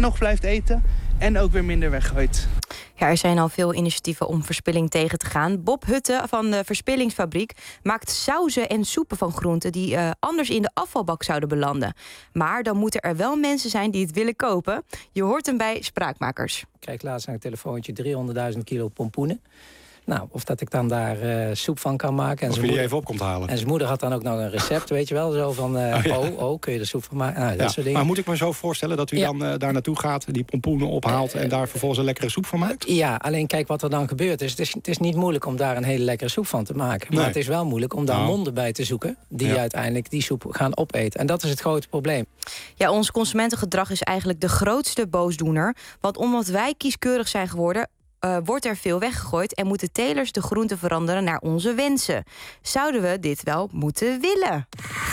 nog blijft eten en ook weer minder weggooit. Ja, er zijn al veel initiatieven om verspilling tegen te gaan. Bob Hutte van de Verspillingsfabriek maakt sauzen en soepen van groenten die anders in de afvalbak zouden belanden. Maar dan moeten er wel mensen zijn die het willen kopen. Je hoort hem bij Spraakmakers. Ik kreeg laatst aan het telefoontje 300.000 kilo pompoenen. Nou, of dat ik dan daar soep van kan maken. Of je die even op komt halen. En zijn moeder had dan ook nog een recept, weet je wel. Zo van, kun je er soep van maken? Nou, dat soort dingen. Maar moet ik me zo voorstellen dat u dan daar naartoe gaat... die pompoenen ophaalt en daar vervolgens een lekkere soep van maakt? Ja, alleen kijk wat er dan gebeurt. Het is niet moeilijk om daar een hele lekkere soep van te maken. Maar het is wel moeilijk om daar monden bij te zoeken... die uiteindelijk die soep gaan opeten. En dat is het grote probleem. Ja, ons consumentengedrag is eigenlijk de grootste boosdoener. Want omdat wij kieskeurig zijn geworden... wordt er veel weggegooid en moeten telers de groenten veranderen naar onze wensen. Zouden we dit wel moeten willen?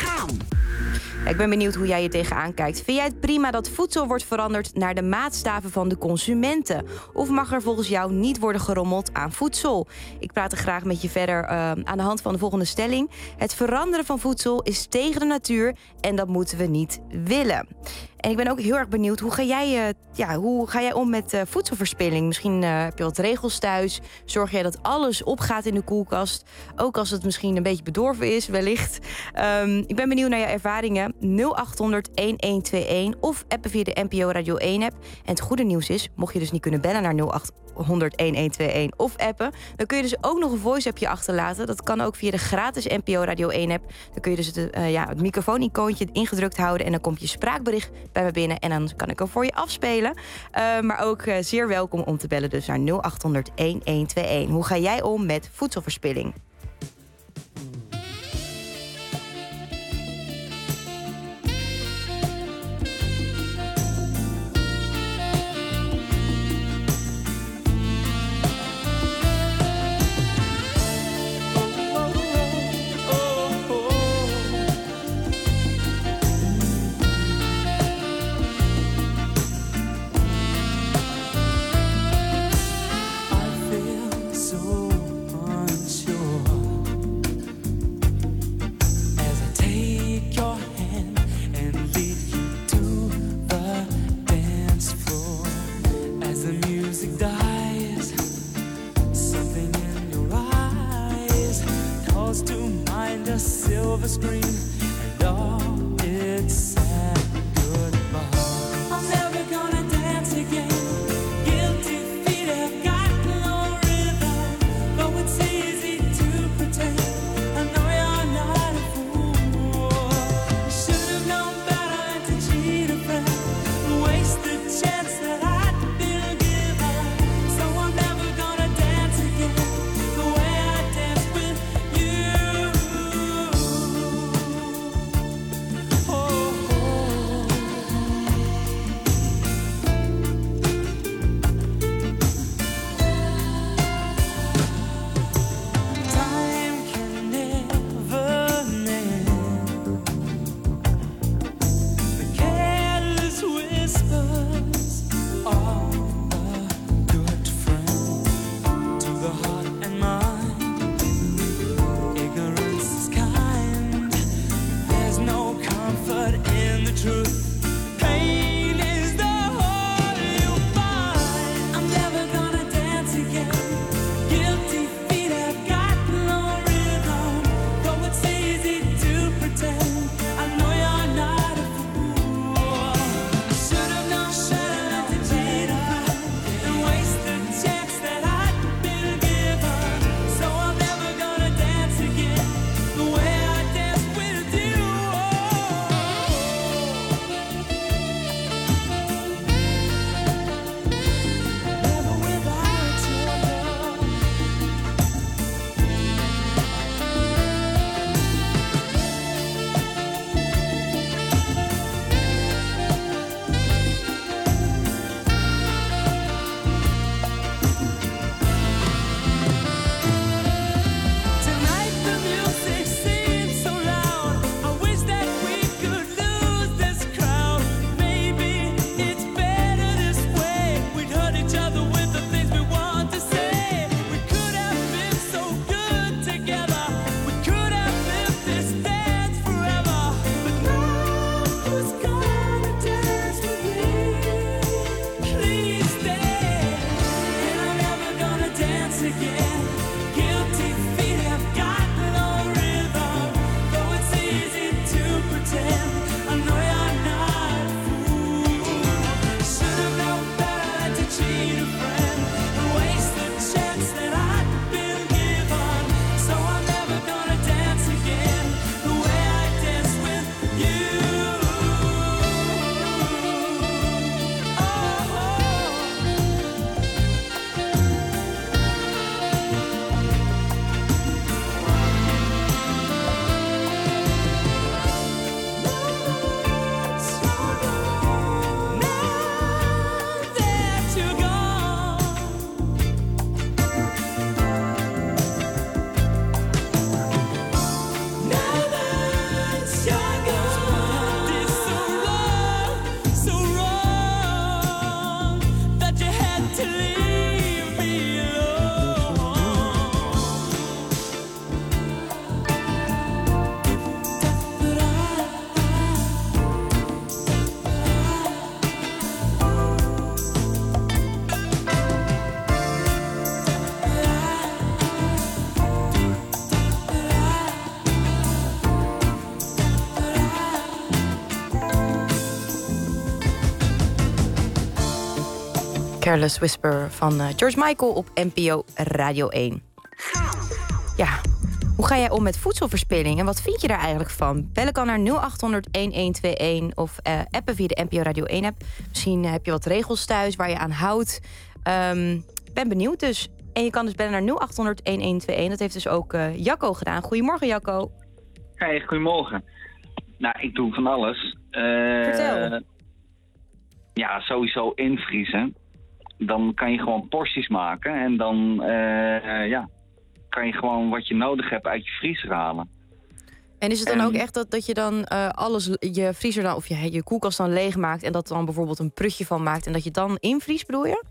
Ik ben benieuwd hoe jij je tegenaan kijkt. Vind jij het prima dat voedsel wordt veranderd naar de maatstaven van de consumenten? Of mag er volgens jou niet worden gerommeld aan voedsel? Ik praat er graag met je verder aan de hand van de volgende stelling. Het veranderen van voedsel is tegen de natuur en dat moeten we niet willen. En ik ben ook heel erg benieuwd, hoe ga jij om met voedselverspilling? Misschien heb je wat regels thuis. Zorg jij dat alles opgaat in de koelkast? Ook als het misschien een beetje bedorven is, wellicht. Ik ben benieuwd naar jouw ervaringen. 0800-1121 of appen via de NPO Radio 1-app. En het goede nieuws is, mocht je dus niet kunnen bellen naar 0800-1121 of appen... dan kun je dus ook nog een voice-appje achterlaten. Dat kan ook via de gratis NPO Radio 1-app. Dan kun je dus het microfoon-icoontje ingedrukt houden... en dan komt je spraakbericht bij me binnen... en dan kan ik hem voor je afspelen. Maar ook zeer welkom om te bellen dus naar 0800-1121. Hoe ga jij om met voedselverspilling? So unsure Careless Whisper van George Michael op NPO Radio 1. Ja, hoe ga jij om met voedselverspilling en wat vind je daar eigenlijk van? Bellen kan naar 0800-1121 of appen via de NPO Radio 1 app. Misschien heb je wat regels thuis waar je aan houdt. Ik ben benieuwd dus. En je kan dus bellen naar 0800-1121. Dat heeft dus ook Jacco gedaan. Goedemorgen, Jacco. Hey, goedemorgen. Nou, ik doe van alles. Vertel. Ja, sowieso invriezen. Dan kan je gewoon porties maken en dan kan je gewoon wat je nodig hebt uit je vriezer halen. En is het dan ook echt dat je dan alles, je vriezer dan, of je koelkast dan leeg maakt en dat dan bijvoorbeeld een prutje van maakt en dat je dan invriest, bedoel je?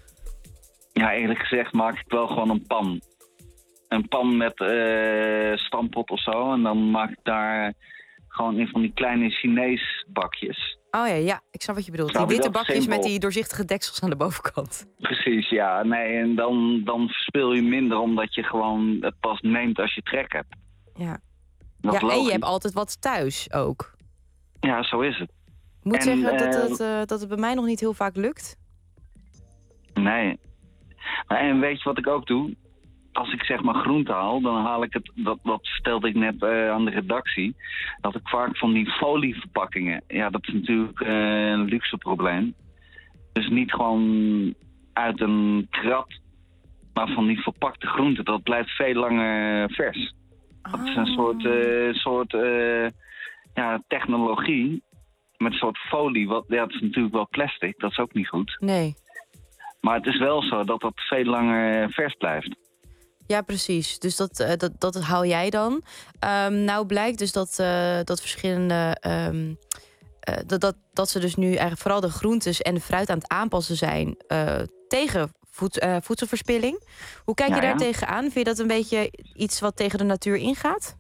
Ja, eerlijk gezegd maak ik wel gewoon een pan. Een pan met stampot of zo. En dan maak ik daar gewoon in van die kleine Chinees bakjes. Oh ja, ik snap wat je bedoelt. Snap Die je witte dat? bakjes Simpel. met die doorzichtige deksels aan de bovenkant. Precies, ja. Nee, en dan verspil je minder omdat je gewoon het pas neemt als je trek hebt. Ja, Dat is en logisch. je hebt altijd wat thuis ook. Ja, zo is het. Ik moet En, zeggen dat het bij mij nog niet heel vaak lukt. Nee. En weet je wat ik ook doe? Als ik zeg maar groente haal, dan haal ik het, dat vertelde ik net aan de redactie, dat ik vaak van die folieverpakkingen, ja, dat is natuurlijk een luxe probleem. Dus niet gewoon uit een krat, maar van die verpakte groenten, dat blijft veel langer vers. Dat is een soort technologie met een soort folie, dat is natuurlijk wel plastic, dat is ook niet goed. Nee. Maar het is wel zo dat dat veel langer vers blijft. Ja, precies. Dus dat haal jij dan. Nou blijkt dus dat verschillende... dat ze dus nu eigenlijk vooral de groentes en de fruit aan het aanpassen zijn... tegen voedselverspilling. Hoe kijk je daar tegenaan? Vind je dat een beetje iets wat tegen de natuur ingaat?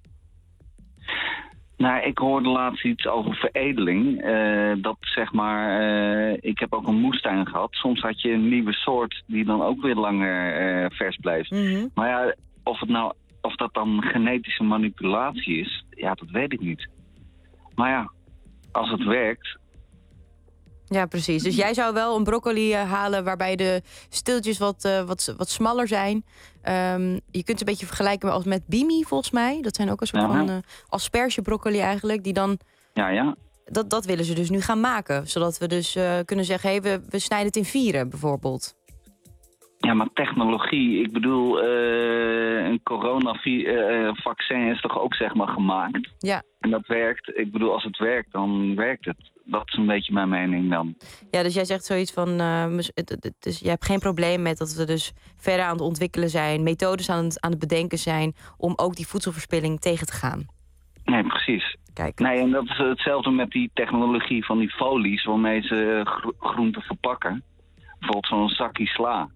Nou, ik hoorde laatst iets over veredeling. Dat zeg maar, ik heb ook een moestuin gehad. Soms had je een nieuwe soort die dan ook weer langer vers blijft. Mm-hmm. Maar ja, of dat dan genetische manipulatie is, ja, dat weet ik niet. Maar ja, als het werkt... Ja, precies. Dus jij zou wel een broccoli halen waarbij de stiltjes wat smaller zijn. Je kunt het een beetje vergelijken als met bimi, volgens mij. Dat zijn ook een soort van aspergebroccoli eigenlijk. Die dan... Ja. Dat willen ze dus nu gaan maken. Zodat we dus kunnen zeggen, hey, we snijden het in vieren, bijvoorbeeld. Ja, maar technologie, ik bedoel, een coronavaccin is toch ook zeg maar gemaakt? Ja. En dat werkt. Ik bedoel, als het werkt, dan werkt het. Dat is een beetje mijn mening dan. Ja, dus jij zegt zoiets van, dus je hebt geen probleem met dat we dus verder aan het ontwikkelen zijn, methodes aan het bedenken zijn om ook die voedselverspilling tegen te gaan. Nee, precies. Kijk. Nee, en dat is hetzelfde met die technologie van die folies waarmee ze groenten verpakken. Bijvoorbeeld zo'n zakje sla.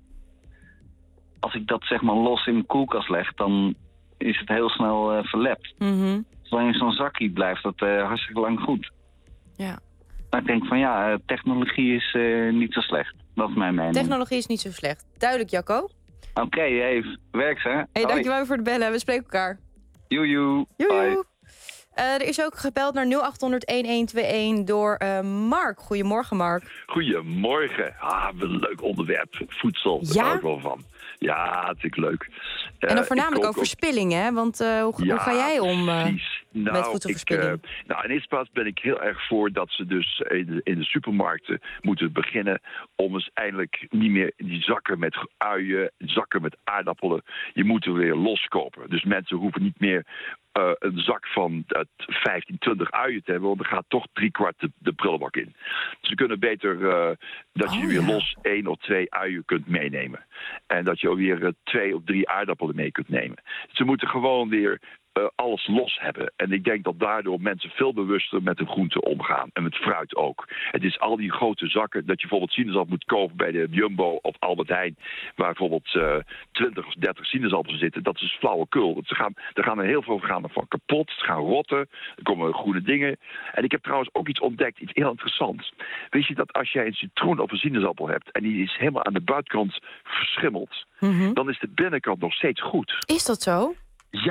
Als ik dat zeg maar los in mijn koelkast leg, dan is het heel snel verlept. Mm-hmm. Zolang in zo'n zakje blijft dat hartstikke lang goed. Ja. Maar ik denk van ja, technologie is niet zo slecht. Dat is mijn mening. Technologie is niet zo slecht. Duidelijk, Jacco. Oké, werk ze. Hey, dankjewel voor het bellen. We spreken elkaar. Joejoe. Bye. Er is ook gebeld naar 0800-1121 door Mark. Goedemorgen, Mark. Goedemorgen. Wat een leuk onderwerp. Voedsel, daar hou ik wel van. Ja, het is leuk. En dan voornamelijk over verspilling, hè? Want hoe ga jij om met voedselverspilling? In eerste plaats ben ik heel erg voor dat ze dus in de supermarkten moeten beginnen om eens eindelijk niet meer die zakken met uien, zakken met aardappelen, je moet er weer loskopen. Dus mensen hoeven niet meer een zak van 15, 20 uien te hebben, want er gaat toch 3/4 de prullenbak in. Ze kunnen beter dat je weer los 1 of 2 uien kunt meenemen. En dat je weer 2 of 3 aardappelen mee kunt nemen. Ze moeten gewoon weer alles los hebben. En ik denk dat daardoor mensen veel bewuster met de groenten omgaan. En met fruit ook. Het is al die grote zakken dat je bijvoorbeeld sinaasappel moet kopen bij de Jumbo of Albert Heijn. Waar bijvoorbeeld 20 of 30 sinaasappels zitten. Dat is flauwekul. Er gaan er heel veel van kapot. Ze gaan rotten. Er komen groene dingen. En ik heb trouwens ook iets ontdekt. Iets heel interessants. Weet je dat als jij een citroen of een sinaasappel hebt en die is helemaal aan de buitenkant verschimmeld. Mm-hmm. Dan is de binnenkant nog steeds goed. Is dat zo? Ja.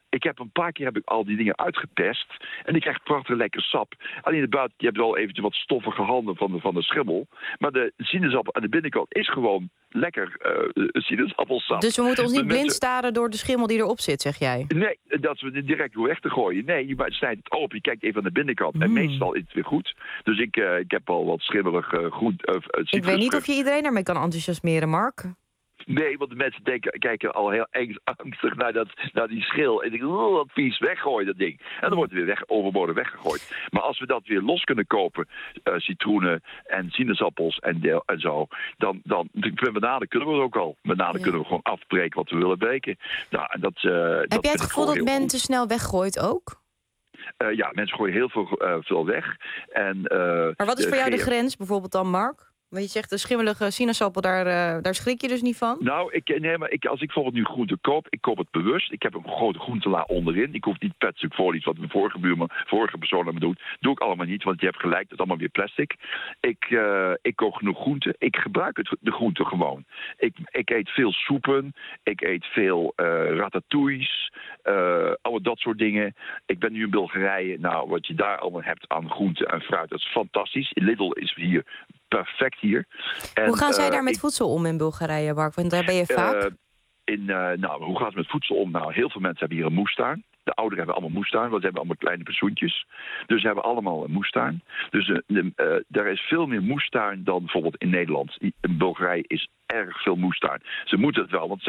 Ik heb een paar keer al die dingen uitgetest. En ik krijg prachtig lekker sap. Alleen de buiten, je hebt wel eventjes wat stoffige handen van de schimmel. Maar de sinaasappel aan de binnenkant is gewoon lekker sinaasappelsap. Dus we moeten ons niet blind staren door de schimmel die erop zit, zeg jij? Nee, dat we het direct weer weg te gooien. Nee, je snijdt het open, je kijkt even aan de binnenkant. En meestal is het weer goed. Dus ik heb al wat schimmelig groente. Ik weet niet of je iedereen ermee kan enthousiasmeren, Mark. Nee, want de mensen kijken al heel angstig naar die schil. En denken, wat vies, weggooi dat ding. En dan wordt het weer overbodig weggegooid. Maar als we dat weer los kunnen kopen, citroenen en sinaasappels en zo, dan bananen kunnen we het ook al. Bananen kunnen we gewoon afbreken wat we willen breken. Nou, en heb jij het gevoel dat men te snel weggooit ook? Ja, mensen gooien heel veel weg. Maar wat is voor jou de grens, bijvoorbeeld dan, Mark? Want je zegt, de schimmelige sinaasappel, daar schrik je dus niet van? Nou, als ik bijvoorbeeld nu groente koop, ik koop het bewust. Ik heb een grote groentela onderin. Ik hoef niet plastic folies, wat mijn vorige persoon aan me doet. Doe ik allemaal niet, want je hebt gelijk, dat is allemaal weer plastic. Ik koop genoeg groente. Ik gebruik de groente gewoon. Ik eet veel soepen. Ik eet veel ratatouilles. Allemaal dat soort dingen. Ik ben nu in Bulgarije. Nou, wat je daar allemaal hebt aan groente en fruit, dat is fantastisch. Lidl is hier perfect hier. En, hoe gaan zij daar met voedsel om in Bulgarije, Mark? Want daar ben je vaak. Hoe gaat het met voedsel om? Nou, heel veel mensen hebben hier een moestuin. De ouderen hebben allemaal moestuin, want ze hebben allemaal kleine pensioentjes. Dus ze hebben allemaal een moestuin. Dus er is veel meer moestuin dan bijvoorbeeld in Nederland. In Bulgarije is erg veel moestuin. Ze moeten het wel, want ze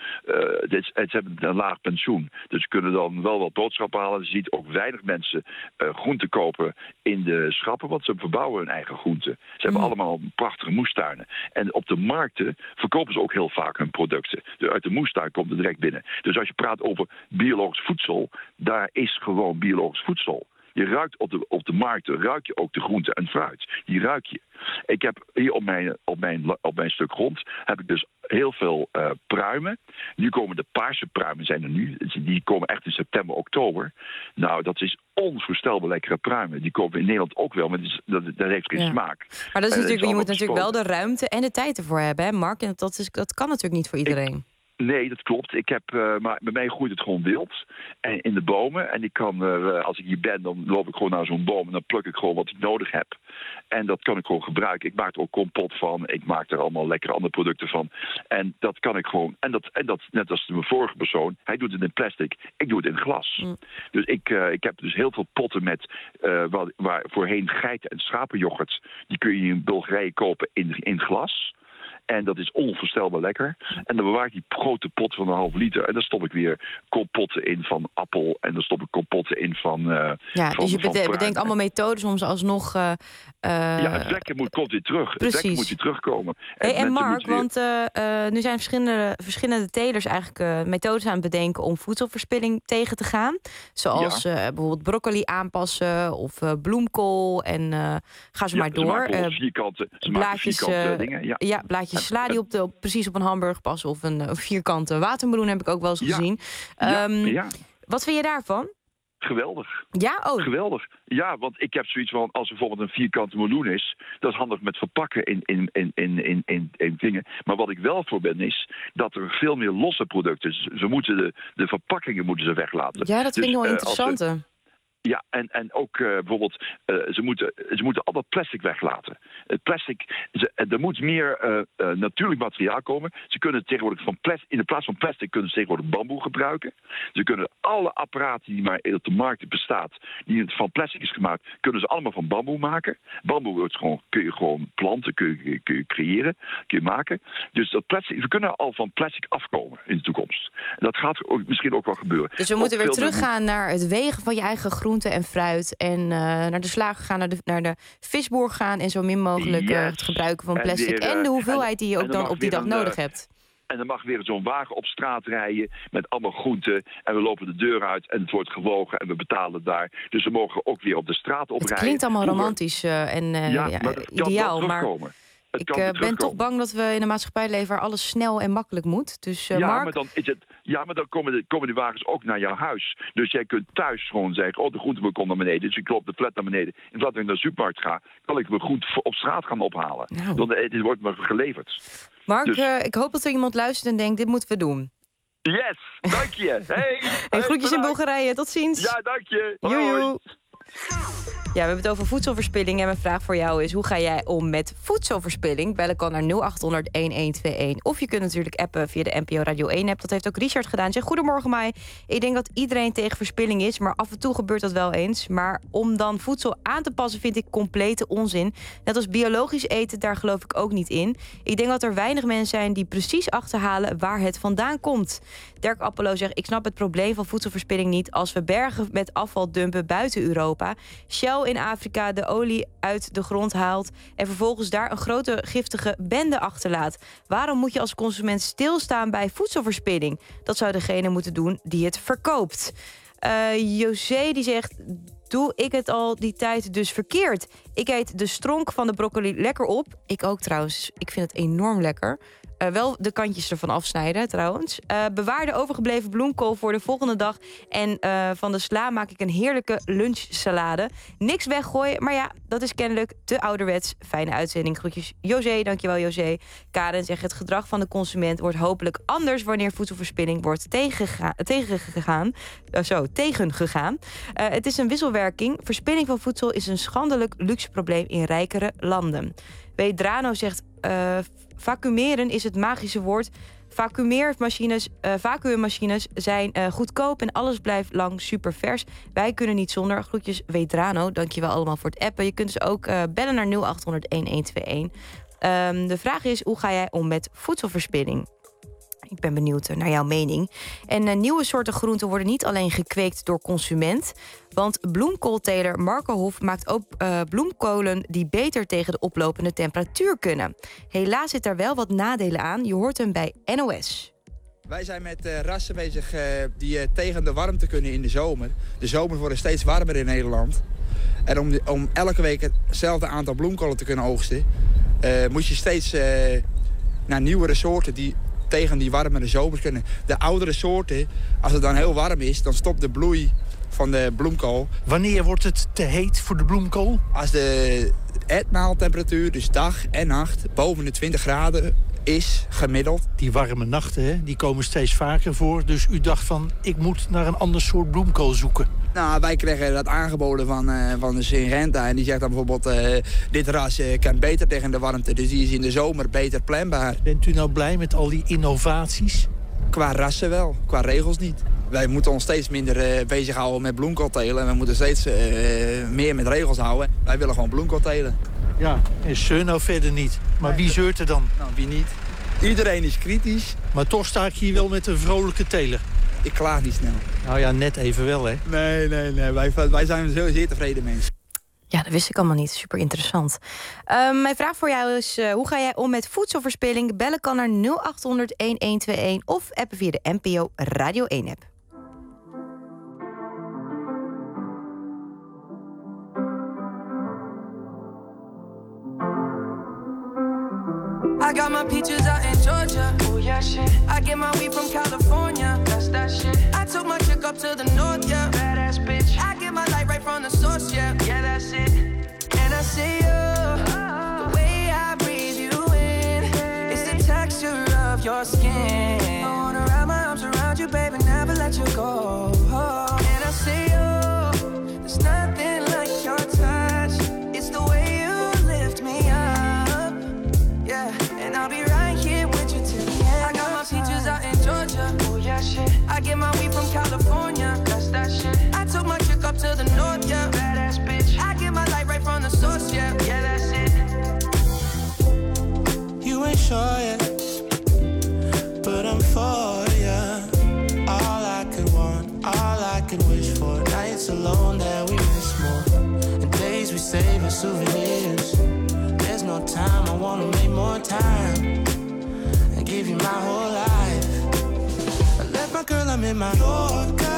hebben een laag pensioen. Dus ze kunnen dan wel wat boodschappen halen. Je ziet ook weinig mensen groenten kopen in de schappen, want ze verbouwen hun eigen groenten. Ze hebben allemaal prachtige moestuinen. En op de markten verkopen ze ook heel vaak hun producten. Dus uit de moestuin komt het direct binnen. Dus als je praat over biologisch voedsel, daar is gewoon biologisch voedsel. Je ruikt op de markten, ruik je ook de groente en fruit. Die ruik je. Ik heb hier op mijn stuk grond heb ik dus heel veel pruimen. Nu komen de paarse pruimen, zijn er nu. Die komen echt in september, oktober. Nou, dat is onvoorstelbaar lekkere pruimen. Die komen in Nederland ook wel, maar dat heeft geen smaak. Maar dat is natuurlijk, je moet natuurlijk wel de ruimte en de tijd ervoor hebben, hè, Mark? En dat kan natuurlijk niet voor iedereen. Nee, dat klopt. Maar bij mij groeit het gewoon wild en in de bomen. En ik kan, als ik hier ben, dan loop ik gewoon naar zo'n boom en dan pluk ik gewoon wat ik nodig heb. En dat kan ik gewoon gebruiken. Ik maak er ook kompot van. Ik maak er allemaal lekkere andere producten van. En dat kan ik gewoon. En dat net als mijn vorige persoon. Hij doet het in plastic. Ik doe het in glas. Dus ik heb dus heel veel potten met waar voorheen geiten- en schapenyoghurt. Die kun je in Bulgarije kopen in glas. En dat is onvoorstelbaar lekker. En dan bewaar ik die grote pot van 1,5 liter. En dan stop ik weer kompotten in van appel. En dan stop ik kompotten in van dus je bedenkt allemaal methodes om ze alsnog... het lekker komt weer terug. Precies. Het lekker moet weer terugkomen. En Mark, want nu zijn verschillende telers eigenlijk methodes aan het bedenken om voedselverspilling tegen te gaan. Zoals bijvoorbeeld broccoli aanpassen of bloemkool. En ga zo maar door. Blaadjes dingen. Ja, blaadjes sla die precies op een hamburger passen. Of een vierkante watermeloen heb ik ook wel eens gezien. Wat vind je daarvan? Geweldig. Ja? Oh. Geweldig. Ja, want ik heb zoiets van, als er bijvoorbeeld een vierkante meloen is, dat is handig met verpakken in dingen. Maar wat ik wel voor ben, is dat er veel meer losse producten, ze moeten de verpakkingen moeten ze weglaten. Ja, dat vind ik wel interessant. Ja, en ook bijvoorbeeld, ze moeten al dat plastic weglaten. Het plastic, er moet meer natuurlijk materiaal komen. Ze kunnen tegenwoordig in de plaats van plastic kunnen ze tegenwoordig bamboe gebruiken. Ze kunnen alle apparaten die maar op de markt bestaat, die van plastic is gemaakt, kunnen ze allemaal van bamboe maken. Bamboe kun je gewoon planten, kun je creëren, kun je maken. Dus dat plastic, we kunnen al van plastic afkomen in de toekomst. En dat gaat misschien ook wel gebeuren. Dus we moeten weer teruggaan naar het wegen van je eigen groente en fruit. En naar de slager gaan, naar de visboer gaan. En zo min mogelijk het gebruiken van plastic. En de hoeveelheid die je ook dan op die dag nodig hebt. En dan mag weer zo'n wagen op straat rijden met allemaal groenten. En we lopen de deur uit en het wordt gewogen en we betalen daar. Dus we mogen ook weer op de straat oprijden. Het klinkt allemaal romantisch en ideaal. Maar ik ben toch bang dat we in een maatschappij leven waar alles snel en makkelijk moet. Dus Mark... maar dan komen die wagens ook naar jouw huis. Dus jij kunt thuis gewoon zeggen, de groenteboer komt naar beneden. Dus ik loop de flat naar beneden. In plaats dat ik naar de supermarkt ga, kan ik mijn groente op straat gaan ophalen. Want het wordt me geleverd. Mark, ik hoop dat er iemand luistert en denkt, dit moeten we doen. Yes, dank je. Hey, groetjes in Bulgarije, tot ziens. Ja, dank je. Joejoe. Ja, we hebben het over voedselverspilling en mijn vraag voor jou is... hoe ga jij om met voedselverspilling? Bellen kan naar 0800-1121. Of je kunt natuurlijk appen via de NPO Radio 1-app. Dat heeft ook Richard gedaan. Zeg, goedemorgen, Mai. Ik denk dat iedereen tegen verspilling is... maar af en toe gebeurt dat wel eens. Maar om dan voedsel aan te passen vind ik complete onzin. Net als biologisch eten, daar geloof ik ook niet in. Ik denk dat er weinig mensen zijn die precies achterhalen... waar het vandaan komt. Dirk Appelo zegt, ik snap het probleem van voedselverspilling niet... als we bergen met afval dumpen buiten Europa... Shell in Afrika de olie uit de grond haalt... en vervolgens daar een grote giftige bende achterlaat. Waarom moet je als consument stilstaan bij voedselverspilling? Dat zou degene moeten doen die het verkoopt. José die zegt... doe ik het al die tijd dus verkeerd? Ik eet de stronk van de broccoli lekker op. Ik ook trouwens. Ik vind het enorm lekker. Wel de kantjes ervan afsnijden trouwens. Bewaar de overgebleven bloemkool voor de volgende dag. En van de sla maak ik een heerlijke lunchsalade. Niks weggooien, maar ja, dat is kennelijk te ouderwets. Fijne uitzending. Groetjes José, dankjewel José. Karen zegt, het gedrag van de consument wordt hopelijk anders... wanneer voedselverspilling wordt tegengegaan. Het is een wisselwerking. Verspilling van voedsel is een schandelijk luxe probleem in rijkere landen. Wedrano zegt... vacuumeren is het magische woord. Vacuummachines zijn goedkoop en alles blijft lang super vers. Wij kunnen niet zonder. Groetjes Wedrano. Dankjewel allemaal voor het appen. Je kunt dus ook bellen naar 0800-1121. De vraag is, hoe ga jij om met voedselverspilling? Ik ben benieuwd naar jouw mening. En nieuwe soorten groenten worden niet alleen gekweekt door consument... want bloemkoolteler Marco Hof maakt ook bloemkolen... die beter tegen de oplopende temperatuur kunnen. Helaas zit er wel wat nadelen aan. Je hoort hem bij NOS. Wij zijn met rassen bezig die tegen de warmte kunnen in de zomer. De zomers worden steeds warmer in Nederland. En om elke week hetzelfde aantal bloemkolen te kunnen oogsten... moet je steeds naar nieuwere soorten... die tegen die warmere zomers kunnen. De oudere soorten, als het dan heel warm is... dan stopt de bloei van de bloemkool. Wanneer wordt het te heet voor de bloemkool? Als de etmaaltemperatuur, dus dag en nacht... boven de 20 graden is, gemiddeld. Die warme nachten, hè, die komen steeds vaker voor. Dus u dacht van, ik moet naar een ander soort bloemkool zoeken. Nou, wij kregen dat aangeboden van de Syngenta. En die zegt dan bijvoorbeeld, dit ras kan beter tegen de warmte. Dus die is in de zomer beter planbaar. Bent u nou blij met al die innovaties? Qua rassen wel, qua regels niet. Wij moeten ons steeds minder bezighouden met bloemkool telen. En we moeten steeds meer met regels houden. Wij willen gewoon bloemkool telen. Ja, en zeur nou verder niet. Maar wie zeurt er dan? Nou, wie niet? Iedereen is kritisch. Maar toch sta ik hier wel met een vrolijke teler. Ik klaag niet snel. Nou ja, net even wel, hè? Nee. Wij zijn zeer tevreden mensen. Ja, dat wist ik allemaal niet. Super interessant. Mijn vraag voor jou is, hoe ga jij om met voedselverspilling? Bellen kan naar 0800-1121 of appen via de NPO Radio 1-app. I got my peaches out in Georgia. Oh yeah, shit. I get my weed from California. That's that shit. I took my chick up to the north, yeah. Badass bitch. I get my light right from the source, yeah. Yeah, that's it. And I see you. The way I breathe you in. It's the texture of your skin. I wanna wrap my arms around you, baby, never let you go. And I see you. There's nothing like your touch. It's the way you lift me up. Yeah. And I'll be right here with you till the end. I got my peaches out in Georgia. Oh yeah, shit. I get my weed from California. That's that shit. I took my chick up to the north, yeah. Badass bitch. I get my light right from the source, yeah. Yeah, that's it. You ain't sure yet, but I'm for ya. All I could want, all I could wish for. Nights alone that we miss more, and days we save as souvenirs. There's no time, I wanna make more time and give you my whole life. I left my girl, I'm in my Yorker.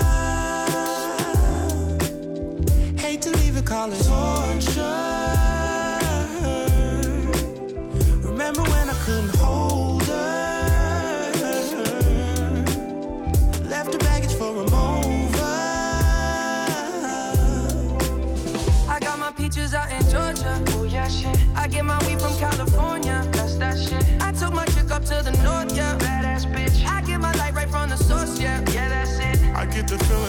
Hate to leave it, call it torture. Remember when I couldn't hold her? Left the baggage for a mover. I got my peaches out in Georgia. Oh yeah, shit. I get my weed from California. That's that shit. I took my chick up to the north, yeah. Badass bitch. I get my light right from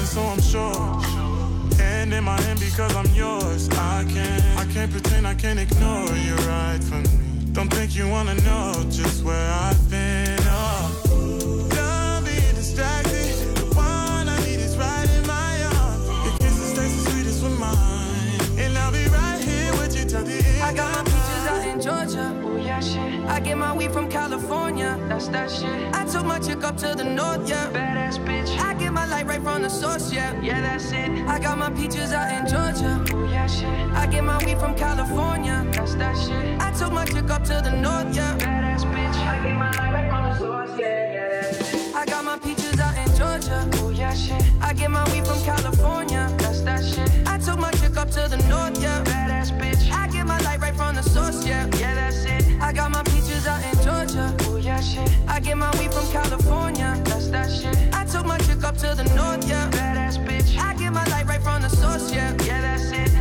so I'm sure. Hand in my hand because I'm yours. I can't pretend, I can't ignore you right from me. Don't think you wanna know just where I've been. Done being distracted. The one I need is right in my arms. Your kisses taste the sweetest with mine, and I'll be right here with you till the end. I got my peaches out in Georgia. Oh yeah, shit. I get my weed from California. That's that shit. I took my chick up to the north, yeah. Badass bitch. I get my light right from the source, yeah. Yeah, that's it. I got my peaches out in Georgia. Oh yeah, shit. I get my weed from California. That's that shit. I took my chick up to the north, yeah. Badass bitch. I get my light right from the source, yeah. Yeah, that's it. I got my peaches out in Georgia. Oh yeah, shit. I get my weed from California. That's that shit. I took my chick up to the north, yeah. Badass bitch. I get my light right from the source, yeah. Yeah, that's it. I got my peaches out in Georgia. Oh yeah, shit. I get my weed from California. That's that shit. I took my chick up to the north, yeah. Badass bitch. I get my light right from the source, yeah. Yeah, that's it.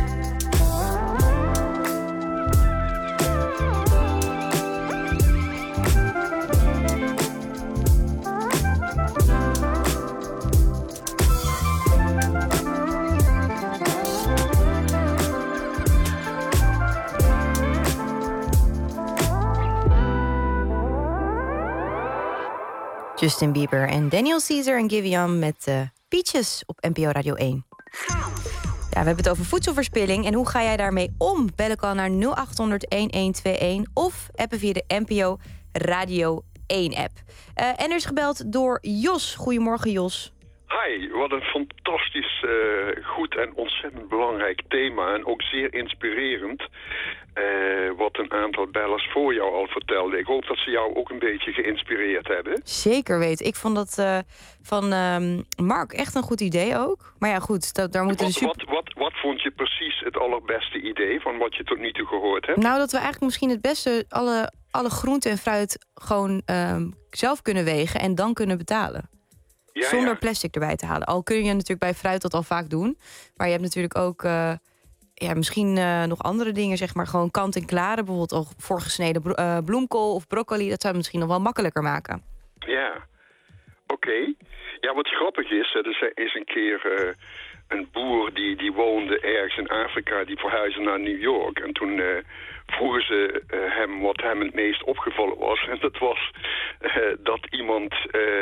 Justin Bieber en Daniel Caesar en Giveon met Peaches op NPO Radio 1. Ja, we hebben het over voedselverspilling. En hoe ga jij daarmee om? Bel ik al naar 0800-1121 of appen via de NPO Radio 1-app. En er is gebeld door Jos. Goedemorgen, Jos. Hi, wat een fantastisch, goed en ontzettend belangrijk thema. En ook zeer inspirerend. Wat een aantal bellers voor jou al vertelden. Ik hoop dat ze jou ook een beetje geïnspireerd hebben. Zeker weten. Ik vond dat van Mark echt een goed idee ook. Maar ja, goed, daar moeten wat vond je precies het allerbeste idee van wat je tot nu toe gehoord hebt? Nou, dat we eigenlijk misschien het beste alle groente en fruit gewoon zelf kunnen wegen en dan kunnen betalen. Ja, zonder plastic erbij te halen. Al kun je natuurlijk bij fruit dat al vaak doen. Maar je hebt natuurlijk ook misschien nog andere dingen, zeg maar. Gewoon kant-en-klare, bijvoorbeeld al voorgesneden bloemkool of broccoli. Dat zou het misschien nog wel makkelijker maken. Ja, oké. Ja, wat grappig is, er is een keer een boer die woonde ergens in Afrika. Die verhuisde naar New York. En toen vroegen ze hem wat hem het meest opgevallen was. En dat was dat iemand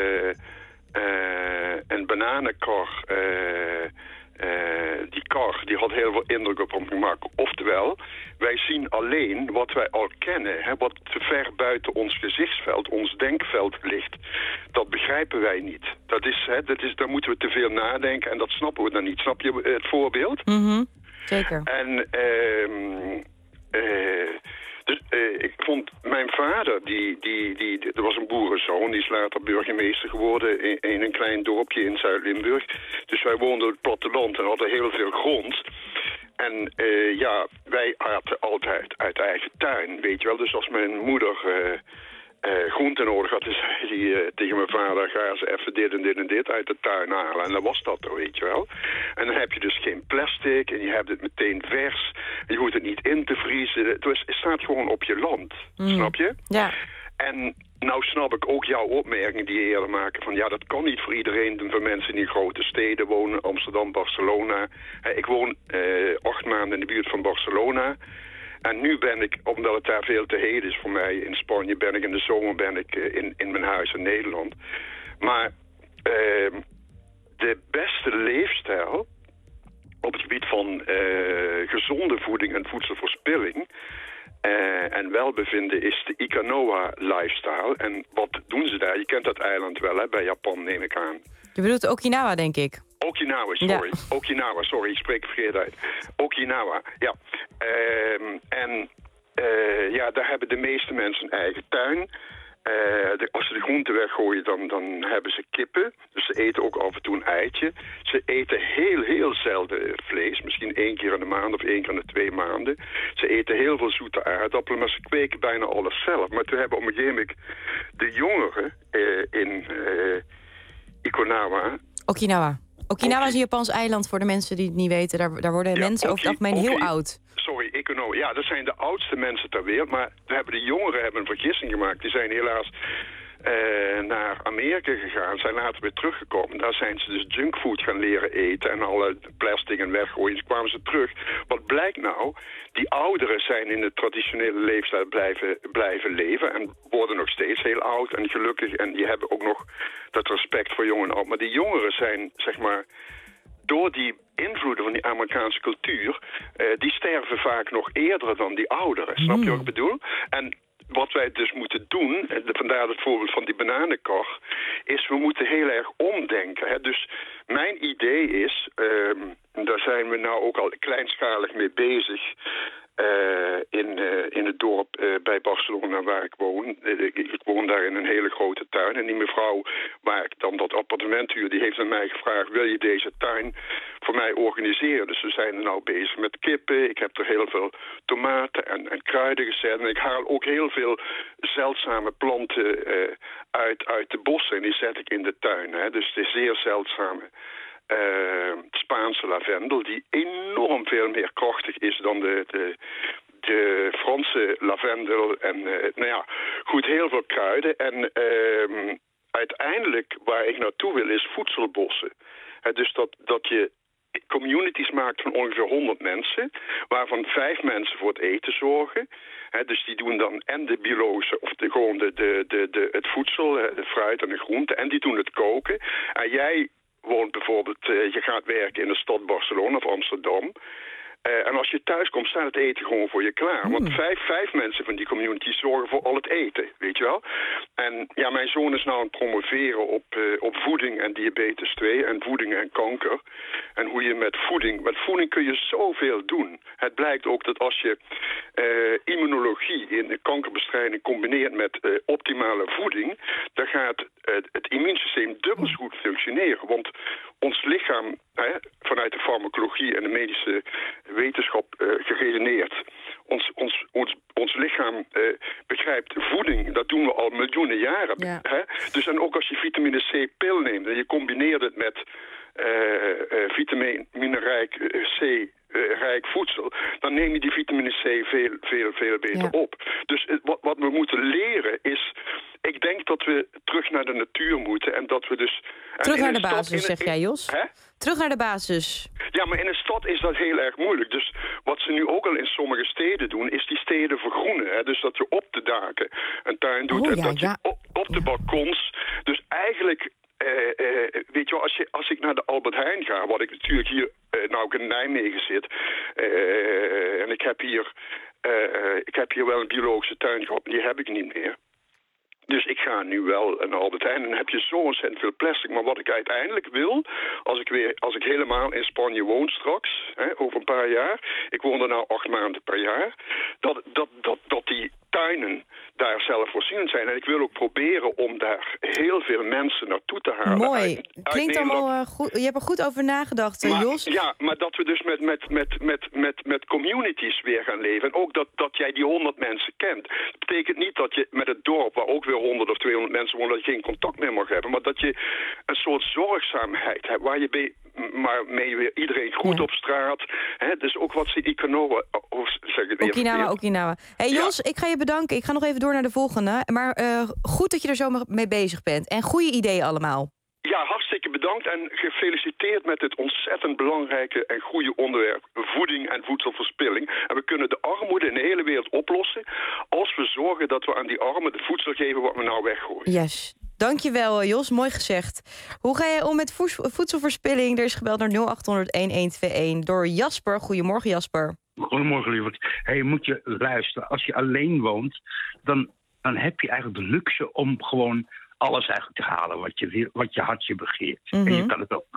een bananenkar... die kar die had heel veel indruk op hem gemaakt. Oftewel, wij zien alleen wat wij al kennen. Hè, wat te ver buiten ons gezichtsveld, ons denkveld ligt. Dat begrijpen wij niet. Daar moeten we te veel nadenken en dat snappen we dan niet. Snap je het voorbeeld? Mm-hmm. Zeker. En ik vond mijn vader, er was een boerenzoon, die is later burgemeester geworden in een klein dorpje in Zuid-Limburg. Dus wij woonden op het platteland en hadden heel veel grond. En wij aten altijd uit eigen tuin, weet je wel. Dus als mijn moeder groente nodig had, zei hij tegen mijn vader, ga ze even dit en dit en dit uit de tuin halen. En dan was dat er, weet je wel. En dan heb je dus geen plastic en je hebt het meteen vers. Je hoeft het niet in te vriezen. Dus het staat gewoon op je land, snap je? Ja. En nou snap ik ook jouw opmerking die je eerder maakte van ja, dat kan niet voor iedereen, voor mensen die in grote steden wonen, Amsterdam, Barcelona. Ik woon 8 maanden in de buurt van Barcelona. En nu ben ik, omdat het daar veel te heet is voor mij in Spanje, ben ik in de zomer in mijn huis in Nederland. Maar de beste leefstijl op het gebied van gezonde voeding en voedselverspilling en welbevinden is de Ikanoa lifestyle. En wat doen ze daar? Je kent dat eiland wel, hè? Bij Japan neem ik aan. Je bedoelt Okinawa, denk ik. Okinawa, sorry. Ja. Okinawa, sorry, ik spreek verkeerd uit. Okinawa, ja. Daar hebben de meeste mensen een eigen tuin. Als ze de groenten weggooien, dan hebben ze kippen. Dus ze eten ook af en toe een eitje. Ze eten heel, heel zelden vlees. Misschien 1 keer in de maand of 1 keer in de 2 maanden. Ze eten heel veel zoete aardappelen, maar ze kweken bijna alles zelf. Maar toen hebben op een gegeven moment de jongeren in Okinawa. Okinawa is een Japans eiland voor de mensen die het niet weten. Daar worden mensen over het algemeen heel oud. Sorry, Ikanoa. Ja, dat zijn de oudste mensen ter wereld. Maar de jongeren hebben een vergissing gemaakt. Die zijn helaas naar Amerika gegaan, zijn later weer teruggekomen. Daar zijn ze dus junkfood gaan leren eten en alle plastic en weggooien. Toen kwamen ze terug. Wat blijkt nou? Die ouderen zijn in de traditionele leefstijl blijven leven en worden nog steeds heel oud en gelukkig. En die hebben ook nog dat respect voor jong en oud. Maar die jongeren zijn, zeg maar, door die invloeden van die Amerikaanse cultuur, die sterven vaak nog eerder dan die ouderen. Snap je wat ik bedoel? En wat wij dus moeten doen, vandaar het voorbeeld van die bananenkar, is we moeten heel erg omdenken. Hè? Dus mijn idee is, daar zijn we nou ook al kleinschalig mee bezig, in het dorp bij Barcelona waar ik woon. Ik woon daar in een hele grote tuin. En die mevrouw waar ik dan dat appartement huur, die heeft aan mij gevraagd, wil je deze tuin voor mij organiseren? Dus we zijn er nou bezig met kippen. Ik heb er heel veel tomaten en kruiden gezet. En ik haal ook heel veel zeldzame planten uit de bossen. En die zet ik in de tuin. Hè. Dus de zeer zeldzame Spaanse lavendel, die enorm veel meer krachtig is dan de Franse lavendel. En nou ja, goed, heel veel kruiden. En uiteindelijk waar ik naartoe wil is voedselbossen. Dus dat je communities maakt van ongeveer 100 mensen, waarvan 5 mensen voor het eten zorgen. Dus die doen dan en de biologische, of gewoon het voedsel, de fruit en de groenten, en die doen het koken. En jij woont bijvoorbeeld, je gaat werken in de stad Barcelona of Amsterdam. En als je thuis komt, staat het eten gewoon voor je klaar. Want 5 mensen van die community zorgen voor al het eten, weet je wel. En ja, mijn zoon is nou aan het promoveren op voeding en diabetes 2 en voeding en kanker. En hoe je met voeding kun je zoveel doen. Het blijkt ook dat als je immunologie in de kankerbestrijding combineert met optimale voeding, dan gaat het immuunsysteem dubbel zo goed functioneren. Want ons lichaam, vanuit de farmacologie en de medische wetenschap geredeneerd, ons lichaam begrijpt voeding. Dat doen we al miljoenen jaren. Ja. Dus en ook als je vitamine C-pil neemt en je combineert het met vitamine-rijk C-rijk voedsel, dan neem je die vitamine C veel beter op. Dus wat we moeten leren is, ik denk dat we terug naar de natuur moeten en dat we dus terug naar de basis, zeg jij, Jos? Terug naar de basis. Ja, maar in een stad is dat heel erg moeilijk. Dus wat ze nu ook al in sommige steden doen, is die steden vergroenen. Hè? Dus dat je op de daken een tuin doet en dat je op de balkons. Dus eigenlijk, weet je wel, als ik naar de Albert Heijn ga, wat ik natuurlijk hier nou ook in Nijmegen zit, en ik heb hier wel een biologische tuin gehad, maar die heb ik niet meer. Dus ik ga nu wel naar Albert Heijn en dan heb je zo ontzettend veel plastic. Maar wat ik uiteindelijk wil, als ik helemaal in Spanje woon straks, over een paar jaar, ik woon er nou 8 maanden per jaar, dat die tuinen daar zelfvoorzienend zijn. En ik wil ook proberen om daar heel veel mensen naartoe te halen. Mooi. Klinkt allemaal goed. Je hebt er goed over nagedacht, Jos. Ja, maar dat we dus met communities weer gaan leven. En ook dat jij die 100 mensen kent. Dat betekent niet dat je met het dorp, waar ook weer 100 of 200 mensen wonen, dat je geen contact meer mag hebben. Maar dat je een soort zorgzaamheid hebt, waar je mee weer iedereen goed op straat. Dus ook wat ze Okinawa. Hey Jos, ik ga je bedanken. Ik ga nog even door naar de volgende. Maar goed dat je er zo mee bezig bent. En goede ideeën allemaal. Ja, hartstikke bedankt en gefeliciteerd met het ontzettend belangrijke en goede onderwerp voeding en voedselverspilling. En we kunnen de armoede in de hele wereld oplossen als we zorgen dat we aan die armen het voedsel geven wat we nou weggooien. Yes. Dankjewel, Jos. Mooi gezegd. Hoe ga jij om met voedselverspilling? Er is gebeld naar 0800-1121 door Jasper. Goedemorgen, Jasper. Goedemorgen, lieverd. Hey, moet je luisteren. Als je alleen woont, dan heb je eigenlijk de luxe om gewoon alles eigenlijk te halen wat je hartje begeert. En je kan het ook.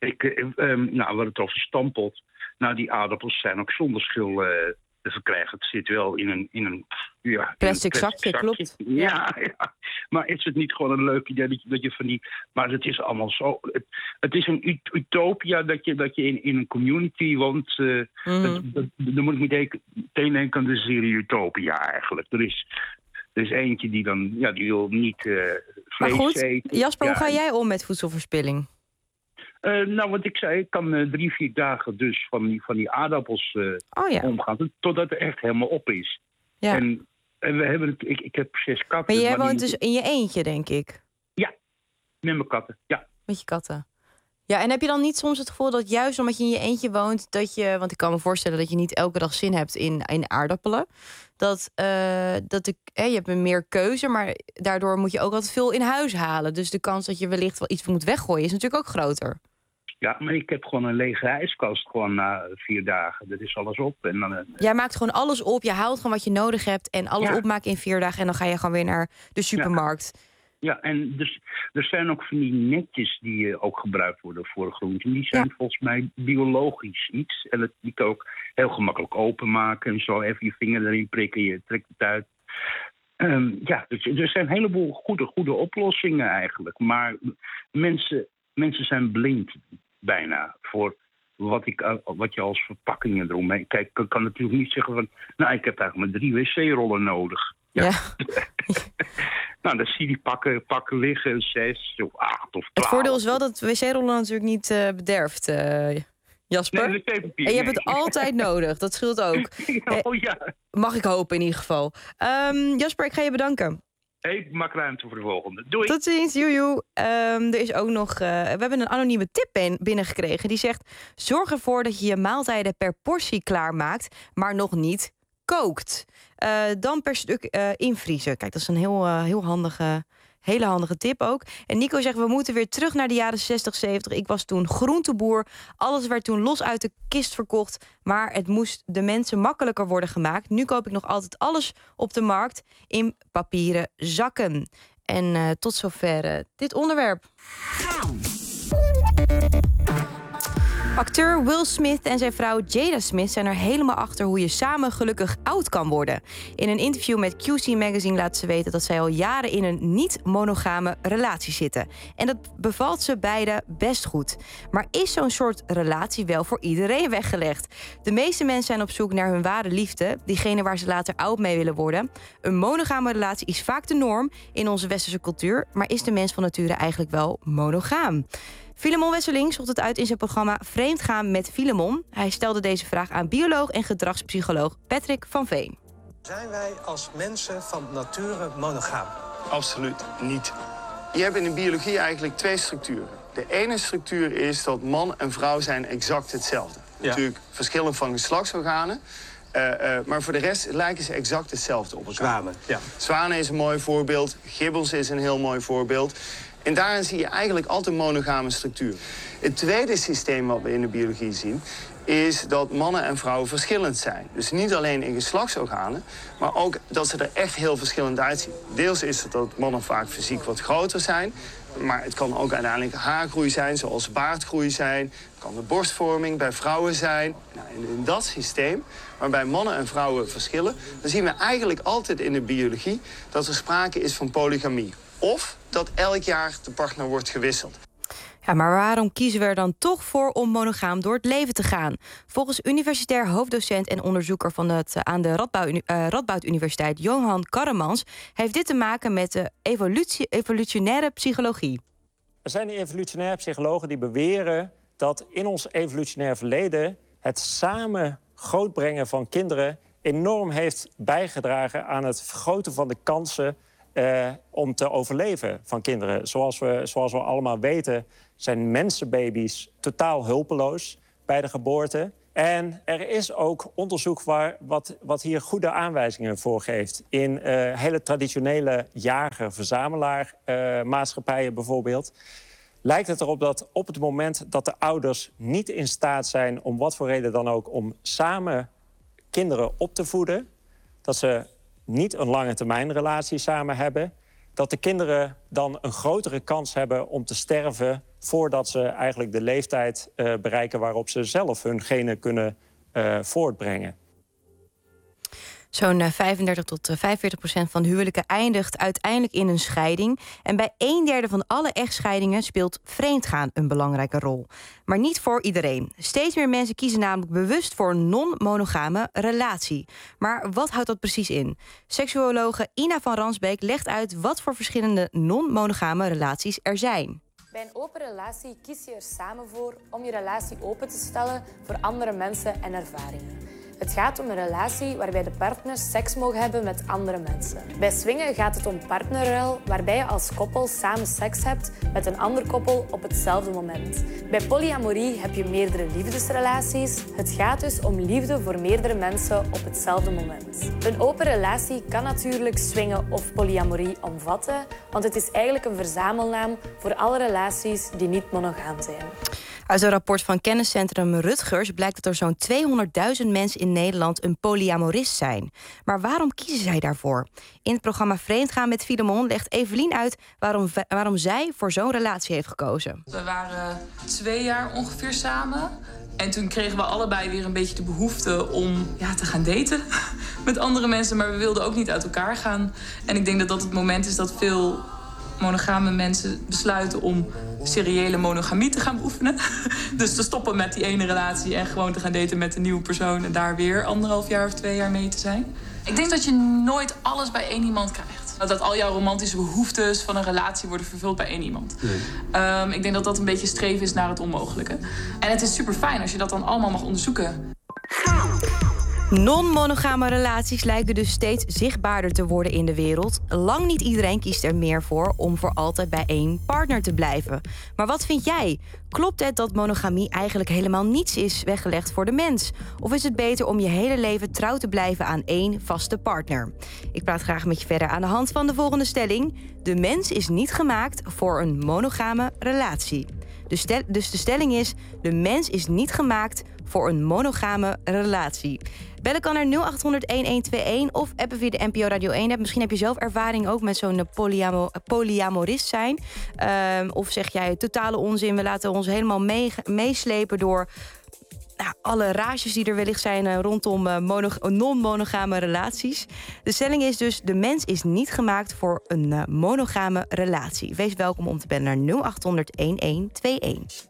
We hadden het over stampot. Nou, die aardappels zijn ook zonder schil te verkrijgen. Het zit wel in een plastic zakje, klopt. Ja. Maar is het niet gewoon een leuk idee dat je van die... Maar het is allemaal zo... Het is een utopia dat je in een community woont. Dan moet ik meteen denken aan de serie Utopia eigenlijk. Er is eentje die dan... Ja, die wil niet vlees maar goed, eten. Jasper, hoe ga jij om met voedselverspilling? Wat ik zei, ik kan 3-4 dagen dus van die aardappels omgaan. Totdat het echt helemaal op is. Ja. En Ik heb 6 katten. Maar jij woont dus in je eentje, denk ik? Ja, met mijn katten, ja. Met je katten. Ja, en heb je dan niet soms het gevoel dat juist omdat je in je eentje woont... want ik kan me voorstellen dat je niet elke dag zin hebt in aardappelen. Je hebt meer keuze, maar daardoor moet je ook altijd veel in huis halen. Dus de kans dat je wellicht wel iets moet weggooien is natuurlijk ook groter. Ja, maar ik heb gewoon een lege ijskast gewoon na 4 dagen. Dat is alles op. En dan, Jij maakt gewoon alles op, je haalt gewoon wat je nodig hebt... en alles opmaken in 4 dagen en dan ga je gewoon weer naar de supermarkt. Ja, en dus er zijn ook van die netjes die ook gebruikt worden voor groenten. Die zijn volgens mij biologisch iets. En die kan ook heel gemakkelijk openmaken. En zo even je vinger erin prikken, je trekt het uit. Dus er zijn een heleboel goede oplossingen eigenlijk. Maar mensen zijn blind bijna voor wat je als verpakkingen eromheen... Kijk, ik kan natuurlijk niet zeggen van... Nou, ik heb eigenlijk maar 3 wc-rollen nodig. Ja. Nou, dan zie je die pakken liggen, 6 of 8 of 12. Het voordeel is wel dat wc-rollen natuurlijk niet bederft, Jasper. Nee, wc-papier, en je hebt het altijd nodig, dat scheelt ook. Ja. Mag ik hopen in ieder geval. Jasper, ik ga je bedanken. Ik maak ruimte voor de volgende. Doei. Tot ziens, joejoe. Er is ook nog... we hebben een anonieme tip binnengekregen. Die zegt, zorg ervoor dat je je maaltijden per portie klaarmaakt... maar nog niet kookt. Dan per stuk invriezen. Kijk, dat is een hele handige tip ook. En Nico zegt, we moeten weer terug naar de jaren 60, 70. Ik was toen groenteboer. Alles werd toen los uit de kist verkocht. Maar het moest de mensen makkelijker worden gemaakt. Nu koop ik nog altijd alles op de markt in papieren zakken. En tot zover dit onderwerp. Acteur Will Smith en zijn vrouw Jada Smith zijn er helemaal achter hoe je samen gelukkig oud kan worden. In een interview met QC Magazine laat ze weten dat zij al jaren in een niet-monogame relatie zitten. En dat bevalt ze beiden best goed. Maar is zo'n soort relatie wel voor iedereen weggelegd? De meeste mensen zijn op zoek naar hun ware liefde, diegene waar ze later oud mee willen worden. Een monogame relatie is vaak de norm in onze westerse cultuur, maar is de mens van nature eigenlijk wel monogaam? Filemon Wesseling zocht het uit in zijn programma Vreemdgaan met Filemon. Hij stelde deze vraag aan bioloog en gedragspsycholoog Patrick van Veen. Zijn wij als mensen van nature monogaam? Absoluut niet. Je hebt in de biologie eigenlijk 2 structuren. De ene structuur is dat man en vrouw zijn exact hetzelfde. Ja. Natuurlijk verschillend van geslachtsorganen. Maar voor de rest lijken ze exact hetzelfde op elkaar. Zwanen. Ja. Zwanen is een mooi voorbeeld. Gibbels is een heel mooi voorbeeld. En daarin zie je eigenlijk altijd een monogame structuur. Het tweede systeem wat we in de biologie zien, is dat mannen en vrouwen verschillend zijn. Dus niet alleen in geslachtsorganen, maar ook dat ze er echt heel verschillend uitzien. Deels is het dat mannen vaak fysiek wat groter zijn, maar het kan ook uiteindelijk haargroei zijn, zoals baardgroei zijn. Het kan de borstvorming bij vrouwen zijn. Nou, in dat systeem, waarbij mannen en vrouwen verschillen, dan zien we eigenlijk altijd in de biologie dat er sprake is van polygamie. Of dat elk jaar de partner wordt gewisseld. Ja, maar waarom kiezen we er dan toch voor om monogaam door het leven te gaan? Volgens universitair hoofddocent en onderzoeker aan de Radboud Universiteit, Johan Karremans, heeft dit te maken met de evolutionaire psychologie. Er zijn evolutionaire psychologen die beweren dat in ons evolutionair verleden het samen grootbrengen van kinderen enorm heeft bijgedragen aan het vergroten van de kansen om te overleven van kinderen. Zoals we allemaal weten zijn mensenbaby's totaal hulpeloos bij de geboorte. En er is ook onderzoek wat hier goede aanwijzingen voor geeft. In hele traditionele jager-verzamelaar maatschappijen bijvoorbeeld lijkt het erop dat op het moment dat de ouders niet in staat zijn, om wat voor reden dan ook, om samen kinderen op te voeden, dat ze niet een lange termijn relatie samen hebben, dat de kinderen dan een grotere kans hebben om te sterven voordat ze eigenlijk de leeftijd bereiken waarop ze zelf hun genen kunnen voortbrengen. Zo'n 35 tot 45% van huwelijken eindigt uiteindelijk in een scheiding. En bij 1/3 van alle echtscheidingen speelt vreemdgaan een belangrijke rol. Maar niet voor iedereen. Steeds meer mensen kiezen namelijk bewust voor een non-monogame relatie. Maar wat houdt dat precies in? Seksuologe Ina van Ransbeek legt uit wat voor verschillende non-monogame relaties er zijn. Bij een open relatie kies je er samen voor om je relatie open te stellen voor andere mensen en ervaringen. Het gaat om een relatie waarbij de partners seks mogen hebben met andere mensen. Bij swingen gaat het om partnerruil, waarbij je als koppel samen seks hebt met een ander koppel op hetzelfde moment. Bij polyamorie heb je meerdere liefdesrelaties. Het gaat dus om liefde voor meerdere mensen op hetzelfde moment. Een open relatie kan natuurlijk swingen of polyamorie omvatten, want het is eigenlijk een verzamelnaam voor alle relaties die niet monogaam zijn. Uit een rapport van kenniscentrum Rutgers blijkt dat er zo'n 200.000 mensen in Nederland een polyamorist zijn. Maar waarom kiezen zij daarvoor? In het programma Vreemdgaan met Filemon legt Evelien uit waarom zij voor zo'n relatie heeft gekozen. We waren 2 jaar ongeveer samen. En toen kregen we allebei weer een beetje de behoefte om te gaan daten met andere mensen. Maar we wilden ook niet uit elkaar gaan. En ik denk dat dat het moment is dat veel monogame mensen besluiten om seriële monogamie te gaan beoefenen. Dus te stoppen met die ene relatie en gewoon te gaan daten met een nieuwe persoon en daar weer 1,5 jaar of 2 jaar mee te zijn. Ik denk dat je nooit alles bij één iemand krijgt. Dat al jouw romantische behoeftes van een relatie worden vervuld bij één iemand. Ik denk dat dat een beetje streven is naar het onmogelijke. En het is super fijn als je dat dan allemaal mag onderzoeken. Non-monogame relaties lijken dus steeds zichtbaarder te worden in de wereld. Lang niet iedereen kiest er meer voor om voor altijd bij één partner te blijven. Maar wat vind jij? Klopt het dat monogamie eigenlijk helemaal niets is weggelegd voor de mens? Of is het beter om je hele leven trouw te blijven aan één vaste partner? Ik praat graag met je verder aan de hand van de volgende stelling. De mens is niet gemaakt voor een monogame relatie. Dus de stelling is, de mens is niet gemaakt voor een monogame relatie. Bellen kan er 0800-1121 of appen via de NPO Radio 1-app. Misschien heb je zelf ervaring ook met zo'n polyamorist zijn. Of zeg jij totale onzin, we laten ons helemaal meeslepen door alle rages die er wellicht zijn rondom non-monogame relaties. De stelling is dus, de mens is niet gemaakt voor een monogame relatie. Wees welkom om te bellen naar 0800-1121.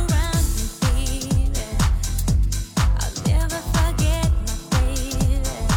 I'll never forget my baby.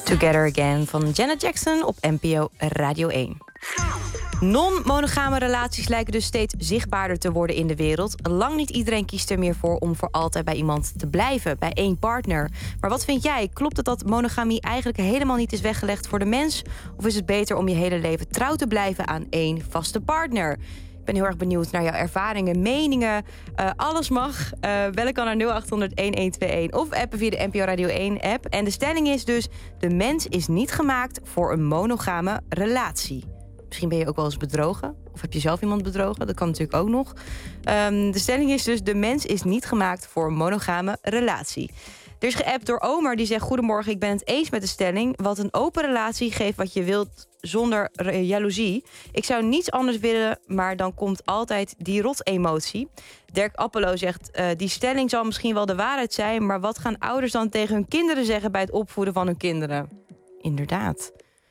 Together Again van Janet Jackson op NPO Radio 1. Non-monogame relaties lijken dus steeds zichtbaarder te worden in de wereld. Lang niet iedereen kiest er meer voor om voor altijd bij iemand te blijven, bij één partner. Maar wat vind jij? Klopt het dat monogamie eigenlijk helemaal niet is weggelegd voor de mens? Of is het beter om je hele leven trouw te blijven aan één vaste partner? Ik ben heel erg benieuwd naar jouw ervaringen, meningen. Alles mag. Bellen kan naar 0800-1121 of appen via de NPO Radio 1-app. En de stelling is dus: de mens is niet gemaakt voor een monogame relatie. Misschien ben je ook wel eens bedrogen. Of heb je zelf iemand bedrogen? Dat kan natuurlijk ook nog. De stelling is dus: de mens is niet gemaakt voor een monogame relatie. Er is geappt door Omer die zegt: goedemorgen, ik ben het eens met de stelling. Wat een open relatie geeft wat je wilt zonder jaloezie. Ik zou niets anders willen, maar dan komt altijd die rot-emotie. Dirk Appelo zegt: die stelling zal misschien wel de waarheid zijn, maar wat gaan ouders dan tegen hun kinderen zeggen bij het opvoeden van hun kinderen? Inderdaad.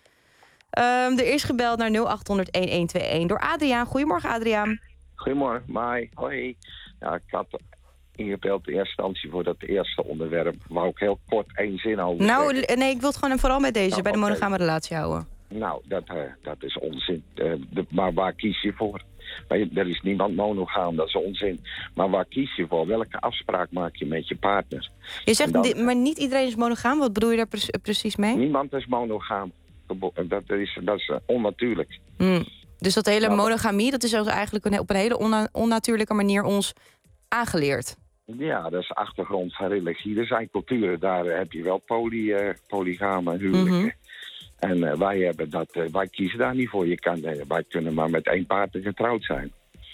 Er is gebeld naar 0800-1121 door Adriaan. Goedemorgen, Adriaan. Goedemorgen, Mai. Hoi. Ja, ik had ingebeld in eerste instantie voor dat eerste onderwerp. Wou ik heel kort één zin over zeggen. Nee, ik wil het gewoon vooral bij deze, bij de monogame relatie houden. Nou, dat is onzin. Maar waar kies je voor? Er is niemand monogaam, dat is onzin. Maar waar kies je voor? Welke afspraak maak je met je partner? Je zegt, maar niet iedereen is monogaam. Wat bedoel je daar precies mee? Niemand is monogaam. Dat is onnatuurlijk. Dus dat hele monogamie, dat is eigenlijk op een hele onnatuurlijke manier ons aangeleerd. Ja, dat is de achtergrond van religie. Er zijn culturen, daar heb je wel polygame huwelijken. En wij kiezen daar niet voor. Wij kunnen maar met één partner getrouwd zijn.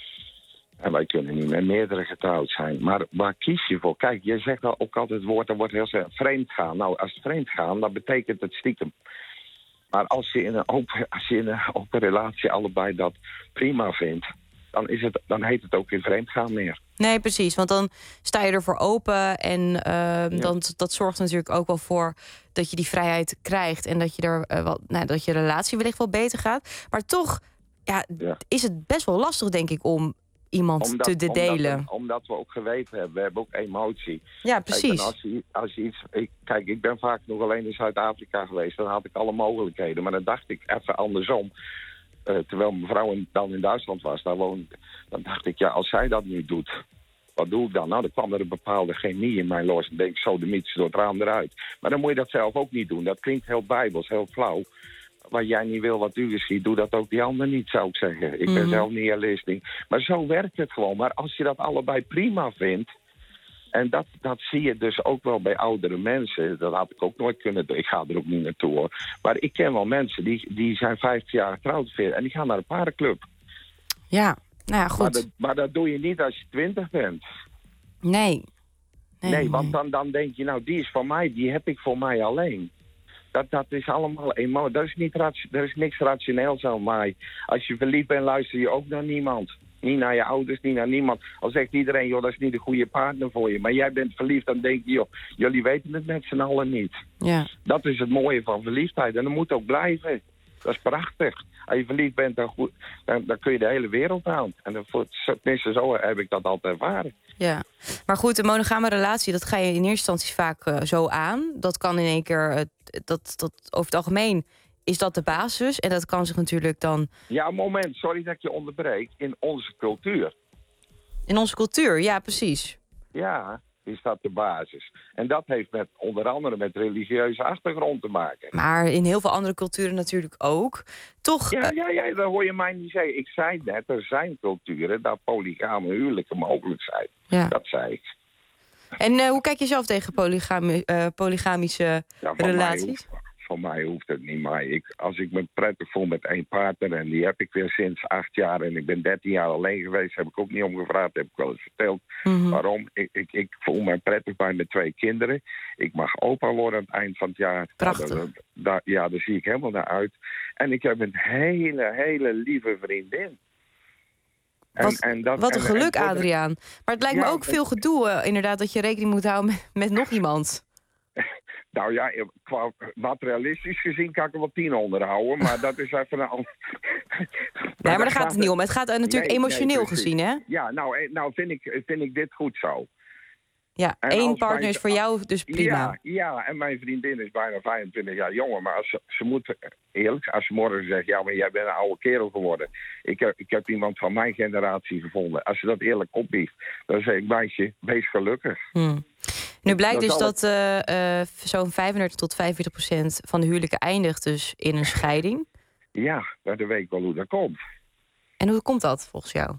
En wij kunnen niet met meerdere getrouwd zijn. Maar waar kies je voor? Kijk, je zegt ook altijd het woord, dat wordt heel snel vreemd gaan. Nou, als het vreemd gaan, dan betekent het stiekem. Maar als je in een open relatie allebei dat prima vindt, dan heet het ook geen vreemdgaan meer. Nee, precies. Want dan sta je ervoor open. En dat zorgt natuurlijk ook wel voor dat je die vrijheid krijgt. En dat je dat je relatie wellicht wel beter gaat. Maar toch is het best wel lastig, denk ik, om iemand te delen. Omdat we ook geweten hebben. We hebben ook emotie. Ja, precies. Kijk, ik ben vaak nog alleen in Zuid-Afrika geweest. Dan had ik alle mogelijkheden. Maar dan dacht ik even andersom. Terwijl mijn vrouw dan in Duitsland was, daar woonde, dan dacht ik, als zij dat nu doet, wat doe ik dan? Nou, dan kwam er een bepaalde chemie in mij los. En denk ik, zo de miets door het raam eruit. Maar dan moet je dat zelf ook niet doen. Dat klinkt heel bijbels, heel flauw. Wat jij niet wil, wat u geschiet, doe dat ook die ander niet, zou ik zeggen. Ik ben zelf nihilistisch. Maar zo werkt het gewoon. Maar als je dat allebei prima vindt, en dat zie je dus ook wel bij oudere mensen. Dat had ik ook nooit kunnen doen. Ik ga er ook niet naartoe, hoor. Maar ik ken wel mensen die zijn 50 jaar getrouwd en die gaan naar een paardenclub. Ja, nou ja, goed. Maar dat doe je niet als je 20 bent. Nee, want dan denk je, nou, die is van mij, die heb ik voor mij alleen. Dat is allemaal emotie. Er is niks rationeels aan mij. Als je verliefd bent, luister je ook naar niemand. Niet naar je ouders, niet naar niemand. Al zegt iedereen, joh, dat is niet de goede partner voor je. Maar jij bent verliefd, dan denk je, joh, jullie weten het met z'n allen niet. Ja. Dat is het mooie van verliefdheid. En dat moet ook blijven. Dat is prachtig. Als je verliefd bent, dan kun je de hele wereld aan. En tenminste, zo heb ik dat altijd ervaren. Ja, maar goed, een monogame relatie, dat ga je in eerste instantie vaak zo aan. Dat kan in één keer, dat over het algemeen is dat de basis. En dat kan zich natuurlijk dan... Ja, moment, sorry dat ik je onderbreek. In onze cultuur. In onze cultuur, ja, precies. Ja, is dat de basis. En dat heeft onder andere met religieuze achtergrond te maken. Maar in heel veel andere culturen natuurlijk ook. Toch... Ja, dat hoor je mij niet zeggen. Ik zei net, er zijn culturen dat polygame huwelijken mogelijk zijn. Ja. Dat zei ik. En hoe kijk je zelf tegen polygamische relaties? Voor mij hoeft het niet, maar als ik me prettig voel met één partner, en die heb ik weer sinds 8 jaar, en ik ben 13 jaar alleen geweest, heb ik ook niet omgevraagd, heb ik wel eens verteld. Waarom? Ik voel me prettig bij mijn 2 kinderen. Ik mag opa worden aan het eind van het jaar. Prachtig. Daar zie ik helemaal naar uit. En ik heb een hele lieve vriendin. Wat een geluk, Adriaan. Maar het lijkt me ook veel gedoe, inderdaad, dat je rekening moet houden met nog iemand. Nou ja, qua materialistisch gezien kan ik er wel 10 onderhouden, maar dat is even een ander... Nee, maar daar gaat het niet om. Het gaat natuurlijk emotioneel gezien, hè? Ja, nou vind ik dit goed zo. Ja, En 1 als partner wij- is voor jou dus prima. Ja, en mijn vriendin is bijna 25 jaar jonger. Maar als ze moet, eerlijk, als ze morgen zegt... ja, maar jij bent een oude kerel geworden. Ik heb iemand van mijn generatie gevonden. Als ze dat eerlijk opbiecht, dan zeg ik... meisje, wees gelukkig. Nu blijkt Dan dus zal dat zo'n 35 tot 45% van de huwelijken eindigt dus in een scheiding. Ja, maar dan weet ik wel hoe dat komt. En hoe komt dat volgens jou?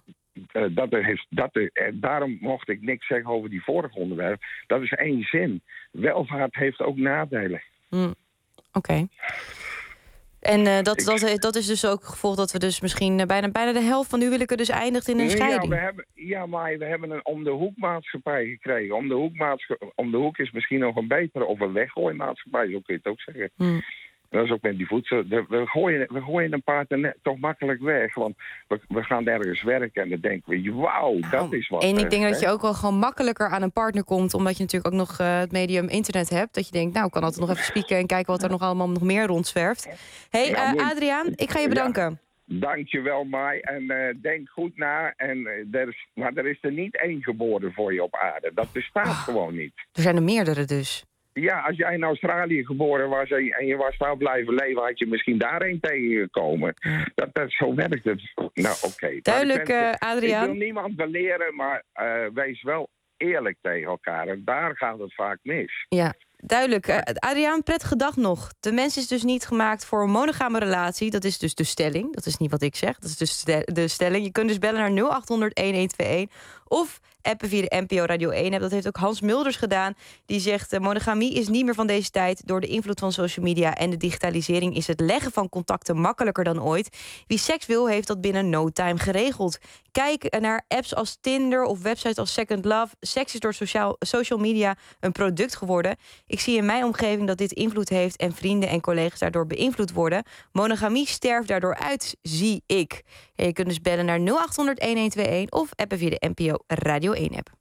Daarom mocht ik niks zeggen over die vorige onderwerp. Dat is 1 zin. Welvaart heeft ook nadelen. Oké. En dat is dus ook het gevolg dat we dus misschien bijna de helft van de huwelijken dus eindigt in een scheiding. Maar we hebben een om de hoek maatschappij gekregen. Om de hoek is misschien nog een betere of een weggooimaatschappij, zo kun je het ook zeggen. Dat is ook met die voedsel. We gooien een partner toch makkelijk weg. Want we gaan ergens werken en dan denken we, wauw, dat is wat. En ik denk dat je ook wel gewoon makkelijker aan een partner komt, omdat je natuurlijk ook nog het medium internet hebt. Dat je denkt, nou, ik kan altijd nog even spieken en kijken wat er nog allemaal nog meer rondzwerft. Hey, Adriaan, ik ga je bedanken. Dankjewel, Mai. En denk goed na. Maar er is er niet 1 geboren voor je op aarde. Dat bestaat gewoon niet. Er zijn er meerdere dus. Ja, als jij in Australië geboren was en je was daar blijven leven... had je misschien daarheen tegengekomen. Zo werkt het. Nou, oké. Duidelijk, Adriaan. Ik wil niemand beleren, maar wees wel eerlijk tegen elkaar. En daar gaat het vaak mis. Ja, duidelijk. Adriaan, prettige dag nog. De mens is dus niet gemaakt voor een monogame relatie. Dat is dus de stelling. Dat is niet wat ik zeg. Dat is dus de stelling. Je kunt dus bellen naar 0800-1121 of appen via de NPO Radio 1 app. Dat heeft ook Hans Mulders gedaan. Die zegt, monogamie is niet meer van deze tijd. Door de invloed van social media en de digitalisering is het leggen van contacten makkelijker dan ooit. Wie seks wil, heeft dat binnen no time geregeld. Kijk naar apps als Tinder of websites als Second Love. Seks is door social media een product geworden. Ik zie in mijn omgeving dat dit invloed heeft en vrienden en collega's daardoor beïnvloed worden. Monogamie sterft daardoor uit, zie ik. En je kunt dus bellen naar 0800-1121 of appen via de NPO Radio 1 app.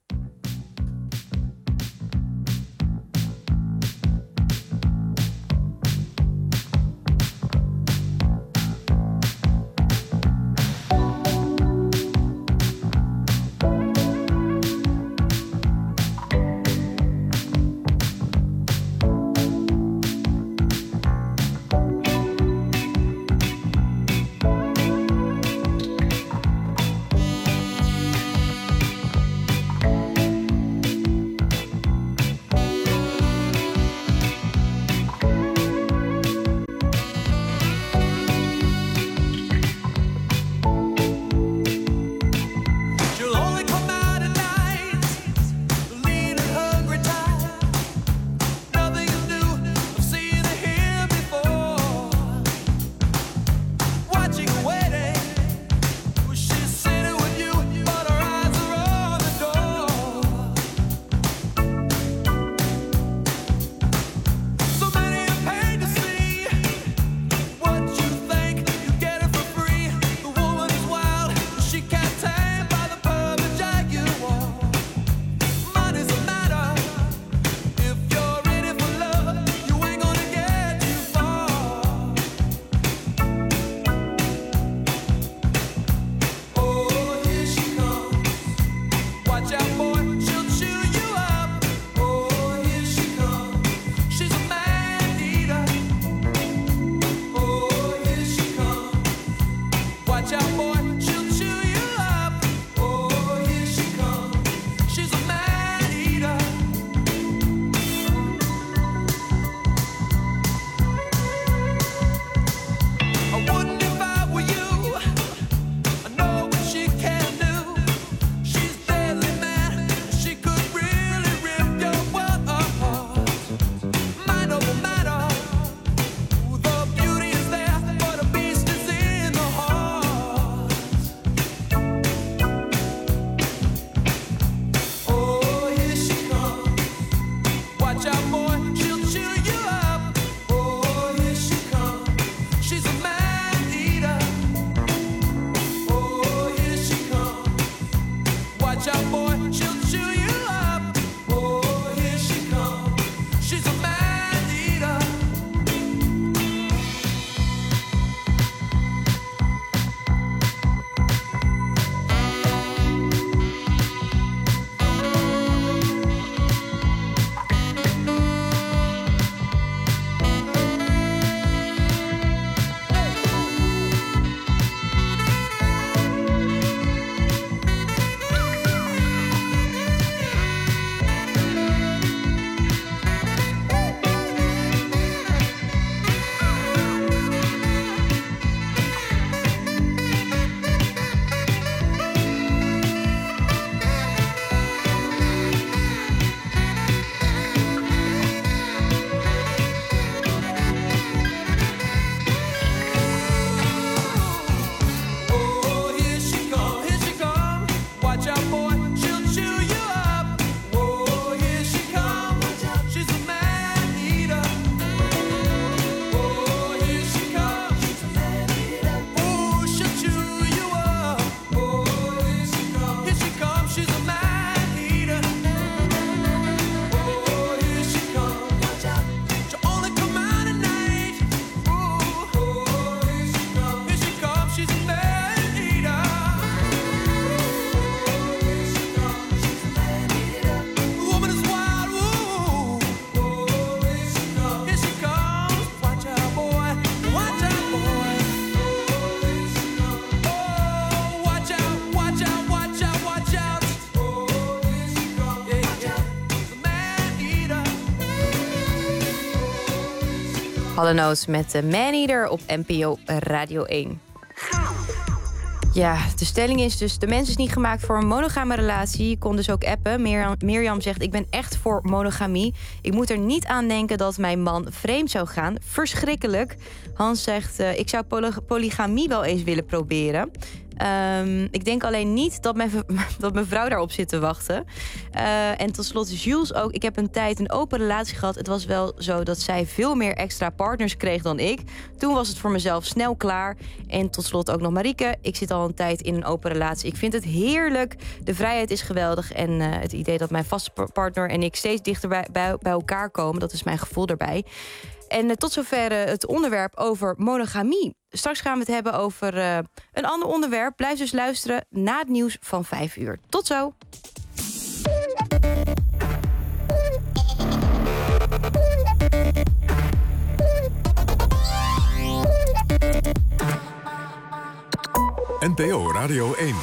Hall & Oates met Maneater op NPO Radio 1. Ja, de stelling is dus: de mens is niet gemaakt voor een monogame relatie. Je kon dus ook appen. Mirjam zegt: ik ben echt voor monogamie. Ik moet er niet aan denken dat mijn man vreemd zou gaan. Verschrikkelijk. Hans zegt: ik zou polygamie wel eens willen proberen. Ik denk alleen niet dat mijn vrouw daarop zit te wachten. En tot slot Jules ook. Ik heb een tijd een open relatie gehad. Het was wel zo dat zij veel meer extra partners kreeg dan ik. Toen was het voor mezelf snel klaar. En tot slot ook nog Marieke. Ik zit al een tijd in een open relatie. Ik vind het heerlijk. De vrijheid is geweldig. En het idee dat mijn vaste partner en ik steeds dichter bij elkaar komen. Dat is mijn gevoel daarbij. En tot zover het onderwerp over monogamie. Straks gaan we het hebben over een ander onderwerp. Blijf dus luisteren na het nieuws van 5 uur. Tot zo! NPO Radio 1.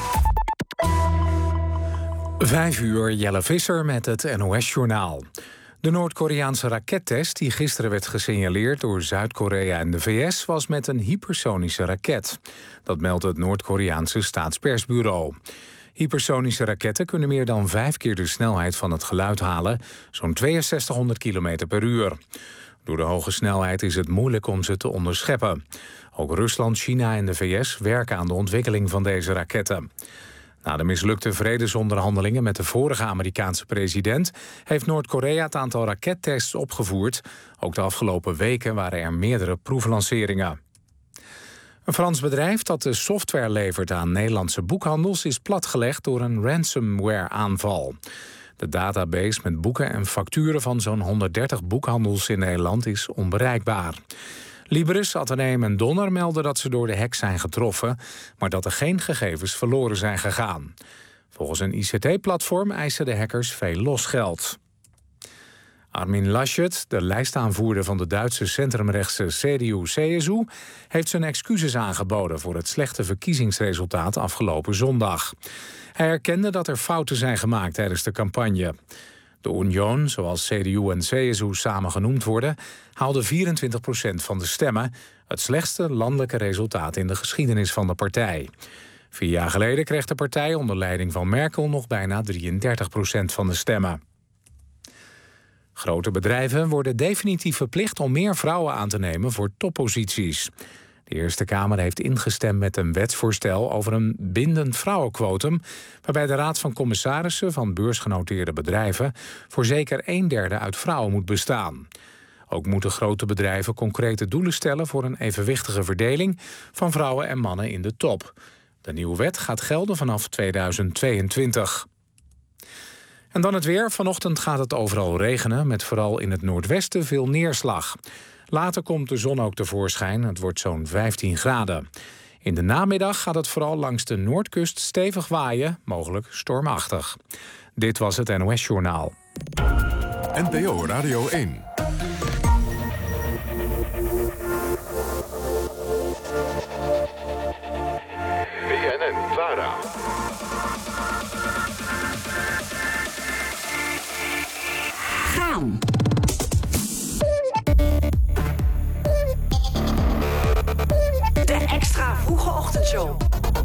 5 uur, Jelle Visser met het NOS-journaal. De Noord-Koreaanse rakettest die gisteren werd gesignaleerd door Zuid-Korea en de VS... was met een hypersonische raket. Dat meldt het Noord-Koreaanse staatspersbureau. Hypersonische raketten kunnen meer dan 5 keer de snelheid van het geluid halen... zo'n 6200 km per uur. Door de hoge snelheid is het moeilijk om ze te onderscheppen. Ook Rusland, China en de VS werken aan de ontwikkeling van deze raketten. Na de mislukte vredesonderhandelingen met de vorige Amerikaanse president... heeft Noord-Korea het aantal rakettests opgevoerd. Ook de afgelopen weken waren er meerdere proeflanceringen. Een Frans bedrijf dat de software levert aan Nederlandse boekhandels... is platgelegd door een ransomware-aanval. De database met boeken en facturen van zo'n 130 boekhandels in Nederland is onbereikbaar. Libris, Atheneum en Donner melden dat ze door de hack zijn getroffen... maar dat er geen gegevens verloren zijn gegaan. Volgens een ICT-platform eisen de hackers veel losgeld. Armin Laschet, de lijstaanvoerder van de Duitse centrumrechtse CDU-CSU... heeft zijn excuses aangeboden voor het slechte verkiezingsresultaat afgelopen zondag. Hij erkende dat er fouten zijn gemaakt tijdens de campagne. De Union, zoals CDU en CSU samen genoemd worden, haalde 24% van de stemmen, het slechtste landelijke resultaat in de geschiedenis van de partij. 4 jaar geleden kreeg de partij onder leiding van Merkel nog bijna 33% van de stemmen. Grote bedrijven worden definitief verplicht om meer vrouwen aan te nemen voor topposities. De Eerste Kamer heeft ingestemd met een wetsvoorstel over een bindend vrouwenquotum, waarbij de Raad van Commissarissen van beursgenoteerde bedrijven voor zeker 1/3 uit vrouwen moet bestaan. Ook moeten grote bedrijven concrete doelen stellen voor een evenwichtige verdeling van vrouwen en mannen in de top. De nieuwe wet gaat gelden vanaf 2022. En dan het weer. Vanochtend gaat het overal regenen, met vooral in het noordwesten veel neerslag. Later komt de zon ook tevoorschijn. Het wordt zo'n 15 graden. In de namiddag gaat het vooral langs de noordkust stevig waaien, mogelijk stormachtig. Dit was het NOS-journaal. NPO Radio 1. BNN-VARA. Gaan. De extra vroege ochtendshow.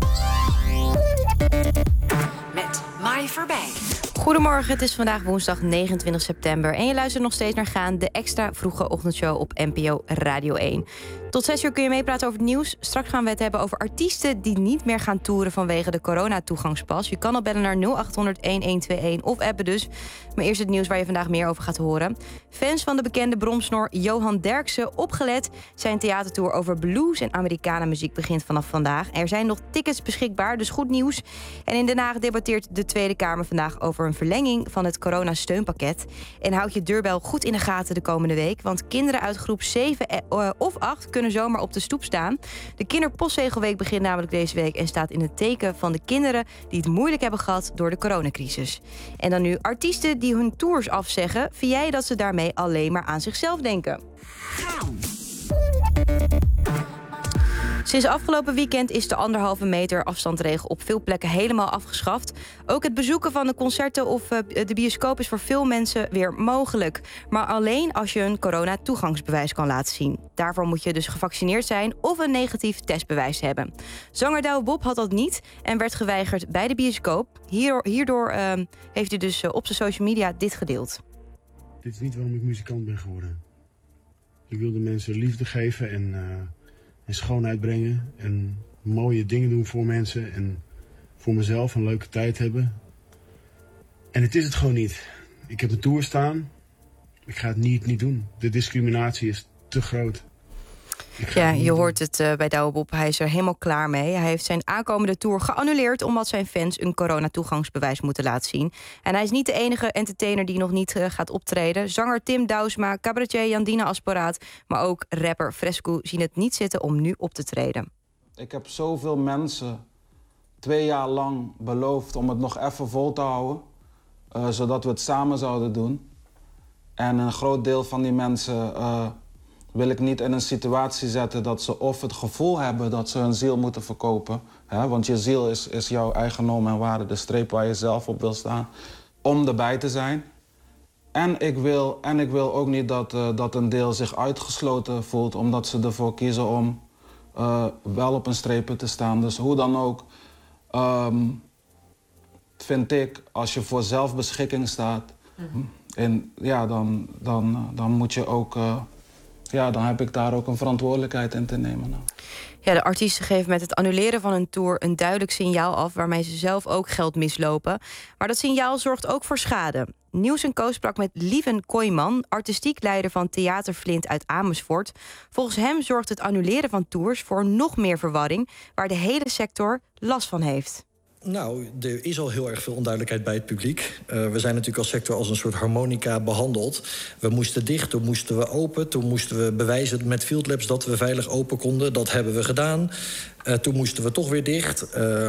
Met Mai Verbij. Goedemorgen, het is vandaag woensdag 29 september... en je luistert nog steeds naar Gaan, de extra vroege ochtendshow op NPO Radio 1. Tot 6 uur kun je meepraten over het nieuws. Straks gaan we het hebben over artiesten die niet meer gaan toeren vanwege de coronatoegangspas. Je kan al bellen naar 0800-1121 of appen dus. Maar eerst het nieuws waar je vandaag meer over gaat horen. Fans van de bekende bromsnor Johan Derksen, opgelet. Zijn theatertour over blues en Amerikanenmuziek begint vanaf vandaag. Er zijn nog tickets beschikbaar, dus goed nieuws. En in Den Haag debatteert de Tweede Kamer vandaag over een verlenging van het coronasteunpakket. En houd je deurbel goed in de gaten de komende week, want kinderen uit groep 7 of 8 kunnen zomaar op de stoep staan. De kinderpostzegelweek begint namelijk deze week en staat in het teken van de kinderen die het moeilijk hebben gehad door de coronacrisis. En dan nu artiesten die hun tours afzeggen. Vind jij dat ze daarmee alleen maar aan zichzelf denken? Sinds afgelopen weekend is de 1,5 meter afstandregel op veel plekken helemaal afgeschaft. Ook het bezoeken van de concerten of de bioscoop is voor veel mensen weer mogelijk. Maar alleen als je een corona-toegangsbewijs kan laten zien. Daarvoor moet je dus gevaccineerd zijn of een negatief testbewijs hebben. Zanger Douwe Bob had dat niet en werd geweigerd bij de bioscoop. Hierdoor heeft hij dus op zijn social media dit gedeeld. Dit is niet waarom ik muzikant ben geworden. Ik wilde mensen liefde geven en schoonheid brengen. En mooie dingen doen voor mensen. En voor mezelf een leuke tijd hebben. En het is het gewoon niet. Ik heb een tour staan. Ik ga het niet doen. De discriminatie is te groot. Ja, je hoort het bij Douwe Bob. Hij is er helemaal klaar mee. Hij heeft zijn aankomende tour geannuleerd omdat zijn fans een coronatoegangsbewijs moeten laten zien. En hij is niet de enige entertainer die nog niet gaat optreden. Zanger Tim Douwsma, cabaretier Jandine Asporaat, maar ook rapper Fresco zien het niet zitten om nu op te treden. Ik heb zoveel mensen 2 jaar lang beloofd om het nog even vol te houden, zodat we het samen zouden doen. En een groot deel van die mensen wil ik niet in een situatie zetten dat ze of het gevoel hebben dat ze hun ziel moeten verkopen. Hè? Want je ziel is jouw eigendom en waarde, de streep waar je zelf op wil staan. Om erbij te zijn. En ik wil ook niet dat een deel zich uitgesloten voelt omdat ze ervoor kiezen om wel op een streep te staan. Dus hoe dan ook vind ik, als je voor zelfbeschikking staat, dan moet je ook. Dan heb ik daar ook een verantwoordelijkheid in te nemen. Nou. Ja, de artiesten geven met het annuleren van hun tour een duidelijk signaal af waarmee ze zelf ook geld mislopen. Maar dat signaal zorgt ook voor schade. Nieuws & Co sprak met Lieven Kooijman, artistiek leider van Theater Flint uit Amersfoort. Volgens hem zorgt het annuleren van tours voor nog meer verwarring, waar de hele sector last van heeft. Nou, er is al heel erg veel onduidelijkheid bij het publiek. We zijn natuurlijk als sector als een soort harmonica behandeld. We moesten dicht, toen moesten we open. Toen moesten we bewijzen met Field Labs dat we veilig open konden. Dat hebben we gedaan. Toen moesten we toch weer dicht.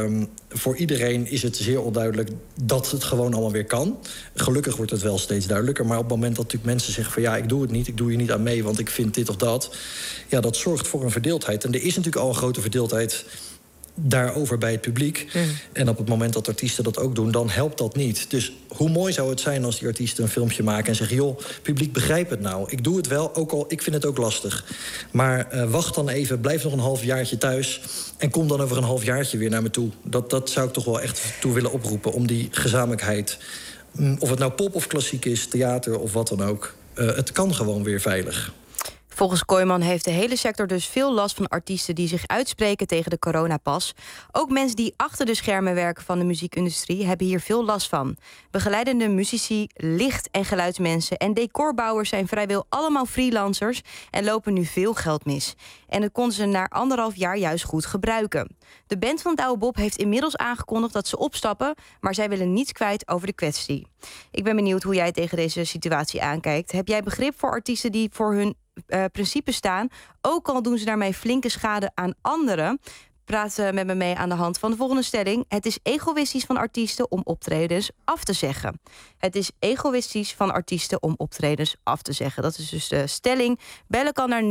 Voor iedereen is het zeer onduidelijk dat het gewoon allemaal weer kan. Gelukkig wordt het wel steeds duidelijker. Maar op het moment dat natuurlijk mensen zeggen van ja, ik doe het niet, ik doe hier niet aan mee, want ik vind dit of dat. Ja, dat zorgt voor een verdeeldheid. En er is natuurlijk al een grote verdeeldheid daarover bij het publiek. En op het moment dat artiesten dat ook doen, dan helpt dat niet. Dus hoe mooi zou het zijn als die artiesten een filmpje maken en zeggen, joh, publiek, begrijp het nou. Ik doe het wel, ook al ik vind het ook lastig. Maar wacht dan even, blijf nog een halfjaartje thuis en kom dan over een halfjaartje weer naar me toe. Dat zou ik toch wel echt toe willen oproepen, om die gezamenlijkheid, of het nou pop of klassiek is, theater of wat dan ook, het kan gewoon weer veilig. Volgens Kooijman heeft de hele sector dus veel last van artiesten die zich uitspreken tegen de coronapas. Ook mensen die achter de schermen werken van de muziekindustrie hebben hier veel last van. Begeleidende muzici, licht- en geluidsmensen en decorbouwers zijn vrijwel allemaal freelancers en lopen nu veel geld mis. En dat konden ze na 1,5 jaar juist goed gebruiken. De band van Douwe Bob heeft inmiddels aangekondigd dat ze opstappen, maar zij willen niets kwijt over de kwestie. Ik ben benieuwd hoe jij tegen deze situatie aankijkt. Heb jij begrip voor artiesten die voor hun principe staan, ook al doen ze daarmee flinke schade aan anderen? Praat met me mee aan de hand van de volgende stelling. Het is egoïstisch van artiesten om optredens af te zeggen. Het is egoïstisch van artiesten om optredens af te zeggen. Dat is dus de stelling. Bellen kan naar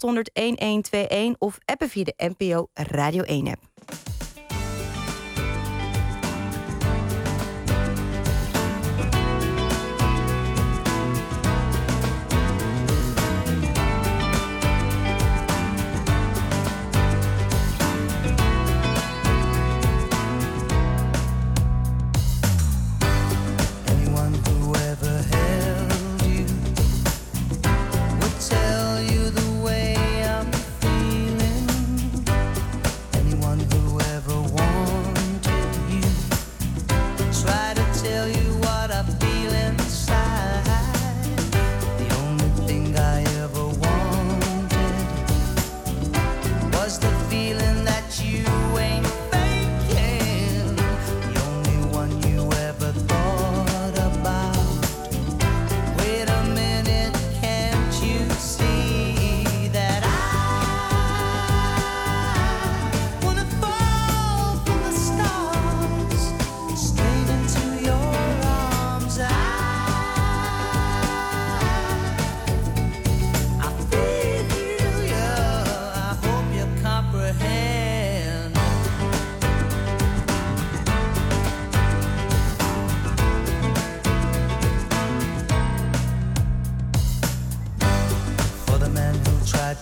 0800-1121 of appen via de NPO Radio 1 app.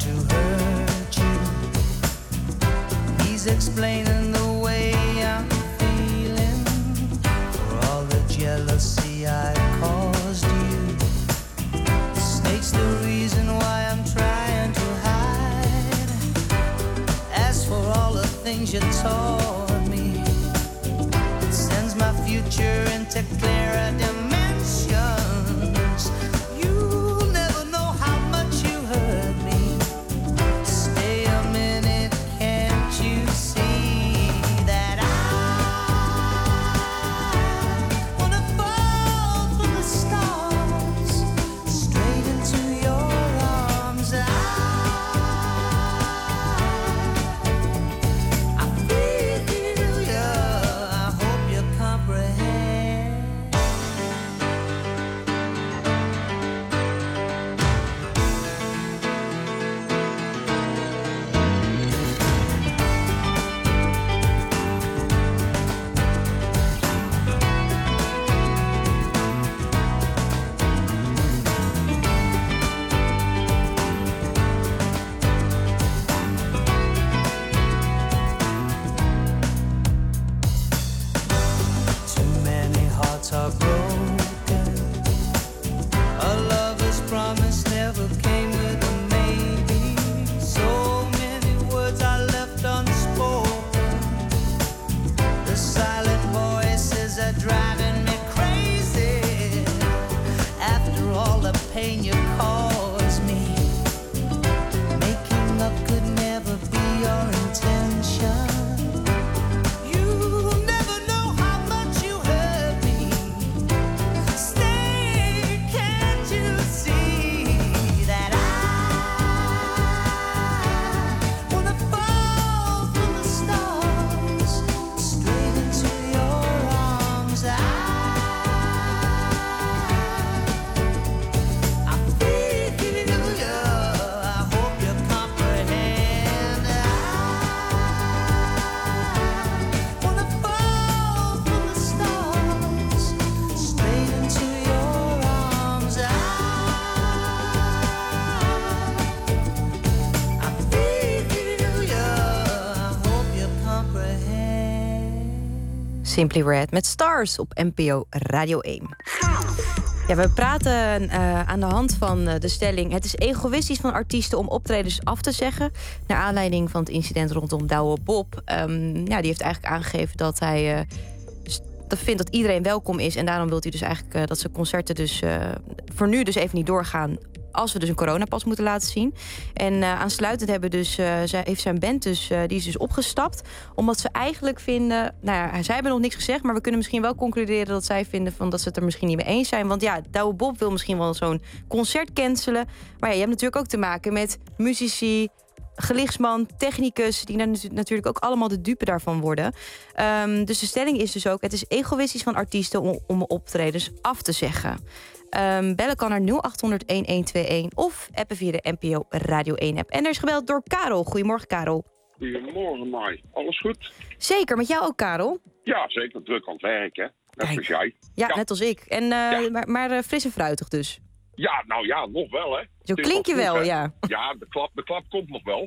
to hurt you. He's explaining the way I'm feeling for all the jealousy I caused you. The snake's the reason why I'm trying to hide. As for all the things you taught me, it sends my future into clearer dimensions. You'll never know how much you hurt me. Stay a minute, can't you see that I wanna fall from the stars straight into your arms? I feel you, I hope you comprehend. Too many hearts are broken. A lover's promise never came with a maybe. So many words are left unspoken. The silent voices are driving me crazy. After all the pain you caused me, making up could never be your intention. You'll never know how much you hurt me. Stay, can't you see that I wanna fall from the stars straight into your arms? I feel you, I hope you comprehend. I wanna fall from the stars straight into your arms. I feel you, I hope you comprehend. Simply Red met Stars op NPO Radio 1. Ja, we praten aan de hand van de stelling: het is egoïstisch van artiesten om optredens af te zeggen. Naar aanleiding van het incident rondom Douwe Bob. Die heeft eigenlijk aangegeven dat hij dat vindt dat iedereen welkom is. En daarom wil hij dus eigenlijk dat zijn concerten dus voor nu dus even niet doorgaan. Als we dus een coronapas moeten laten zien. En aansluitend heeft zijn band dus, die is dus opgestapt. Omdat ze eigenlijk vinden, zij hebben nog niks gezegd, maar we kunnen misschien wel concluderen dat zij vinden dat ze het er misschien niet mee eens zijn. Want ja, Douwe Bob wil misschien wel zo'n concert cancelen. Maar ja, je hebt natuurlijk ook te maken met muzici, gelichtsman, technicus, die natuurlijk ook allemaal de dupe daarvan worden. Dus de stelling is dus ook: het is egoïstisch van artiesten om optredens af te zeggen. Bellen kan naar 0800-1121 of appen via de NPO Radio 1 app. En er is gebeld door Karel. Goedemorgen, Karel. Goedemorgen, Mai. Alles goed? Zeker, met jou ook, Karel? Ja, zeker. Druk aan het werk, hè. Net zoals jij. Ja, net als ik. En, maar fris en fruitig dus. Ja, nou ja, nog wel, hè. Zo klink je wel, ja. Ja, de klap komt nog wel.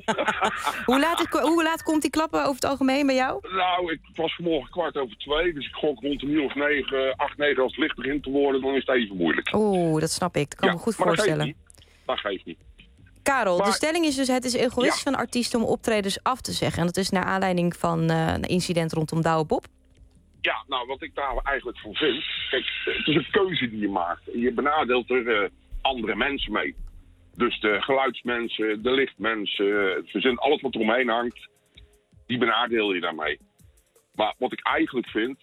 Hoe laat komt die klap over het algemeen bij jou? Nou, het was vanmorgen 2:15, dus ik gok rond een uur of 8, 9 als het licht begint te worden, dan is het even moeilijk. Oeh, dat snap ik. Dat kan me goed voorstellen. Dat geeft niet. Karel, de stelling is dus: het is egoïstisch van artiesten om optredens af te zeggen. En dat is naar aanleiding van een incident rondom Douwe Bob. Ja, nou, wat ik daar eigenlijk van vind, kijk, het is een keuze die je maakt. Je benadeelt er andere mensen mee. Dus de geluidsmensen, de lichtmensen, alles wat eromheen hangt, die benadeel je daarmee. Maar wat ik eigenlijk vind,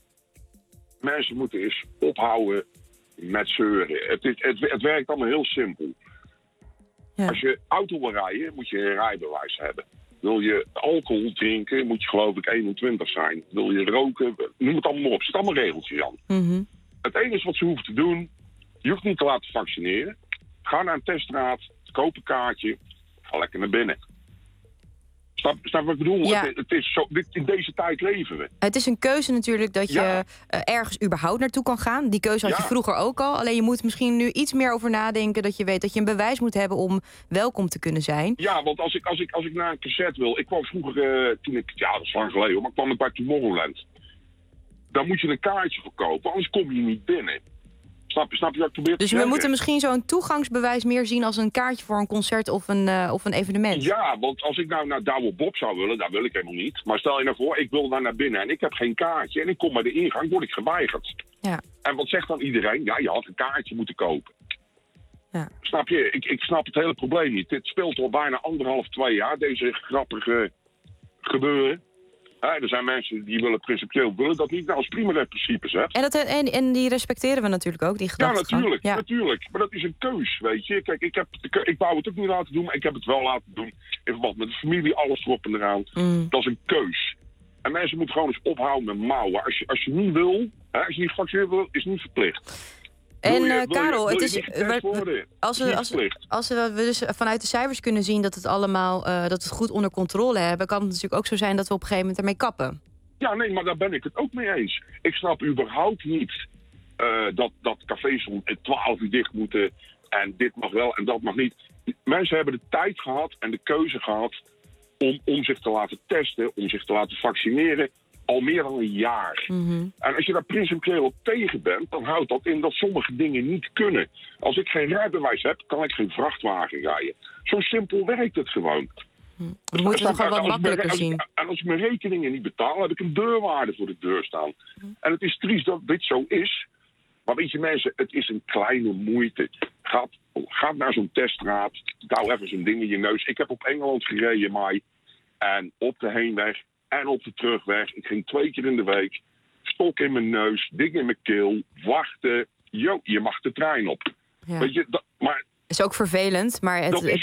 mensen moeten eens ophouden met zeuren. Het werkt allemaal heel simpel. Ja. Als je auto wil rijden, moet je een rijbewijs hebben. Wil je alcohol drinken, moet je geloof ik 21 zijn. Wil je roken, noem het allemaal op. Er zitten allemaal regeltjes aan. Mm-hmm. Het enige wat ze hoeven te doen, je hoeft niet te laten vaccineren. Ga naar een teststraat, koop een kaartje, ga lekker naar binnen. Snap wat ik bedoel? Ja. Het is zo, in deze tijd leven we. Het is een keuze natuurlijk dat je ergens überhaupt naartoe kan gaan. Die keuze had je vroeger ook al. Alleen je moet misschien nu iets meer over nadenken... dat je weet dat je een bewijs moet hebben om welkom te kunnen zijn. Ja, want als ik naar een concert wil... Ik kwam vroeger, toen ik... Ja, dat is lang geleden, maar kwam ik bij Tomorrowland. Dan moet je een kaartje verkopen, anders kom je niet binnen. Snap je wat ik probeer te Dus zeggen? we moeten misschien zo'n toegangsbewijs meer zien... als een kaartje voor een concert of een evenement. Ja, want als ik nou naar Douwe Bob zou willen, dat wil ik helemaal niet. Maar stel je nou voor, ik wil daar naar binnen en ik heb geen kaartje... en ik kom bij de ingang, word ik geweigerd. Ja. En wat zegt dan iedereen? Ja, je had een kaartje moeten kopen. Ja. Snap je? Ik snap het hele probleem niet. Dit speelt al bijna 2 jaar, deze grappige gebeuren. Er zijn mensen die willen dat niet. Nou, als prima dat principes hebt. En die respecteren we natuurlijk ook, die gedachtegang. Ja, natuurlijk. Maar dat is een keus, weet je. Kijk, ik wou het ook niet laten doen, maar ik heb het wel laten doen. In verband met de familie, alles erop en eraan. Dat is een keus. En mensen moeten gewoon eens ophouden met mouwen. Als je niet wil, als je niet gevaccineerd wil, is het niet verplicht. En Karel, het is als we dus vanuit de cijfers kunnen zien dat het allemaal dat we het goed onder controle hebben, kan het natuurlijk ook zo zijn dat we op een gegeven moment ermee kappen. Ja, nee, maar daar ben ik het ook mee eens. Ik snap überhaupt niet dat cafés om 12 uur dicht moeten en dit mag wel en dat mag niet. Mensen hebben de tijd gehad en de keuze gehad om zich te laten testen, om zich te laten vaccineren. Al meer dan een jaar. En als je daar principieel op tegen bent, dan houdt dat in dat sommige dingen niet kunnen. Als ik geen rijbewijs heb, kan ik geen vrachtwagen rijden. Zo simpel werkt het gewoon. We moeten het gewoon wat makkelijker zien. En als ik mijn rekeningen niet betaal, heb ik een deurwaarde voor de deur staan. En het is triest dat dit zo is. Maar weet je mensen, het is een kleine moeite. Ga naar zo'n teststraat, douw even zo'n ding in je neus. Ik heb op Engeland gereden, Mai. En op de heenweg en op de terugweg. Ik ging 2 keer in de week. Stok in mijn neus, ding in mijn keel, wachten. Je mag de trein op. Ja. Weet je, maar is ook vervelend, maar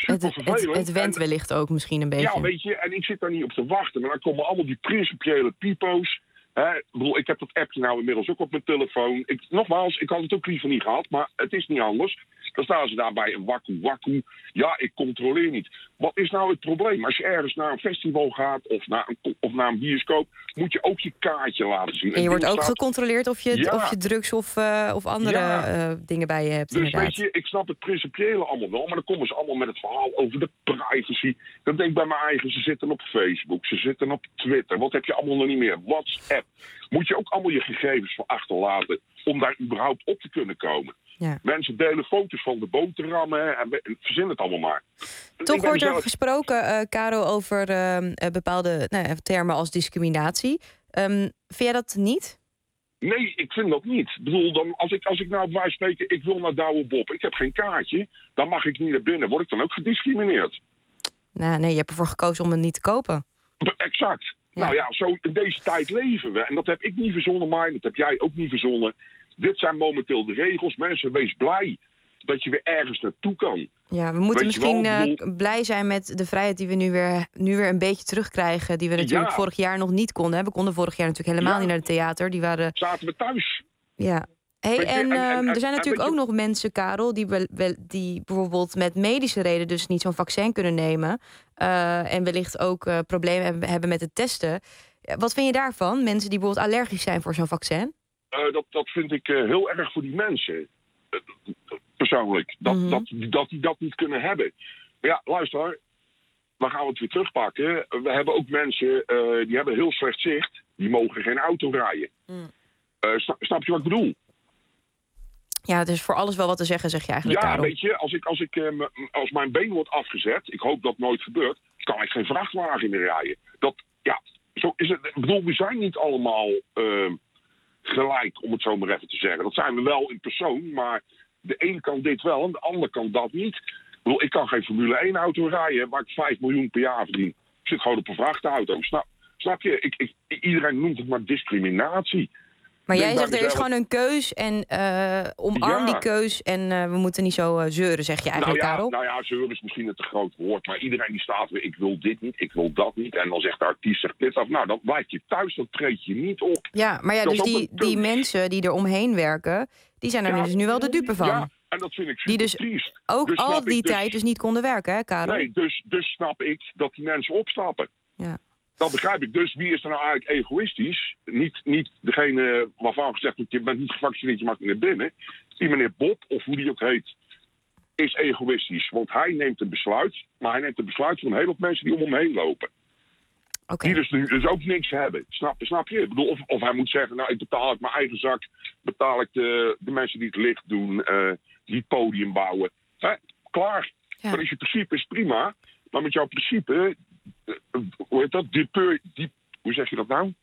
het went wellicht ook misschien een beetje. Ja, weet je, en ik zit daar niet op te wachten. Maar dan komen allemaal die principiële pipo's. Ik heb dat appje nou inmiddels ook op mijn telefoon. Nogmaals, ik had het ook liever niet gehad, maar het is niet anders. Dan staan ze daarbij een wakku. Ja, ik controleer niet. Wat is nou het probleem? Als je ergens naar een festival gaat of naar een bioscoop, moet je ook je kaartje laten zien. En je wordt ook gecontroleerd of je drugs of andere dingen bij je hebt. Dus inderdaad. Weet je, ik snap het principiële allemaal wel, maar dan komen ze allemaal met het verhaal over de privacy. Dan denk ik bij mijn eigen, ze zitten op Facebook, ze zitten op Twitter. Wat heb je allemaal nog niet meer? WhatsApp. Moet je ook allemaal je gegevens voor achterlaten om daar überhaupt op te kunnen komen. Ja. Mensen delen foto's van de boterhammen en verzin het allemaal maar. Toch wordt er gesproken, Caro, over bepaalde termen als discriminatie. Vind jij dat niet? Nee, ik vind dat niet. Ik bedoel, als ik nou bij wijze van spreken, ik wil naar Douwe Bob, ik heb geen kaartje, dan mag ik niet naar binnen. Word ik dan ook gediscrimineerd? Nou, nee, je hebt ervoor gekozen om het niet te kopen. Exact. Ja. Nou ja, zo in deze tijd leven we. En dat heb ik niet verzonnen, maar dat heb jij ook niet verzonnen. Dit zijn momenteel de regels. Mensen, wees blij dat je weer ergens naartoe kan. Ja, we moeten misschien blij zijn met de vrijheid die we nu weer een beetje terugkrijgen. Die we natuurlijk vorig jaar nog niet konden. We konden vorig jaar natuurlijk helemaal niet naar het theater. Zaten we thuis. Ja. Hey, er zijn natuurlijk ook nog mensen, Karel, die bijvoorbeeld met medische reden dus niet zo'n vaccin kunnen nemen. En wellicht ook problemen hebben met het testen. Wat vind je daarvan? Mensen die bijvoorbeeld allergisch zijn voor zo'n vaccin? Dat vind ik heel erg voor die mensen. Persoonlijk. Dat die dat niet kunnen hebben. Maar ja, luister. Dan gaan we het weer terugpakken. We hebben ook mensen die hebben heel slecht zicht. Die mogen geen auto rijden. Snap je wat ik bedoel? Ja, dus voor alles wel wat te zeggen, zeg je eigenlijk, Karel. Ja, weet je, als mijn been wordt afgezet, ik hoop dat het nooit gebeurt, kan ik geen vrachtwagen meer rijden. Zo is het. Ik bedoel, we zijn niet allemaal gelijk, om het zo maar even te zeggen. Dat zijn we wel in persoon, maar de een kan dit wel en de ander kan dat niet. Ik bedoel, ik kan geen Formule 1 auto rijden waar ik 5 miljoen per jaar verdien. Ik zit gewoon op een vrachtauto. Snap je? Iedereen noemt het maar discriminatie. Maar jij zegt er is gewoon een keus en omarm die keus en we moeten niet zo zeuren, zeg je eigenlijk, Karel? Nou ja, zeuren is misschien een te groot woord, maar iedereen die staat weer, ik wil dit niet, ik wil dat niet. En dan zegt de artiest dit af. Nou, dan blijf je thuis, dan treed je niet op. Ja, maar ja, dus die mensen die er omheen werken, die zijn er dus nu wel de dupe van. Ja, en dat vind ik super die dus triest. ook dus al die tijd dus niet konden werken, hè, Karel? Nee, dus snap ik dat die mensen opstappen. Ja. Dat begrijp ik. Dus wie is er nou eigenlijk egoïstisch? Niet degene waarvan gezegd wordt, je bent niet gevaccineerd, je mag niet naar binnen. Die meneer Bob, of hoe die ook heet, is egoïstisch. Want hij neemt een besluit, maar hij neemt een besluit van een hele hoop mensen die om hem heen lopen. Okay. Die dus ook niks hebben. Snap je? Ik bedoel, of hij moet zeggen, nou, ik betaal uit mijn eigen zak, betaal ik de mensen die het licht doen, die het podium bouwen. Klaar. Ja. Maar als je principe is prima, maar met jouw principe, hoe heet dat? Hoe zeg je dat nou?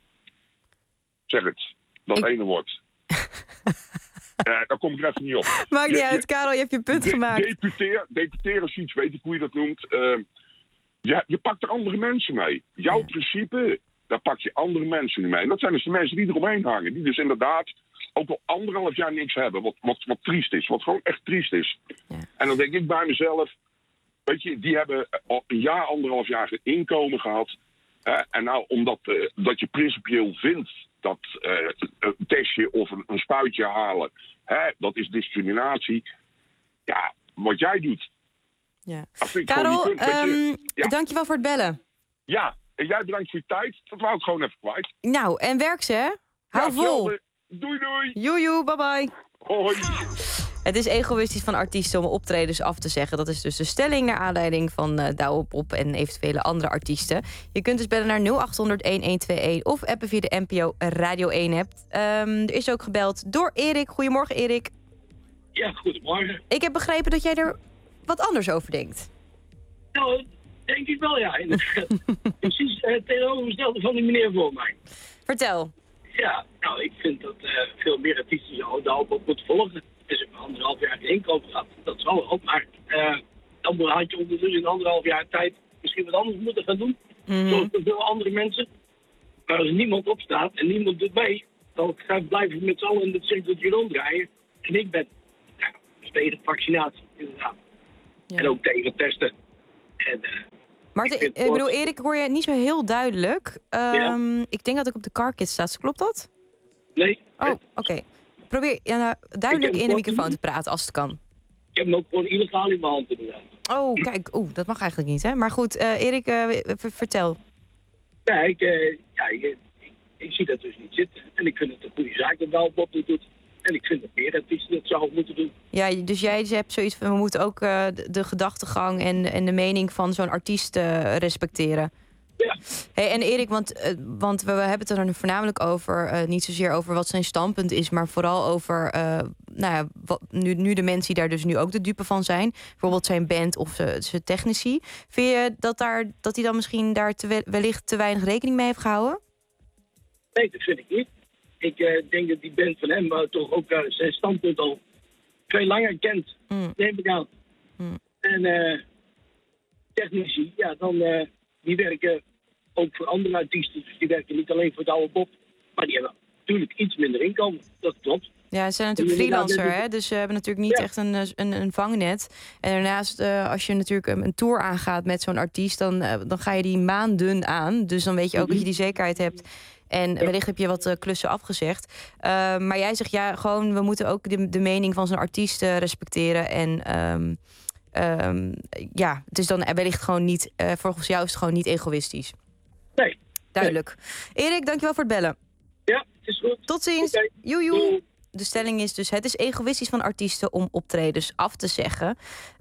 Zeg het. Dat ene woord. Daar kom ik er even niet op. Maakt niet uit, Karel, je hebt je punt gemaakt. Deputeren is iets, weet ik hoe je dat noemt. Je pakt er andere mensen mee. Jouw principe, daar pak je andere mensen mee. En dat zijn dus de mensen die eromheen hangen. Die dus inderdaad ook al 1,5 jaar niks hebben. Wat triest is. Wat gewoon echt triest is. Ja. En dan denk ik bij mezelf, weet je, die hebben al een jaar, 1,5 jaar geen inkomen gehad. En nou, omdat dat je principieel vindt dat een testje of een spuitje halen, dat is discriminatie. Ja, wat jij doet. Ja. Karel, dankjewel voor het bellen. Ja, en jij bedankt voor je tijd. Dat wou ik gewoon even kwijt. Nou, en werk ze, hè? Hou vol. Doei, doei. Joejoe, bye bye. Hoi. Het is egoïstisch van artiesten om optredens af te zeggen. Dat is dus de stelling naar aanleiding van Douwe Bob en eventuele andere artiesten. Je kunt dus bellen naar 0800-1121 of appen via de NPO Radio 1-app. Er is ook gebeld door Erik. Goedemorgen, Erik. Ja, goedemorgen. Ik heb begrepen dat jij er wat anders over denkt. Nou, denk ik wel, ja. Precies het tegenovergestelde van die meneer voor mij. Vertel. Ja, nou, ik vind dat veel meer artiesten zouden Douwe Bob moeten volgen. Het is een 1,5 jaar geen inkomen gehad. Dat zal wel, maar dan had je ondertussen in 1,5 jaar tijd misschien wat anders moeten gaan doen. Zoals voor veel andere mensen. Maar als er niemand opstaat en niemand doet mee, dan blijven we met z'n allen in het cirkeltje ronddraaien. En ik ben tegen vaccinatie, inderdaad. Ja. En ook tegen testen. En, maar ik bedoel, Erik, ik hoor je niet zo heel duidelijk. Ik denk dat ik op de Car-Kit sta. Klopt dat? Nee. Oh, oké. Probeer duidelijk in de microfoon te praten als het kan. Ik heb hem ook gewoon illegaal in mijn hand inderdaad. Oh, kijk. Dat mag eigenlijk niet, hè? Maar goed, Erik, vertel. Ja, ik zie dat dus niet zitten. En ik vind het een goede zaak dat Douwe Bob dit doet. En ik vind dat meer artiesten dat zouden moeten doen. Ja, dus jij hebt zoiets van, we moeten ook de gedachtegang en de mening van zo'n artiest respecteren. Ja. Hey, en Erik, want we hebben het er dan voornamelijk over, niet zozeer over wat zijn standpunt is, maar vooral over nu de mensen die daar dus nu ook de dupe van zijn. Bijvoorbeeld zijn band of zijn technici. Vind je dat hij dan misschien daar wellicht te weinig rekening mee heeft gehouden? Nee, dat vind ik niet. Ik denk dat die band van hem toch ook zijn standpunt al veel langer kent. Neem ik aan. En technici, ja, dan die werken ook voor andere artiesten. Dus die werken niet alleen voor Douwe Bob. Maar die hebben natuurlijk iets minder inkomen. Dat klopt. Ja, ze zijn natuurlijk freelancer, hè? Dus ze hebben natuurlijk niet echt een vangnet. En daarnaast, als je natuurlijk een tour aangaat met zo'n artiest, dan ga je die maanden aan. Dus dan weet je ook dat je die zekerheid hebt. En wellicht heb je wat klussen afgezegd. Maar jij zegt, ja, gewoon, we moeten ook de mening van zo'n artiest respecteren. En het is dan wellicht gewoon niet, volgens jou is het gewoon niet egoïstisch. Nee. Duidelijk. Nee. Erik, dankjewel voor het bellen. Ja, het is goed. Tot ziens. Okay. Joejoe. De stelling is dus, het is egoïstisch van artiesten om optredens af te zeggen.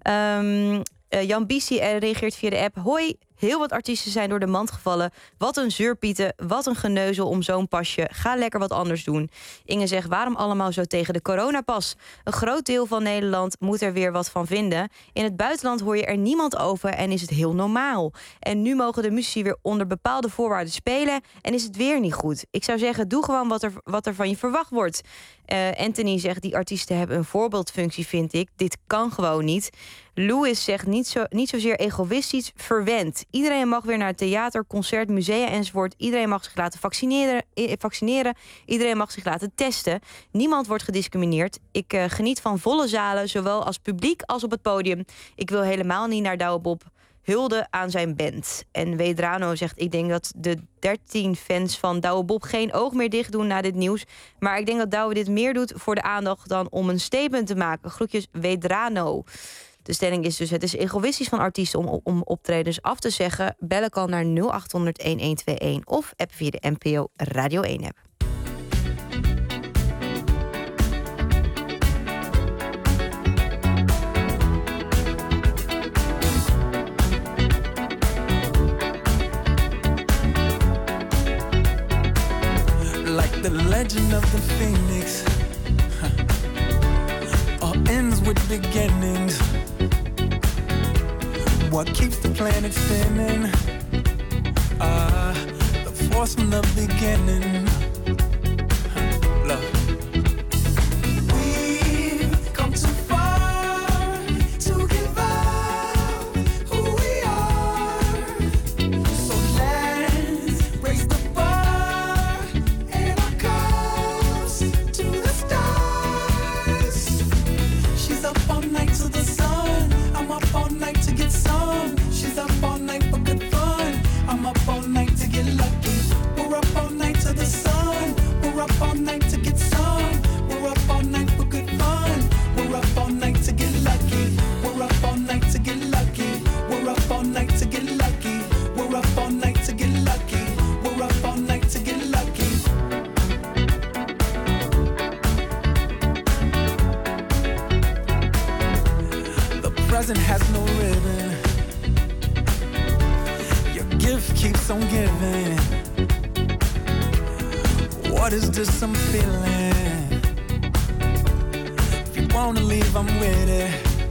Jan Bissi reageert via de app. Hoi, heel wat artiesten zijn door de mand gevallen. Wat een zeurpieten, wat een geneuzel om zo'n pasje. Ga lekker wat anders doen. Inge zegt, waarom allemaal zo tegen de coronapas? Een groot deel van Nederland moet er weer wat van vinden. In het buitenland hoor je er niemand over en is het heel normaal. En nu mogen de muzici weer onder bepaalde voorwaarden spelen en is het weer niet goed. Ik zou zeggen, doe gewoon wat er van je verwacht wordt. Anthony zegt, die artiesten hebben een voorbeeldfunctie, vind ik. Dit kan gewoon niet. Louis zegt, niet zozeer egoïstisch, verwend. Iedereen mag weer naar het theater, concert, musea enzovoort. Iedereen mag zich laten vaccineren. Iedereen mag zich laten testen. Niemand wordt gediscrimineerd. Ik geniet van volle zalen, zowel als publiek als op het podium. Ik wil helemaal niet naar Douwe Bob. Hulde aan zijn band. En Wedrano zegt, ik denk dat de 13 fans van Douwe Bob geen oog meer dicht doen na dit nieuws. Maar ik denk dat Douwe dit meer doet voor de aandacht dan om een statement te maken. Groetjes, Wedrano. De stelling is dus: het is egoïstisch van artiesten om optredens af te zeggen. Bellen kan naar 0800-1121 of app via de NPO Radio 1 app. Like the legend of the phoenix, all ends with beginnings. What keeps the planet spinning? The force from the beginning. Love. We've come too far to give up who we are. So let's raise the bar and our cups to the stars. She's up all night to the sun. I'm up all night to get some. She's up all night for good fun. I'm up all night to get lucky. We're up all night to the sun. We're up all night to get some. We're up all night for good fun. We're up all night to get lucky. We're up all night to get lucky. We're up all night to get lucky. We're up all night to get lucky. We're up all night to get lucky. The present has no ribbon. Your gift keeps on giving. What is this I'm feeling? If you wanna leave, I'm with it.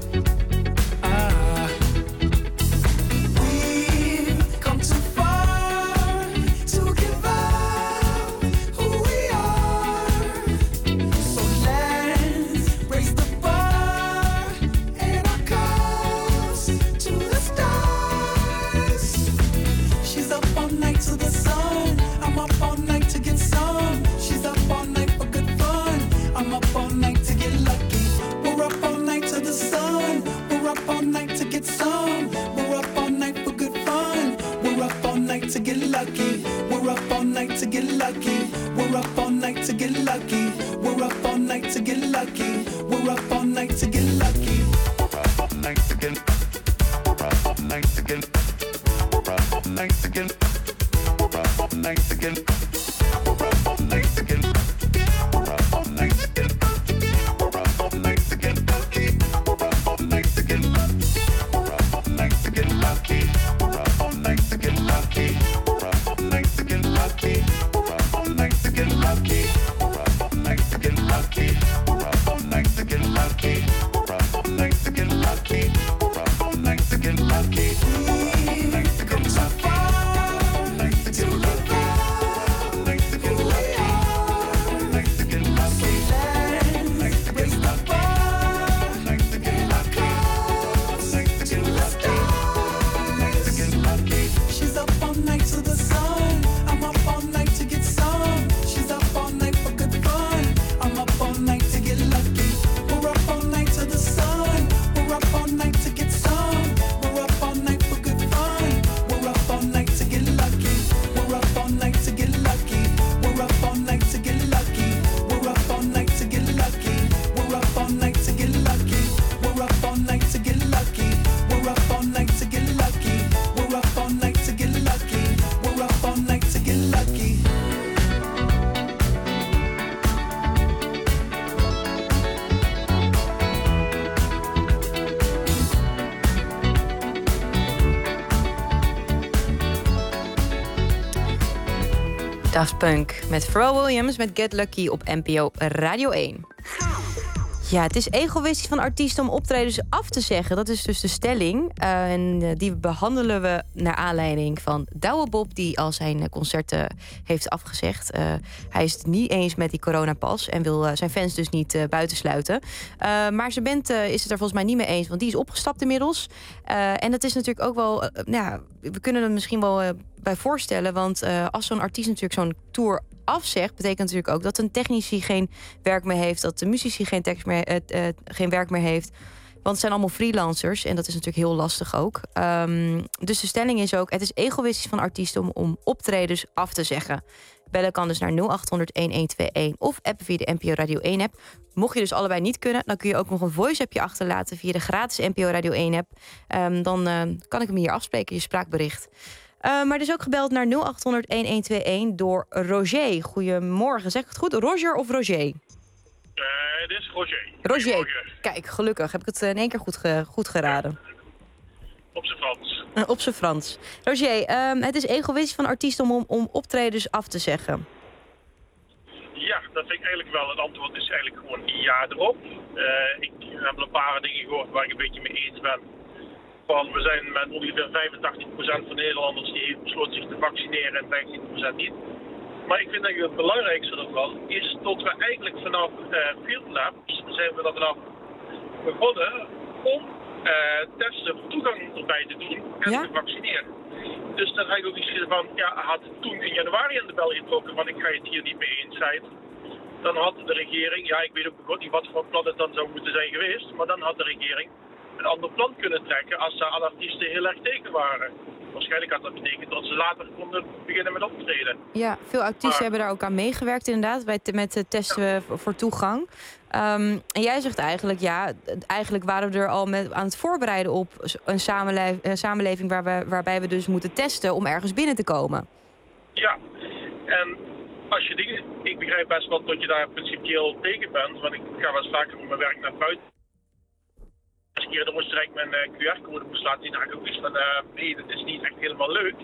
We've come too far to give up who we are. So let's raise the bar and our cups to the stars. She's up all night to the sun. I'm up all night to get some. She's up all night for good fun. I'm up all night to get lucky. We're up all night to the sun. We're up all night to get some. We're up all night for good fun. We're up all night to get lucky. We're up all night to get lucky. We're up all night to get lucky. We're up all night to get lucky. We're up all night to get lucky. We're up all night to get. We're up all night to get. We're up all night to get. We're up all night to get. We're up all night to get. We're up all night to get. We're up all night to get lucky. We're up all night to get lucky. We're up all night to get lucky. We're up all night to get lucky. We're up all night to get lucky. We're up all night to get lucky. We're up all night to get lucky. We're up all night to get lucky. We're up all night to get lucky. We're up all night to get lucky. We've come too far to give up. Daft Punk met Pharrell Williams met Get Lucky op NPO Radio 1. Ja, het is egoïstisch van artiesten om optredens af te zeggen. Dat is dus de stelling. En die behandelen we naar aanleiding van Douwe Bob, die al zijn concerten heeft afgezegd. Hij is het niet eens met die coronapas en wil zijn fans dus niet buitensluiten. Maar zijn band is het er volgens mij niet mee eens, want die is opgestapt inmiddels. En dat is natuurlijk ook wel... we kunnen er misschien wel bij voorstellen, want als zo'n artiest natuurlijk zo'n tour afzegt, betekent natuurlijk ook dat een technici geen werk meer heeft, dat de muzici geen werk meer heeft. Want het zijn allemaal freelancers en dat is natuurlijk heel lastig ook. Dus de stelling is ook, het is egoïstisch van artiesten om optredens af te zeggen. Bellen kan dus naar 0800-1121 of appen via de NPO Radio 1-app. Mocht je dus allebei niet kunnen, dan kun je ook nog een voice-appje achterlaten via de gratis NPO Radio 1-app. Dan kan ik hem hier afspreken, je spraakbericht. Maar er is ook gebeld naar 0800-1121 door Roger. Goedemorgen, zeg ik het goed? Roger of Roger? Het is Roger. Roger. Kijk, gelukkig heb ik het in één keer goed geraden. Op zijn Frans. Op zijn Frans. Roger, het is egoïstisch van artiesten om optredens af te zeggen. Ja, dat vind ik eigenlijk wel. Het antwoord is eigenlijk gewoon ja erop. Ik heb een paar dingen gehoord waar ik een beetje mee eens ben. Van, we zijn met ongeveer 85% van Nederlanders die heeft besloten zich te vaccineren en 15% niet. Maar ik vind dat het belangrijkste ervan is dat we eigenlijk vanaf Field Labs zijn we er vanaf begonnen om testen toegang erbij te doen en te vaccineren. Dus dan heb ik ook iets gezegd van, ja, had toen in januari aan de bel getrokken, want ik ga het hier niet mee eens zijn. Dan had de regering, ja, ik weet ook niet wat voor plan het dan zou moeten zijn geweest, maar dan had de regering een ander plan kunnen trekken als daar alle artiesten heel erg tegen waren. Waarschijnlijk had dat betekend dat ze later konden beginnen met optreden. Ja, veel artiesten hebben daar ook aan meegewerkt inderdaad, met de testen voor toegang. En jij zegt eigenlijk, ja, eigenlijk waren we er al aan het voorbereiden op een samenleving waarbij we dus moeten testen om ergens binnen te komen. Ja, en als je dingen, ik begrijp best wel dat je daar principieel tegen bent, want ik ga wel eens vaker met mijn werk naar buiten. Als ik hier in Oostenrijk mijn QR-code moest laten zien, dan had ik ook iets van, nee, dat is niet echt helemaal leuk.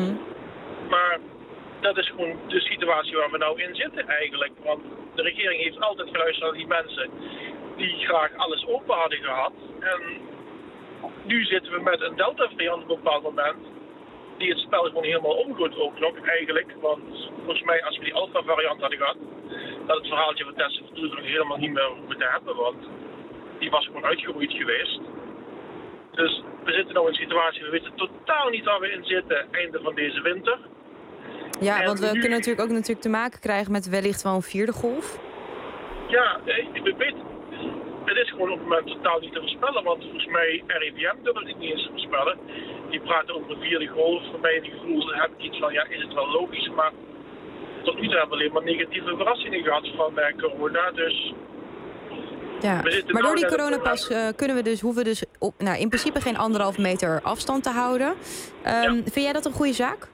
Maar dat is gewoon de situatie waar we nou in zitten eigenlijk. Want de regering heeft altijd geluisterd naar die mensen die graag alles open hadden gehad. En nu zitten we met een Delta-variant op een bepaald moment die het spel gewoon helemaal omgooit ook nog eigenlijk. Want volgens mij als we die Alpha-variant hadden gehad, dat het verhaaltje van testen voor toegang helemaal niet meer hoeven te hebben. Want die was gewoon uitgeroeid geweest. Dus we zitten nu in een situatie, we weten totaal niet waar we in zitten einde van deze winter. Ja, want we kunnen natuurlijk ook te maken krijgen met wellicht wel een vierde golf. Ja, ik weet, het is gewoon op het moment totaal niet te voorspellen. Want volgens mij, RIVM durft het niet eens te voorspellen. Die praten over een vierde golf. Voor mij in het gevoel heb ik iets van, ja, is het wel logisch. Maar tot nu toe hebben we alleen maar negatieve verrassingen gehad van corona. Dus ja, maar door die coronapas hoeven we dus in principe geen 1,5 meter afstand te houden. Vind jij dat een goede zaak?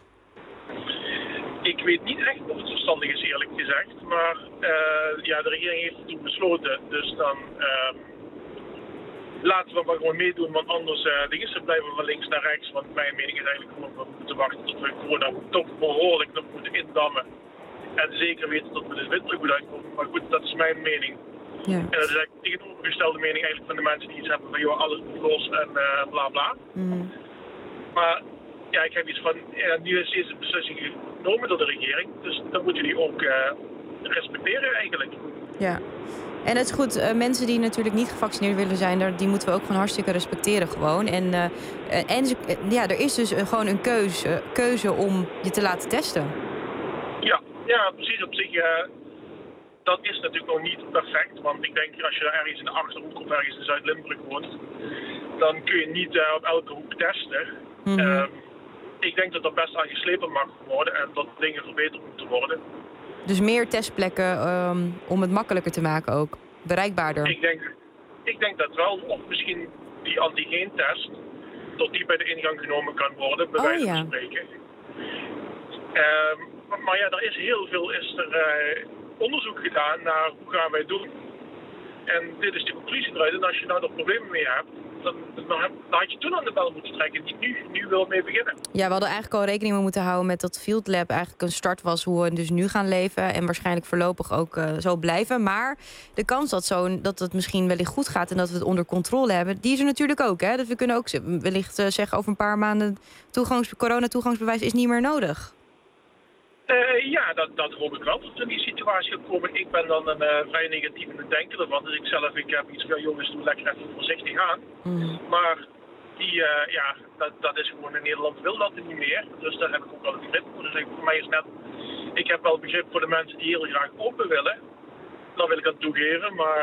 Ik weet niet echt of het verstandig is, eerlijk gezegd. Maar ja, de regering heeft het toen besloten. Dus dan laten we maar gewoon meedoen. Want anders blijven we van links naar rechts. Want mijn mening is eigenlijk gewoon we moeten wachten tot we corona toch behoorlijk nog moeten indammen. En zeker weten dat we de winter goed uitkomen. Maar goed, dat is mijn mening. Ja. En dat is eigenlijk de tegenovergestelde mening eigenlijk van de mensen die iets hebben van joh, alles moet los en bla bla. Maar ja, ik heb iets van, nu is deze beslissing genomen door de regering, dus dan moeten die ook respecteren eigenlijk. Ja, en het is goed, mensen die natuurlijk niet gevaccineerd willen zijn, die moeten we ook gewoon hartstikke respecteren gewoon. En er is dus gewoon een keuze om je te laten testen. Ja, precies op zich. Dat is natuurlijk nog niet perfect, want ik denk als je ergens in de Achterhoek of ergens in Zuid-Limburg woont, dan kun je niet op elke hoek testen. Ik denk dat er best aan geslepen mag worden en dat dingen verbeterd moeten worden. Dus meer testplekken om het makkelijker te maken ook, bereikbaarder? Ik denk dat wel, of misschien die antigeentest, dat die bij de ingang genomen kan worden, bij wijze van spreken. Maar ja, er is heel veel onderzoek gedaan naar hoe gaan wij doen. En dit is de conclusie eruit. En als je nou er problemen mee hebt, dan had je toen aan de bel moeten trekken. Die nu wil mee beginnen. Ja, we hadden eigenlijk al rekening mee moeten houden met dat Field Lab eigenlijk een start was hoe we dus nu gaan leven. En waarschijnlijk voorlopig ook zo blijven. Maar de kans dat het misschien wellicht goed gaat en dat we het onder controle hebben, die is er natuurlijk ook. Hè? Dus we kunnen ook wellicht zeggen over een paar maanden corona-toegangsbewijs is niet meer nodig. Ja, dat hoop ik wel dat we in die situatie komen. Ik ben dan een vrij negatief in het denken ervan. Dus ik heb iets van jongens, doe lekker even voorzichtig aan. Maar dat is gewoon in Nederland wil dat niet meer. Dus daar heb ik ook wel een begrip voor. Dus voor mij is net, ik heb wel begrip voor de mensen die heel graag open willen. Dat wil ik aan toegeven. Maar ik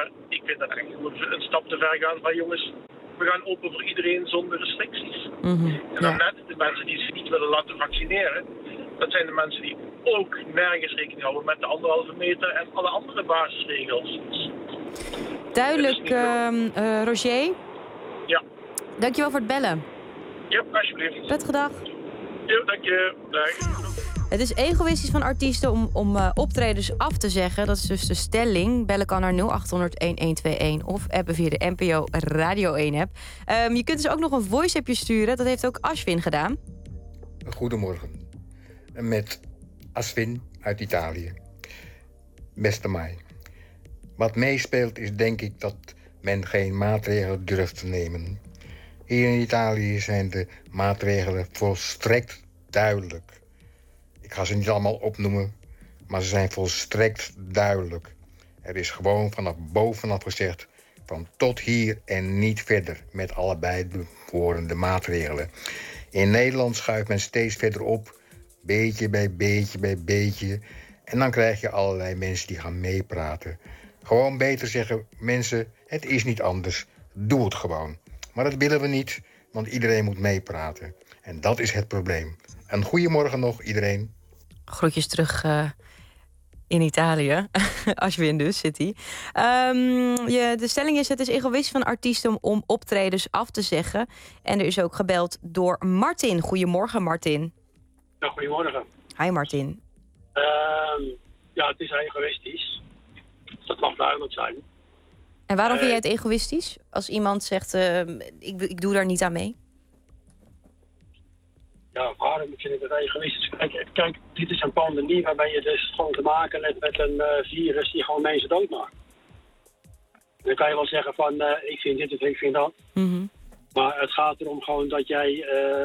vind dat echt gewoon een stap te ver gaan van jongens, we gaan open voor iedereen zonder restricties. En dan net de mensen die zich niet willen laten vaccineren, dat zijn de mensen die ook nergens rekening houden met de 1,5 meter en alle andere basisregels. Duidelijk, Roger. Ja. Dankjewel voor het bellen. Ja, alsjeblieft. Prettige dag. Ja, dank je. Dag. Het is egoïstisch van artiesten om optredens af te zeggen. Dat is dus de stelling. Bellen kan naar 0800-1121 of appen via de NPO Radio 1-app. Je kunt dus ook nog een voice-appje sturen. Dat heeft ook Ashwin gedaan. Goedemorgen. Met Ashwin uit Italië. Beste Mai. Wat meespeelt is denk ik dat men geen maatregelen durft te nemen. Hier in Italië zijn de maatregelen volstrekt duidelijk. Ik ga ze niet allemaal opnoemen, maar ze zijn volstrekt duidelijk. Er is gewoon vanaf bovenaf gezegd van tot hier en niet verder met allebei de behorende maatregelen. In Nederland schuift men steeds verder op, beetje bij beetje bij beetje. En dan krijg je allerlei mensen die gaan meepraten. Gewoon beter zeggen, mensen, het is niet anders, doe het gewoon. Maar dat willen we niet, want iedereen moet meepraten. En dat is het probleem. Een goeiemorgen nog, iedereen. Groetjes terug in Italië. Ashwin dus, zit hij. De stelling is, het is egoïstisch van artiesten om optredens af te zeggen. En er is ook gebeld door Martin. Goedemorgen, Martin. Ja, goedemorgen. Hi, Martin. Ja, het is egoïstisch. Dat mag duidelijk zijn. En waarom vind jij het egoïstisch? Als iemand zegt, ik doe daar niet aan mee? Ja, waarom vind ik het egoïstisch? Kijk, dit is een pandemie waarbij je dus gewoon te maken hebt met een virus die gewoon mensen doodmaakt. Dan kan je wel zeggen van, ik vind dit of ik vind dat. Mm-hmm. Maar het gaat erom gewoon dat jij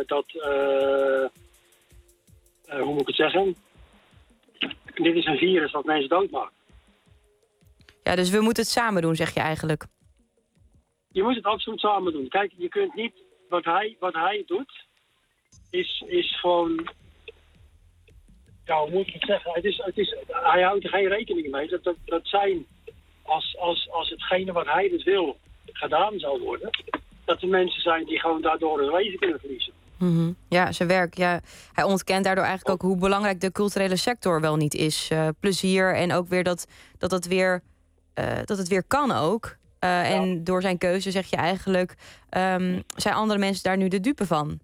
hoe moet ik het zeggen? Dit is een virus dat mensen doodmaakt. Ja, dus we moeten het samen doen, zeg je eigenlijk. Je moet het absoluut samen doen. Kijk, je kunt niet... Wat hij doet, is gewoon... Ja, hoe moet ik het zeggen? Hij houdt er geen rekening mee. Dat zijn... Als hetgene wat hij dus wil gedaan zou worden... dat er mensen zijn die gewoon daardoor hun leven kunnen verliezen. Mm-hmm. Ja, zijn werk. Ja. Hij ontkent daardoor eigenlijk ook hoe belangrijk de culturele sector wel niet is. Plezier en ook weer dat het weer kan ook. En door zijn keuze zeg je eigenlijk... zijn andere mensen daar nu de dupe van?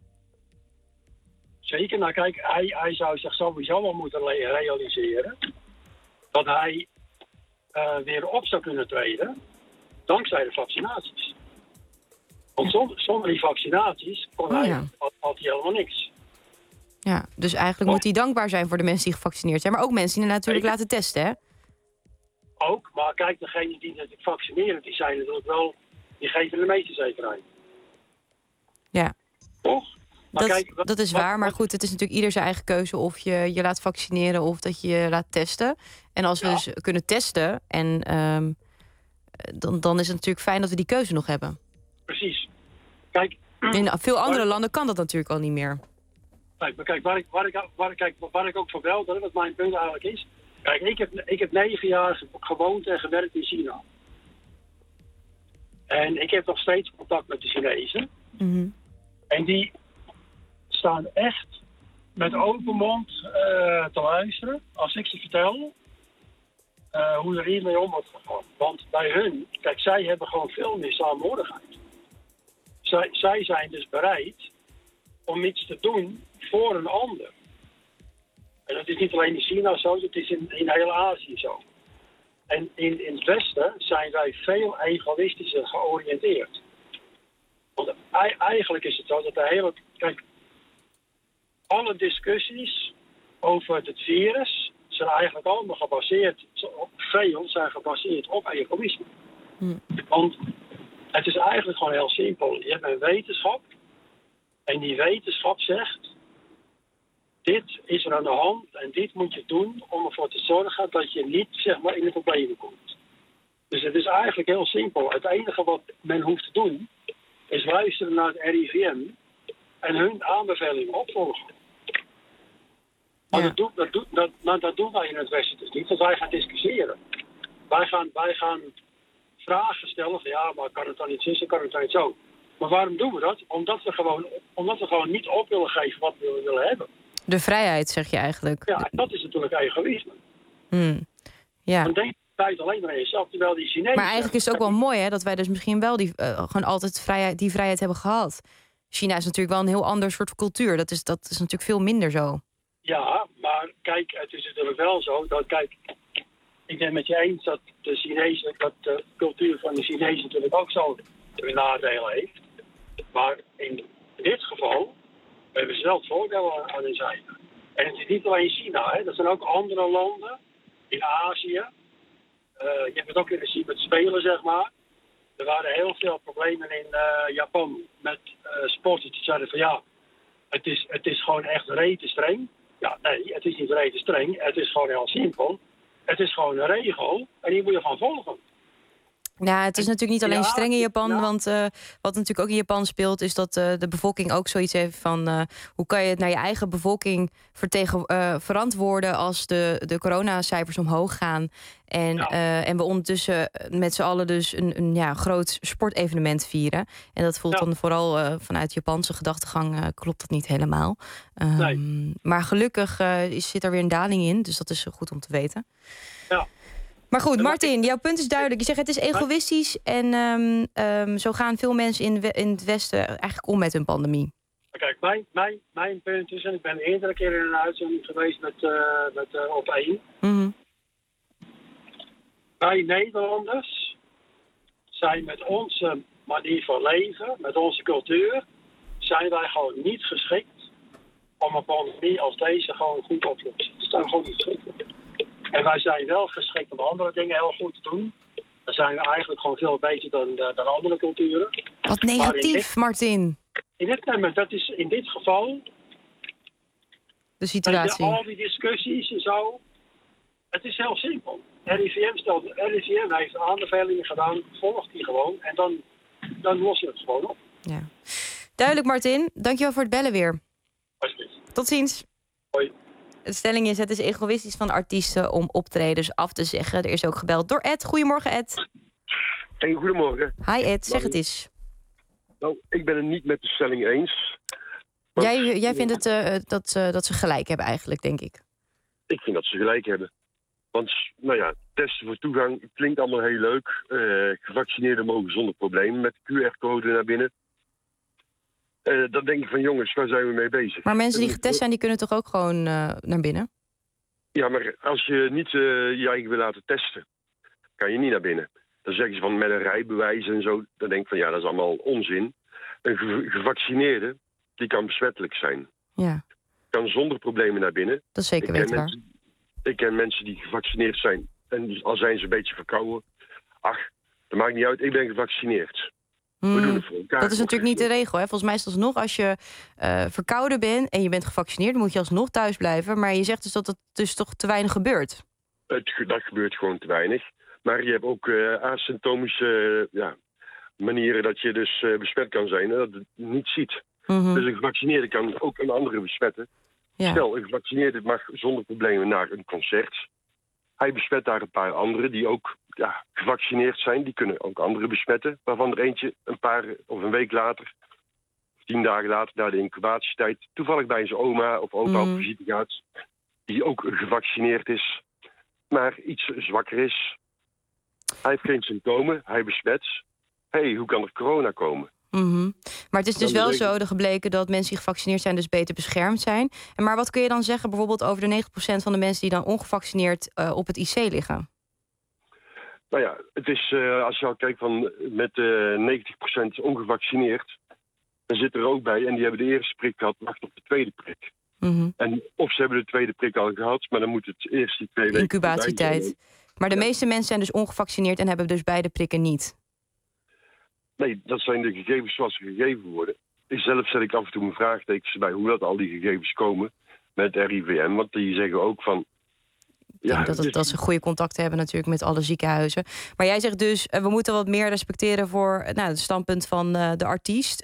Zeker. Nou kijk, hij zou zich sowieso wel moeten realiseren... dat hij weer op zou kunnen treden... dankzij de vaccinaties. Want zonder die vaccinaties had hij helemaal niks. Ja, dus eigenlijk moet hij dankbaar zijn voor de mensen die gevaccineerd zijn. Maar ook mensen die natuurlijk laten testen, hè? Ook, maar kijk, degenen die natuurlijk vaccineren, die zijn natuurlijk wel... die geven de meeste zekerheid. Ja. Toch? Dat is waar, maar goed, het is natuurlijk ieder zijn eigen keuze... of je je laat vaccineren of dat je je laat testen. En als we dus kunnen testen, en dan is het natuurlijk fijn dat we die keuze nog hebben. Precies. Kijk, in veel andere landen kan dat natuurlijk al niet meer. Kijk, waar ik ook voor belde, wat mijn punt eigenlijk is... Kijk, ik heb 9 jaar gewoond en gewerkt in China. En ik heb nog steeds contact met de Chinezen. Mm-hmm. En die staan echt met open mond te luisteren als ik ze vertel hoe er hiermee om wordt gegaan. Want bij hun, kijk, zij hebben gewoon veel meer saamhorigheid. Zij zijn dus bereid om iets te doen voor een ander. En dat is niet alleen in China zo, dat is in heel Azië zo. En in het Westen zijn wij veel egoïstischer georiënteerd. Want eigenlijk is het zo dat kijk, alle discussies over het virus zijn eigenlijk allemaal gebaseerd, zijn gebaseerd op egoïsme. Want het is eigenlijk gewoon heel simpel. Je hebt een wetenschap en die wetenschap zegt... dit is er aan de hand en dit moet je doen om ervoor te zorgen dat je niet zeg maar, in de problemen komt. Dus het is eigenlijk heel simpel. Het enige wat men hoeft te doen is luisteren naar het RIVM en hun aanbevelingen opvolgen. Maar dat doen wij in het Westen dus niet, want wij gaan discussiëren. Wij gaan vragen stellen van ja, maar kan het dan niet zo, kan het dan niet zo. Maar waarom doen we dat? Omdat we gewoon niet op willen geven wat we willen hebben. De vrijheid, zeg je eigenlijk. Ja, en dat is natuurlijk egoïsme. Ja. Dan denk je tijd alleen maar aan jezelf, terwijl die Chinezen... Maar eigenlijk is het ook wel mooi, hè, dat wij dus misschien wel gewoon altijd die vrijheid hebben gehad. China is natuurlijk wel een heel ander soort cultuur. Dat is natuurlijk veel minder zo. Ja, maar kijk, het is natuurlijk wel zo dat, kijk, ik ben met je eens dat de cultuur van de Chinezen natuurlijk ook zo nadelen heeft. Maar in dit geval hebben ze wel het voordeel aan hun zijde. En het is niet alleen China, hè. Er zijn ook andere landen in Azië. Je hebt het ook in gezien met spelen, zeg maar. Er waren heel veel problemen in Japan met sporters die zeiden van ja, het is gewoon echt rete streng. Ja, nee, het is niet rete streng. Het is gewoon heel simpel. Het is gewoon een regel en die moet je gaan volgen. Ja, het is natuurlijk niet alleen streng in Japan, want wat natuurlijk ook in Japan speelt, is dat de bevolking ook zoiets heeft van hoe kan je het naar je eigen bevolking verantwoorden als de coronacijfers omhoog gaan en we ondertussen met z'n allen dus een groot sportevenement vieren. En dat voelt dan vooral vanuit Japanse gedachtegang klopt dat niet helemaal. Maar gelukkig zit er weer een daling in, dus dat is goed om te weten. Ja. Maar goed, Martin, jouw punt is duidelijk. Je zegt het is egoïstisch en zo gaan veel mensen in het Westen eigenlijk om met hun pandemie. Kijk, mijn punt is, en ik ben eerdere keer in een uitzending geweest met op 1. Mm-hmm. Wij Nederlanders zijn met onze manier van leven, met onze cultuur, zijn wij gewoon niet geschikt om een pandemie als deze gewoon goed op te lossen. Dat zijn we gewoon niet geschikt voor. En wij zijn wel geschikt om andere dingen heel goed te doen. Dan zijn we eigenlijk gewoon veel beter dan andere culturen. Wat negatief, Martin. Dat is in dit geval... De situatie. Al die discussies en zo. Het is heel simpel. RIVM heeft aanbevelingen gedaan, volgt die gewoon. En dan los je het gewoon op. Ja. Duidelijk, Martin. Dankjewel voor het bellen weer. Alsjeblieft. Tot ziens. Hoi. De stelling is, het is egoïstisch van artiesten om optredens af te zeggen. Er is ook gebeld door Ed. Goedemorgen, Ed. Hey, goedemorgen. Hi, Ed. Zeg het eens. Nou, ik ben het niet met de stelling eens. Jij vindt het dat ze gelijk hebben eigenlijk, denk ik. Ik vind dat ze gelijk hebben. Want, nou ja, testen voor toegang klinkt allemaal heel leuk. Gevaccineerden mogen zonder problemen met de QR-code naar binnen. Dan denk ik van, jongens, waar zijn we mee bezig? Maar mensen die getest zijn, die kunnen toch ook gewoon naar binnen? Ja, maar als je niet je eigen wil laten testen, kan je niet naar binnen. Dan zeggen ze van met een rijbewijs en zo. Dan denk ik van, ja, dat is allemaal onzin. Een gevaccineerde, die kan besmettelijk zijn. Ja. Kan zonder problemen naar binnen. Dat is zeker weten waar. Ik ken mensen die gevaccineerd zijn. En al zijn ze een beetje verkouden. Ach, dat maakt niet uit. Ik ben gevaccineerd. We doen het voor elkaar. Dat is natuurlijk niet de regel. Hè? Volgens mij is het alsnog, als je verkouden bent en je bent gevaccineerd, dan moet je alsnog thuis blijven. Maar je zegt dus dat het dus toch te weinig gebeurt. Dat gebeurt gewoon te weinig. Maar je hebt ook asymptomische manieren dat je dus besmet kan zijn en dat het niet ziet. Mm-hmm. Dus een gevaccineerde kan ook een andere besmetten. Ja. Stel, een gevaccineerde mag zonder problemen naar een concert. Hij besmet daar een paar anderen die ook gevaccineerd zijn. Die kunnen ook anderen besmetten. Waarvan er eentje een week later, of 10 dagen later, na de incubatietijd, toevallig bij zijn oma of opa op visite gaat. Die ook gevaccineerd is, maar iets zwakker is. Hij heeft geen symptomen, hij besmet. Hoe kan er corona komen? Mm-hmm. Maar het is dus wel zo gebleken dat mensen die gevaccineerd zijn dus beter beschermd zijn. Maar wat kun je dan zeggen bijvoorbeeld over de 90% van de mensen die dan ongevaccineerd op het IC liggen? Nou ja, het is, als je al kijkt van met 90% ongevaccineerd, dan zit er ook bij, en die hebben de eerste prik gehad, wacht op de tweede prik. Mm-hmm. En of ze hebben de tweede prik al gehad, maar dan moet het eerst die 2 weken... Incubatietijd. Maar de meeste mensen zijn dus ongevaccineerd en hebben dus beide prikken niet. Nee, dat zijn de gegevens zoals ze gegeven worden. Zelf zet ik af en toe mijn vraagtekens bij hoe dat al die gegevens komen met RIVM. Want die zeggen ook van... Dat ze goede contacten hebben natuurlijk met alle ziekenhuizen. Maar jij zegt dus, we moeten wat meer respecteren voor het standpunt van de artiest.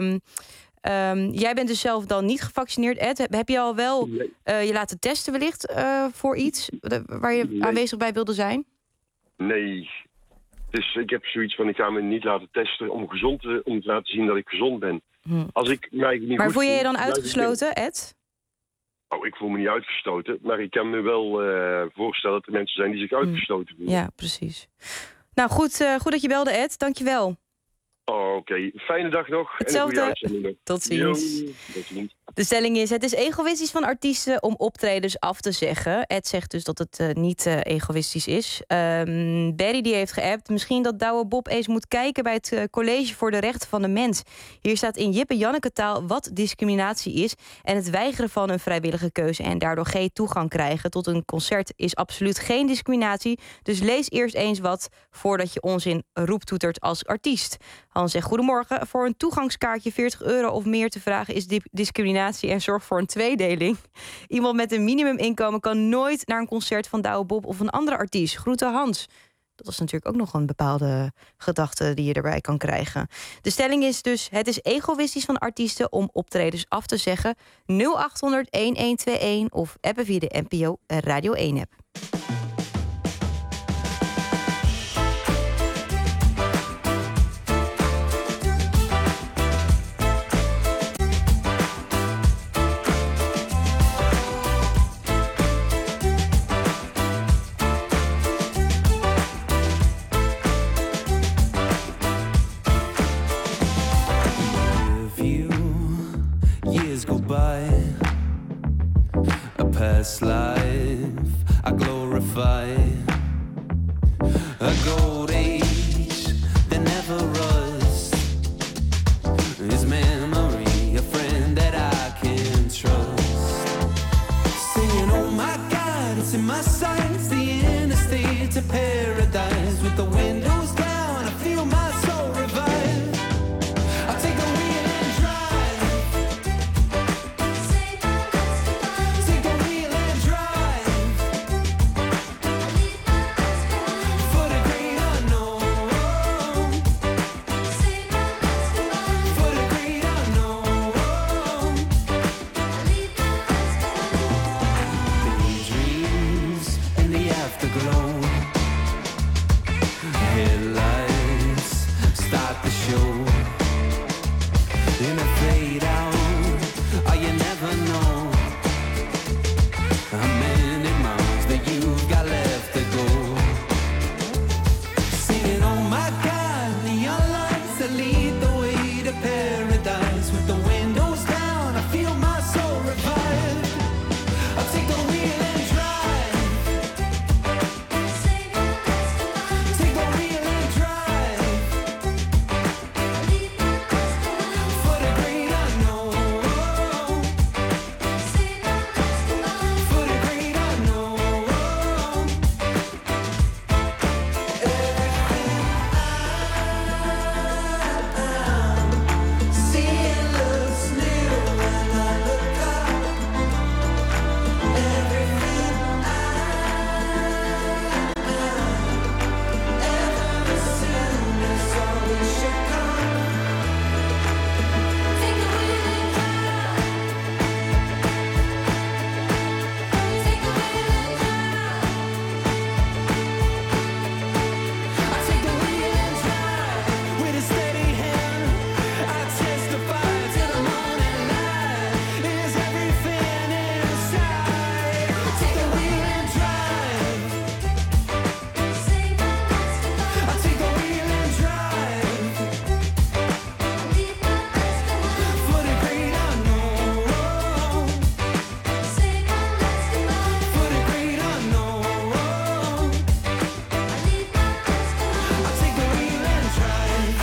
Jij bent dus zelf dan niet gevaccineerd, Ed. Heb je al wel je laten testen wellicht voor iets waar je aanwezig bij wilde zijn? Nee. Dus ik heb zoiets van, ik ga me niet laten testen om te laten zien dat ik gezond ben. Als ik mij niet maar goed voel je je dan uitgesloten, Ed? Oh, ik voel me niet uitgestoten. Maar ik kan me wel voorstellen dat er mensen zijn die zich uitgestoten voelen. Ja, precies. Nou, goed dat je belde, Ed. Dank je wel. Oh, oké. Fijne dag nog. Hetzelfde. Tot ziens. De stelling is: het is egoïstisch van artiesten om optredens af te zeggen. Ed zegt dus dat het niet egoïstisch is. Barry die heeft geappt: misschien dat Douwe Bob eens moet kijken bij het College voor de Rechten van de Mens. Hier staat in Jip en Janneke taal wat discriminatie is. En het weigeren van een vrijwillige keuze en daardoor geen toegang krijgen tot een concert is absoluut geen discriminatie. Dus lees eerst eens wat voordat je onzin roeptoetert als artiest. Hans zegt: goedemorgen. Voor een toegangskaartje €40 of meer te vragen is discriminatie en zorg voor een tweedeling. Iemand met een minimuminkomen kan nooit naar een concert van Douwe Bob of een andere artiest. Groeten Hans. Dat is natuurlijk ook nog een bepaalde gedachte die je erbij kan krijgen. De stelling is dus: het is egoïstisch van artiesten om optredens af te zeggen. 0800-1121 of appen via de NPO Radio 1 app. Past life I glorify a gold age that never rusts. His memory, a friend that I can trust. Singing, oh my God, it's in my sights, the interstate to paradise. With the windows down, I feel my soul revive. I'll take the wheel and drive. Take the wheel and drive. For the great unknown. For the great unknown. Daydreams in the afterglow. Headlights start the show. In a fade out, oh you never know how many miles that you've got left to go. Singing, oh my God, neon lights that lead the way to paradise. With the windows down, I feel my soul revive. I'll take the wheel and drive. Take the wheel and drive. For the great unknown. For the great unknown. Seeing looks new when I look up. Everything ever assumed is all we should come. Take the wheel and drive. Take the wheel and drive. I take the wheel and drive with a steady hand. I testify to the morning light. Is everything inside? Take the wheel and drive. I take the wheel and drive. For the great unknown. For the great unknown. I take the wheel and drive.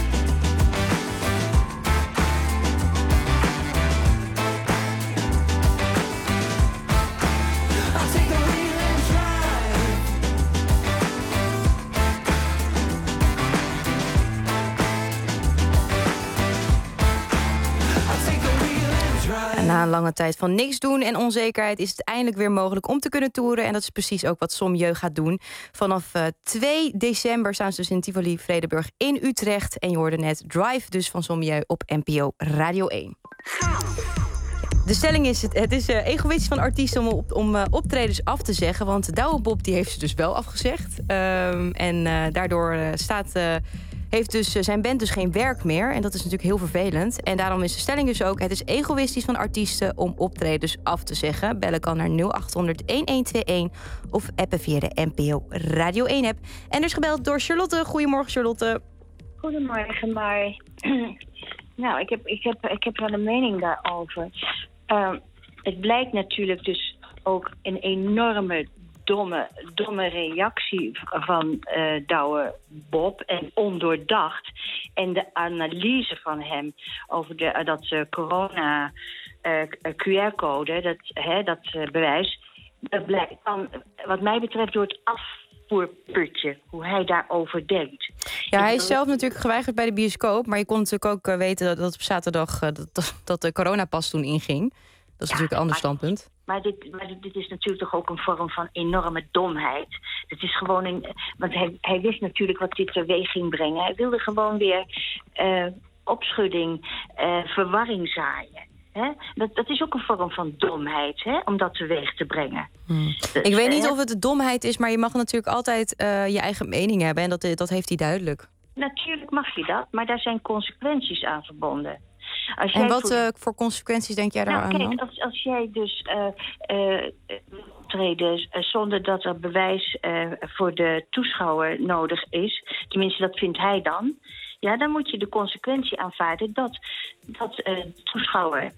I take the wheel and drive. I take the wheel and drive. Na een lange tijd van niks doen en onzekerheid is het eindelijk weer mogelijk om te kunnen toeren. En dat is precies ook wat Sommieu gaat doen. Vanaf 2 december staan ze dus in Tivoli Vredenburg in Utrecht. En je hoorde net Drive dus van Sommieu op NPO Radio 1. De stelling is, het is egoïstisch van artiesten om optredens af te zeggen. Want Douwe Bob die heeft ze dus wel afgezegd. Daardoor heeft dus zijn band dus geen werk meer. En dat is natuurlijk heel vervelend. En daarom is de stelling dus ook, het is egoïstisch van artiesten om optredens af te zeggen. Bellen kan naar 0800-1121 of appen via de NPO Radio 1 app. En er is gebeld door Charlotte. Goedemorgen, Charlotte. Goedemorgen, maar nou, ik heb wel een mening daarover. Het blijkt natuurlijk dus ook een enorme domme reactie van Douwe Bob en ondoordacht. En de analyse van hem over dat corona QR-code, dat bewijs, dat blijkt dan, wat mij betreft, door het afvoerputje, hoe hij daarover denkt. Ja, hij is zelf natuurlijk geweigerd bij de bioscoop, maar je kon natuurlijk ook weten dat op zaterdag dat de coronapas toen inging. Dat is natuurlijk een ander standpunt. Maar dit is natuurlijk toch ook een vorm van enorme domheid. Het is gewoon want hij wist natuurlijk wat dit teweeg ging brengen. Hij wilde gewoon weer opschudding, verwarring zaaien. Hè? Dat is ook een vorm van domheid, hè? Om dat teweeg te brengen. Ik weet niet of het de domheid is, maar je mag natuurlijk altijd je eigen mening hebben. En dat heeft hij duidelijk. Natuurlijk mag je dat, maar daar zijn consequenties aan verbonden. En wat voor consequenties denk jij daar aan? Kijk, als jij dus optreden zonder dat er bewijs voor de toeschouwer nodig is, tenminste dat vindt hij dan, ja, dan moet je de consequentie aanvaarden dat de toeschouwer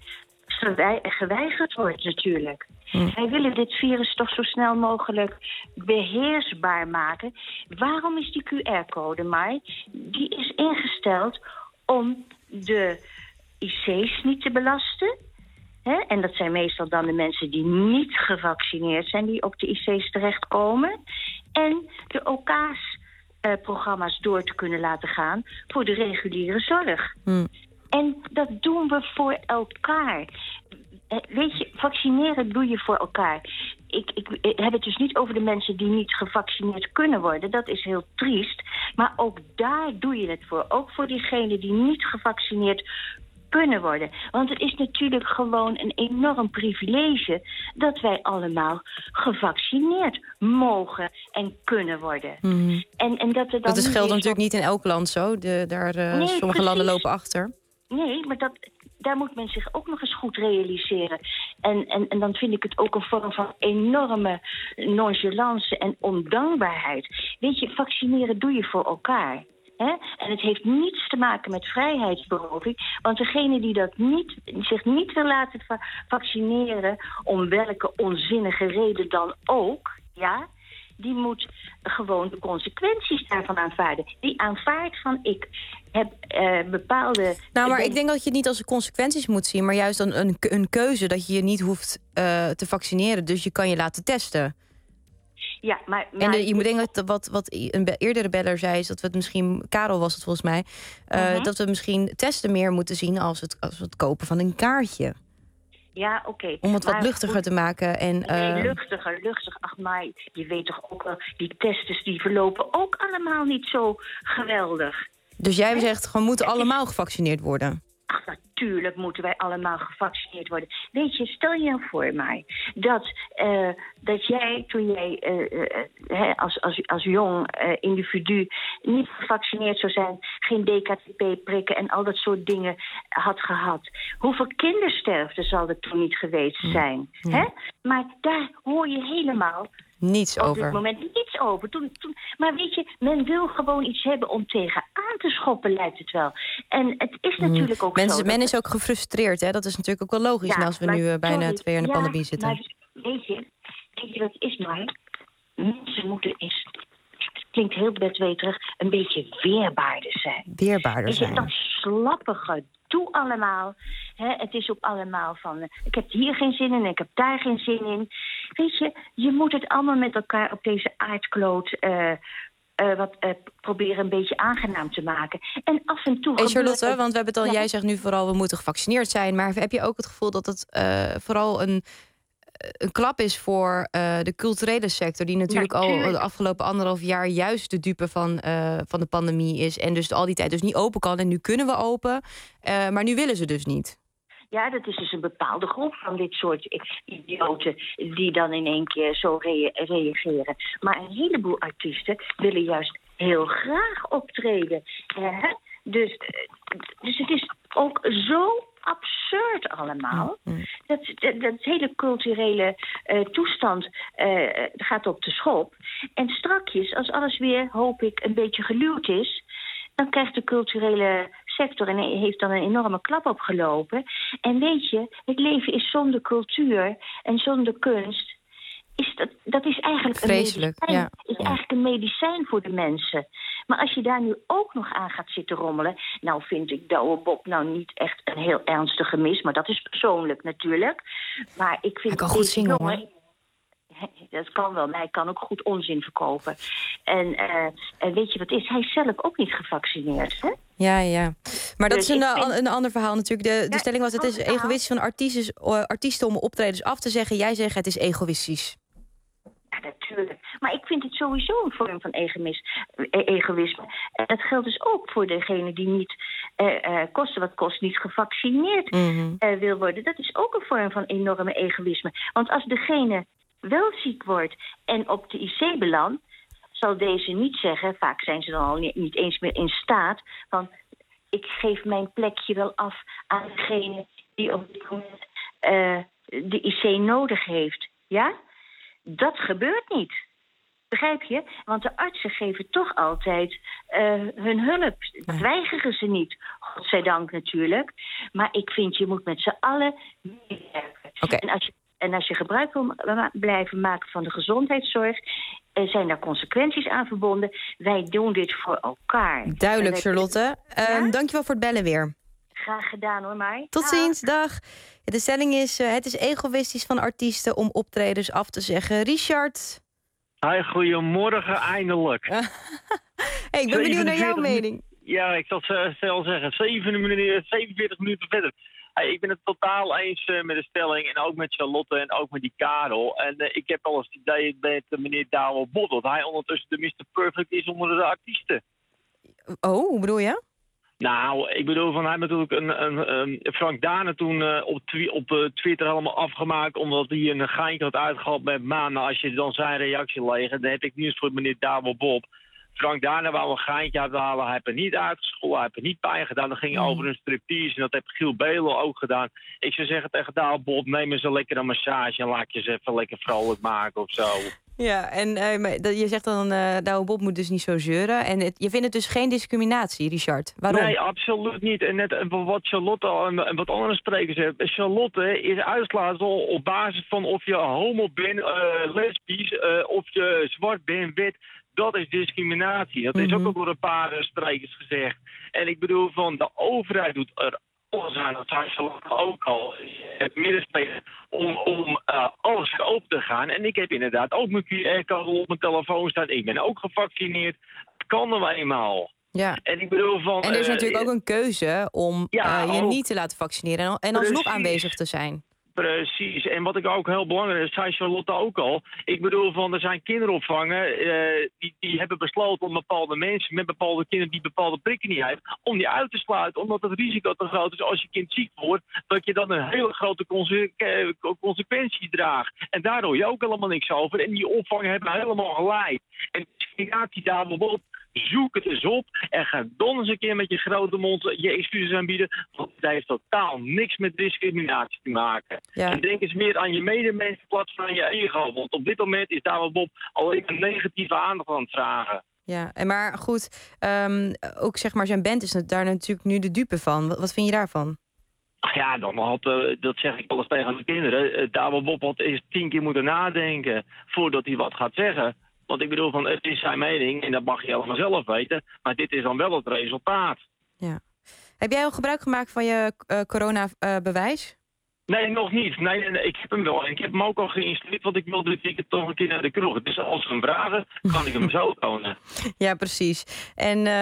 geweigerd wordt natuurlijk. Wij willen dit virus toch zo snel mogelijk beheersbaar maken. Waarom is die QR-code maar? Die is ingesteld om de IC's niet te belasten. Hè? En dat zijn meestal dan de mensen die niet gevaccineerd zijn, die op de IC's terechtkomen. En de OK's-programma's door te kunnen laten gaan voor de reguliere zorg. En dat doen we voor elkaar. Weet je, vaccineren doe je voor elkaar. Ik heb het dus niet over de mensen die niet gevaccineerd kunnen worden. Dat is heel triest. Maar ook daar doe je het voor. Ook voor diegenen die niet gevaccineerd kunnen worden. Want het is natuurlijk gewoon een enorm privilege dat wij allemaal gevaccineerd mogen en kunnen worden. En dat is geldt natuurlijk niet in elk land zo. Sommige landen lopen achter. Nee, maar daar moet men zich ook nog eens goed realiseren. En dan vind ik het ook een vorm van enorme nonchalance en ondankbaarheid. Weet je, vaccineren doe je voor elkaar. Hè? En het heeft niets te maken met vrijheidsberoving. Want degene die zich niet wil laten vaccineren, om welke onzinnige reden dan ook, ja, die moet gewoon de consequenties daarvan aanvaarden. Die aanvaardt van ik heb bepaalde... Nou, maar ik denk dat je het niet als de consequenties moet zien, maar juist een keuze dat je niet hoeft te vaccineren. Dus je kan je laten testen. Ja, maar je moet denken dat wat een eerdere beller zei, is dat we het misschien, Karel was het volgens mij, dat we misschien testen meer moeten zien als het kopen van een kaartje. Ja, oké. Om het wat luchtiger te maken. Nee, luchtiger. Ach, maar je weet toch ook wel, die tests die verlopen ook allemaal niet zo geweldig. Dus jij zegt, gewoon moeten allemaal gevaccineerd worden? Ach, natuurlijk moeten wij allemaal gevaccineerd worden. Weet je, stel je nou voor mij dat jij, toen jij als jong individu niet gevaccineerd zou zijn, geen DKTP prikken en al dat soort dingen had gehad. Hoeveel kindersterfte zal er toen niet geweest zijn? Hè? Maar daar hoor je helemaal niets over. Op dit moment niets over. Maar weet je, men wil gewoon iets hebben om tegenaan te schoppen, lijkt het wel. En het is natuurlijk ook zo. Men is ook gefrustreerd, hè? Dat is natuurlijk ook wel logisch, als we nu bijna 2 jaar in de pandemie zitten. Maar weet je wat het is maar? Mensen moeten eens, het klinkt heel bedweterig, een beetje weerbaarder zijn. Weerbaarder zijn. Dat slappige doe allemaal. Het is ook allemaal van, ik heb hier geen zin in, ik heb daar geen zin in. Weet je moet het allemaal met elkaar op deze aardkloot proberen een beetje aangenaam te maken. En af en toe... Charlotte, want we hebben het al, jij zegt nu vooral, we moeten gevaccineerd zijn, maar heb je ook het gevoel dat het vooral een klap is voor de culturele sector, die natuurlijk al de afgelopen 1,5 jaar juist de dupe van de pandemie is en dus al die tijd dus niet open kan. En nu kunnen we open, maar nu willen ze dus niet. Ja, dat is dus een bepaalde groep van dit soort idioten die dan in één keer zo reageren. Maar een heleboel artiesten willen juist heel graag optreden. Dus het is ook zo absurd allemaal. Dat hele culturele toestand gaat op de schop. En strakjes, als alles weer, hoop ik, een beetje geluwd is, dan krijgt de culturele sector en heeft dan een enorme klap opgelopen. En weet je, het leven is zonder cultuur en zonder kunst. Dat is eigenlijk vreselijk, een medicijn. Is eigenlijk een medicijn voor de mensen. Maar als je daar nu ook nog aan gaat zitten rommelen, nou vind ik Douwe Bob nou niet echt een heel ernstige mis, maar dat is persoonlijk natuurlijk. Maar ik vind hij kan goed zingen, hoor. Dat kan wel, maar hij kan ook goed onzin verkopen. En weet je wat is? Hij is zelf ook niet gevaccineerd, hè? Ja. Maar dat Dus is ik een ander verhaal natuurlijk. De stelling was, het is egoïstisch van artiesten om optredens af te zeggen. Jij zegt, het is egoïstisch. Ja, natuurlijk. Maar ik vind het sowieso een vorm van egoïsme. Dat geldt dus ook voor degene die niet, koste wat kost, niet gevaccineerd wil worden. Dat is ook een vorm van enorme egoïsme. Want als degene wel ziek wordt en op de IC belandt, zal deze niet zeggen, vaak zijn ze dan al niet eens meer in staat, van ik geef mijn plekje wel af aan degene die op dit moment de IC nodig heeft. Ja? Dat gebeurt niet. Begrijp je? Want de artsen geven toch altijd hun hulp. Dat weigeren ze niet. Godzijdank natuurlijk. Maar ik vind, je moet met z'n allen meewerken. Okay. En als je gebruik wil blijven maken van de gezondheidszorg, zijn daar consequenties aan verbonden. Wij doen dit voor elkaar. Duidelijk, Charlotte. Dankjewel voor het bellen weer. Graag gedaan hoor, Mai. Tot ziens, dag. De stelling is, het is egoïstisch van artiesten om optredens af te zeggen. Richard? Hi, goedemorgen, eindelijk. Hey, ik ben benieuwd naar jouw mening. Ja, ik zal zelf zeggen, 47 minuten verder. Hey, ik ben het totaal eens met de stelling en ook met Charlotte en ook met die Karel. En ik heb al eens het idee met meneer Douwe Bob dat hij ondertussen de Mr. Perfect is onder de artiesten. Oh, hoe bedoel je? Nou, ik bedoel, hij heeft natuurlijk een Frank Dane toen op Twitter helemaal afgemaakt, omdat hij een geintje had uitgehaald met Maan. Nou, als je dan zijn reactie leegt, dan heb ik nieuws voor meneer Douwe Bob. Frank Dane wou een geintje uithalen, hij heeft er niet uitgescholden, hij heeft er niet bij gedaan. Dat ging over een striptease en dat heeft Giel Belen ook gedaan. Ik zou zeggen tegen Douwe Bob, neem eens een lekkere massage en laat je ze even lekker vrolijk maken of zo. Ja, en je zegt dan, Douwe Bob moet dus niet zo zeuren. En je vindt het dus geen discriminatie, Richard? Waarom? Nee, absoluut niet. En net wat Charlotte en wat andere sprekers hebben. Charlotte is uitsluitsel op basis van of je homo bent, lesbisch, of je zwart bent, wit. Dat is discriminatie. Dat is ook al door een paar sprekers gezegd. En ik bedoel, van de overheid doet er alles aan. Dat zijn Charlotte ook al. Het middenspelen om alles open te gaan. En ik heb inderdaad ook mijn QR-code op mijn telefoon staan. Ik ben ook gevaccineerd. Het kan er eenmaal. Ja. En ik bedoel van. En er is natuurlijk ook een keuze om je niet te laten vaccineren en alsnog aanwezig te zijn. Precies. En wat ik ook heel belangrijk vind, zei Charlotte ook al. Ik bedoel, van er zijn kinderopvangen die hebben besloten om bepaalde mensen met bepaalde kinderen die bepaalde prikken niet heeft, om die uit te sluiten. Omdat het risico te groot is als je kind ziek wordt, dat je dan een hele grote consequentie draagt. En daar hoor je ook helemaal niks over. En die opvangen hebben helemaal gelijk. En discriminatie daar bijvoorbeeld. Zoek het eens op en ga dan eens een keer met je grote mond je excuses aanbieden. Want het heeft totaal niks met discriminatie te maken. Ja. En denk eens meer aan je medemens in plaats van aan je ego. Want op dit moment is Douwe Bob alleen een negatieve aandacht aan het vragen. Ja, maar goed, ook zeg maar zijn band is daar natuurlijk nu de dupe van. Wat vind je daarvan? Ja, dat zeg ik alles tegen de kinderen. Douwe Bob had eerst 10 keer moeten nadenken voordat hij wat gaat zeggen. Want ik bedoel, het is zijn mening en dat mag je allemaal zelf weten. Maar dit is dan wel het resultaat. Ja. Heb jij al gebruik gemaakt van je coronabewijs? Nee, nog niet. Nee, ik heb hem wel. En ik heb hem ook al geïnstalleerd, want ik wil dit weekend toch een keer naar de kroeg. Dus als ze hem vragen, kan ik hem zo tonen. Ja, precies.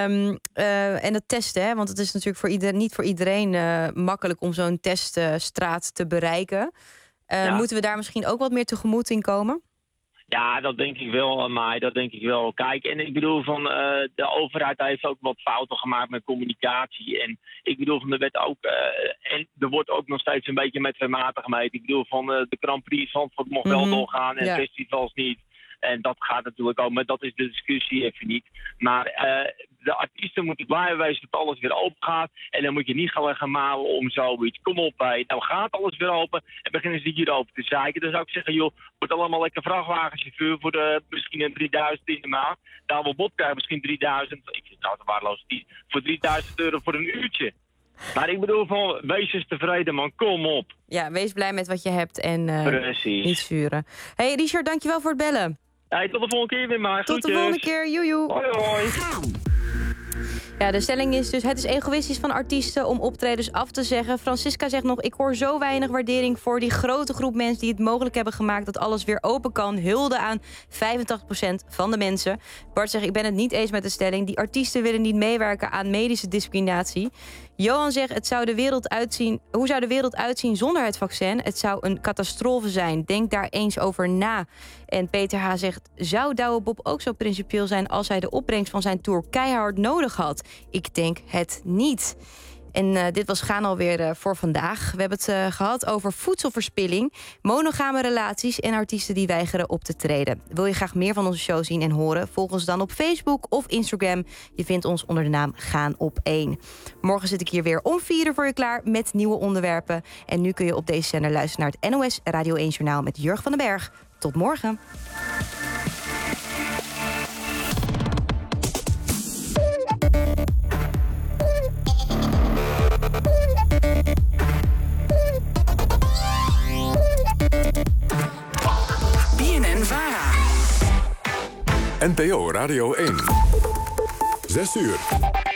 En dat testen, hè? Want het is natuurlijk niet voor iedereen makkelijk om zo'n teststraat te bereiken. Moeten we daar misschien ook wat meer tegemoet in komen? Ja, dat denk ik wel, maar dat denk ik wel. Kijk, en ik bedoel van de overheid heeft ook wat fouten gemaakt met communicatie. En ik bedoel van er werd ook, en er wordt ook nog steeds een beetje met twee maten gemeten. Ik bedoel van de Grand Prix Zandvoort mocht wel doorgaan en festivals niet. En dat gaat natuurlijk ook, maar dat is de discussie even niet. Maar de artiesten moeten blij wezen dat alles weer open gaat. En dan moet je niet gaan malen om zoiets. Kom op, nou gaat alles weer open en beginnen ze hier open te zeiken. Dan zou ik zeggen, joh, wordt allemaal lekker vrachtwagenchauffeur voor misschien een 3000 in de maand. Daar wil Bob krijgen misschien 3000. Ik vind het waardeloos. Voor 3000 euro voor een uurtje. Maar ik bedoel van, wees eens tevreden man, kom op. Ja, wees blij met wat je hebt en niet zuren. Hey Richard, dankjewel voor het bellen. Hey, tot de volgende keer weer maar. Tot de volgende keer, joejoe. Hoi hoi. Ja, de stelling is dus, het is egoïstisch van artiesten om optredens af te zeggen. Francisca zegt nog, ik hoor zo weinig waardering voor die grote groep mensen die het mogelijk hebben gemaakt dat alles weer open kan. Hulde aan 85% van de mensen. Bart zegt, ik ben het niet eens met de stelling. Die artiesten willen niet meewerken aan medische discriminatie. Johan zegt, hoe zou de wereld uitzien zonder het vaccin? Het zou een catastrofe zijn. Denk daar eens over na. En Peter H. zegt, zou Douwe Bob ook zo principieel zijn als hij de opbrengst van zijn tour keihard nodig had? Ik denk het niet. En dit was Gaan alweer voor vandaag. We hebben het gehad over voedselverspilling, monogame relaties en artiesten die weigeren op te treden. Wil je graag meer van onze show zien en horen? Volg ons dan op Facebook of Instagram. Je vindt ons onder de naam Gaan op 1. Morgen zit ik hier weer om 4 uur voor je klaar met nieuwe onderwerpen. En nu kun je op deze zender luisteren naar het NOS Radio 1 Journaal met Jurgen van den Berg. Tot morgen. BNN-VARA. NPO Radio 1. 6 uur.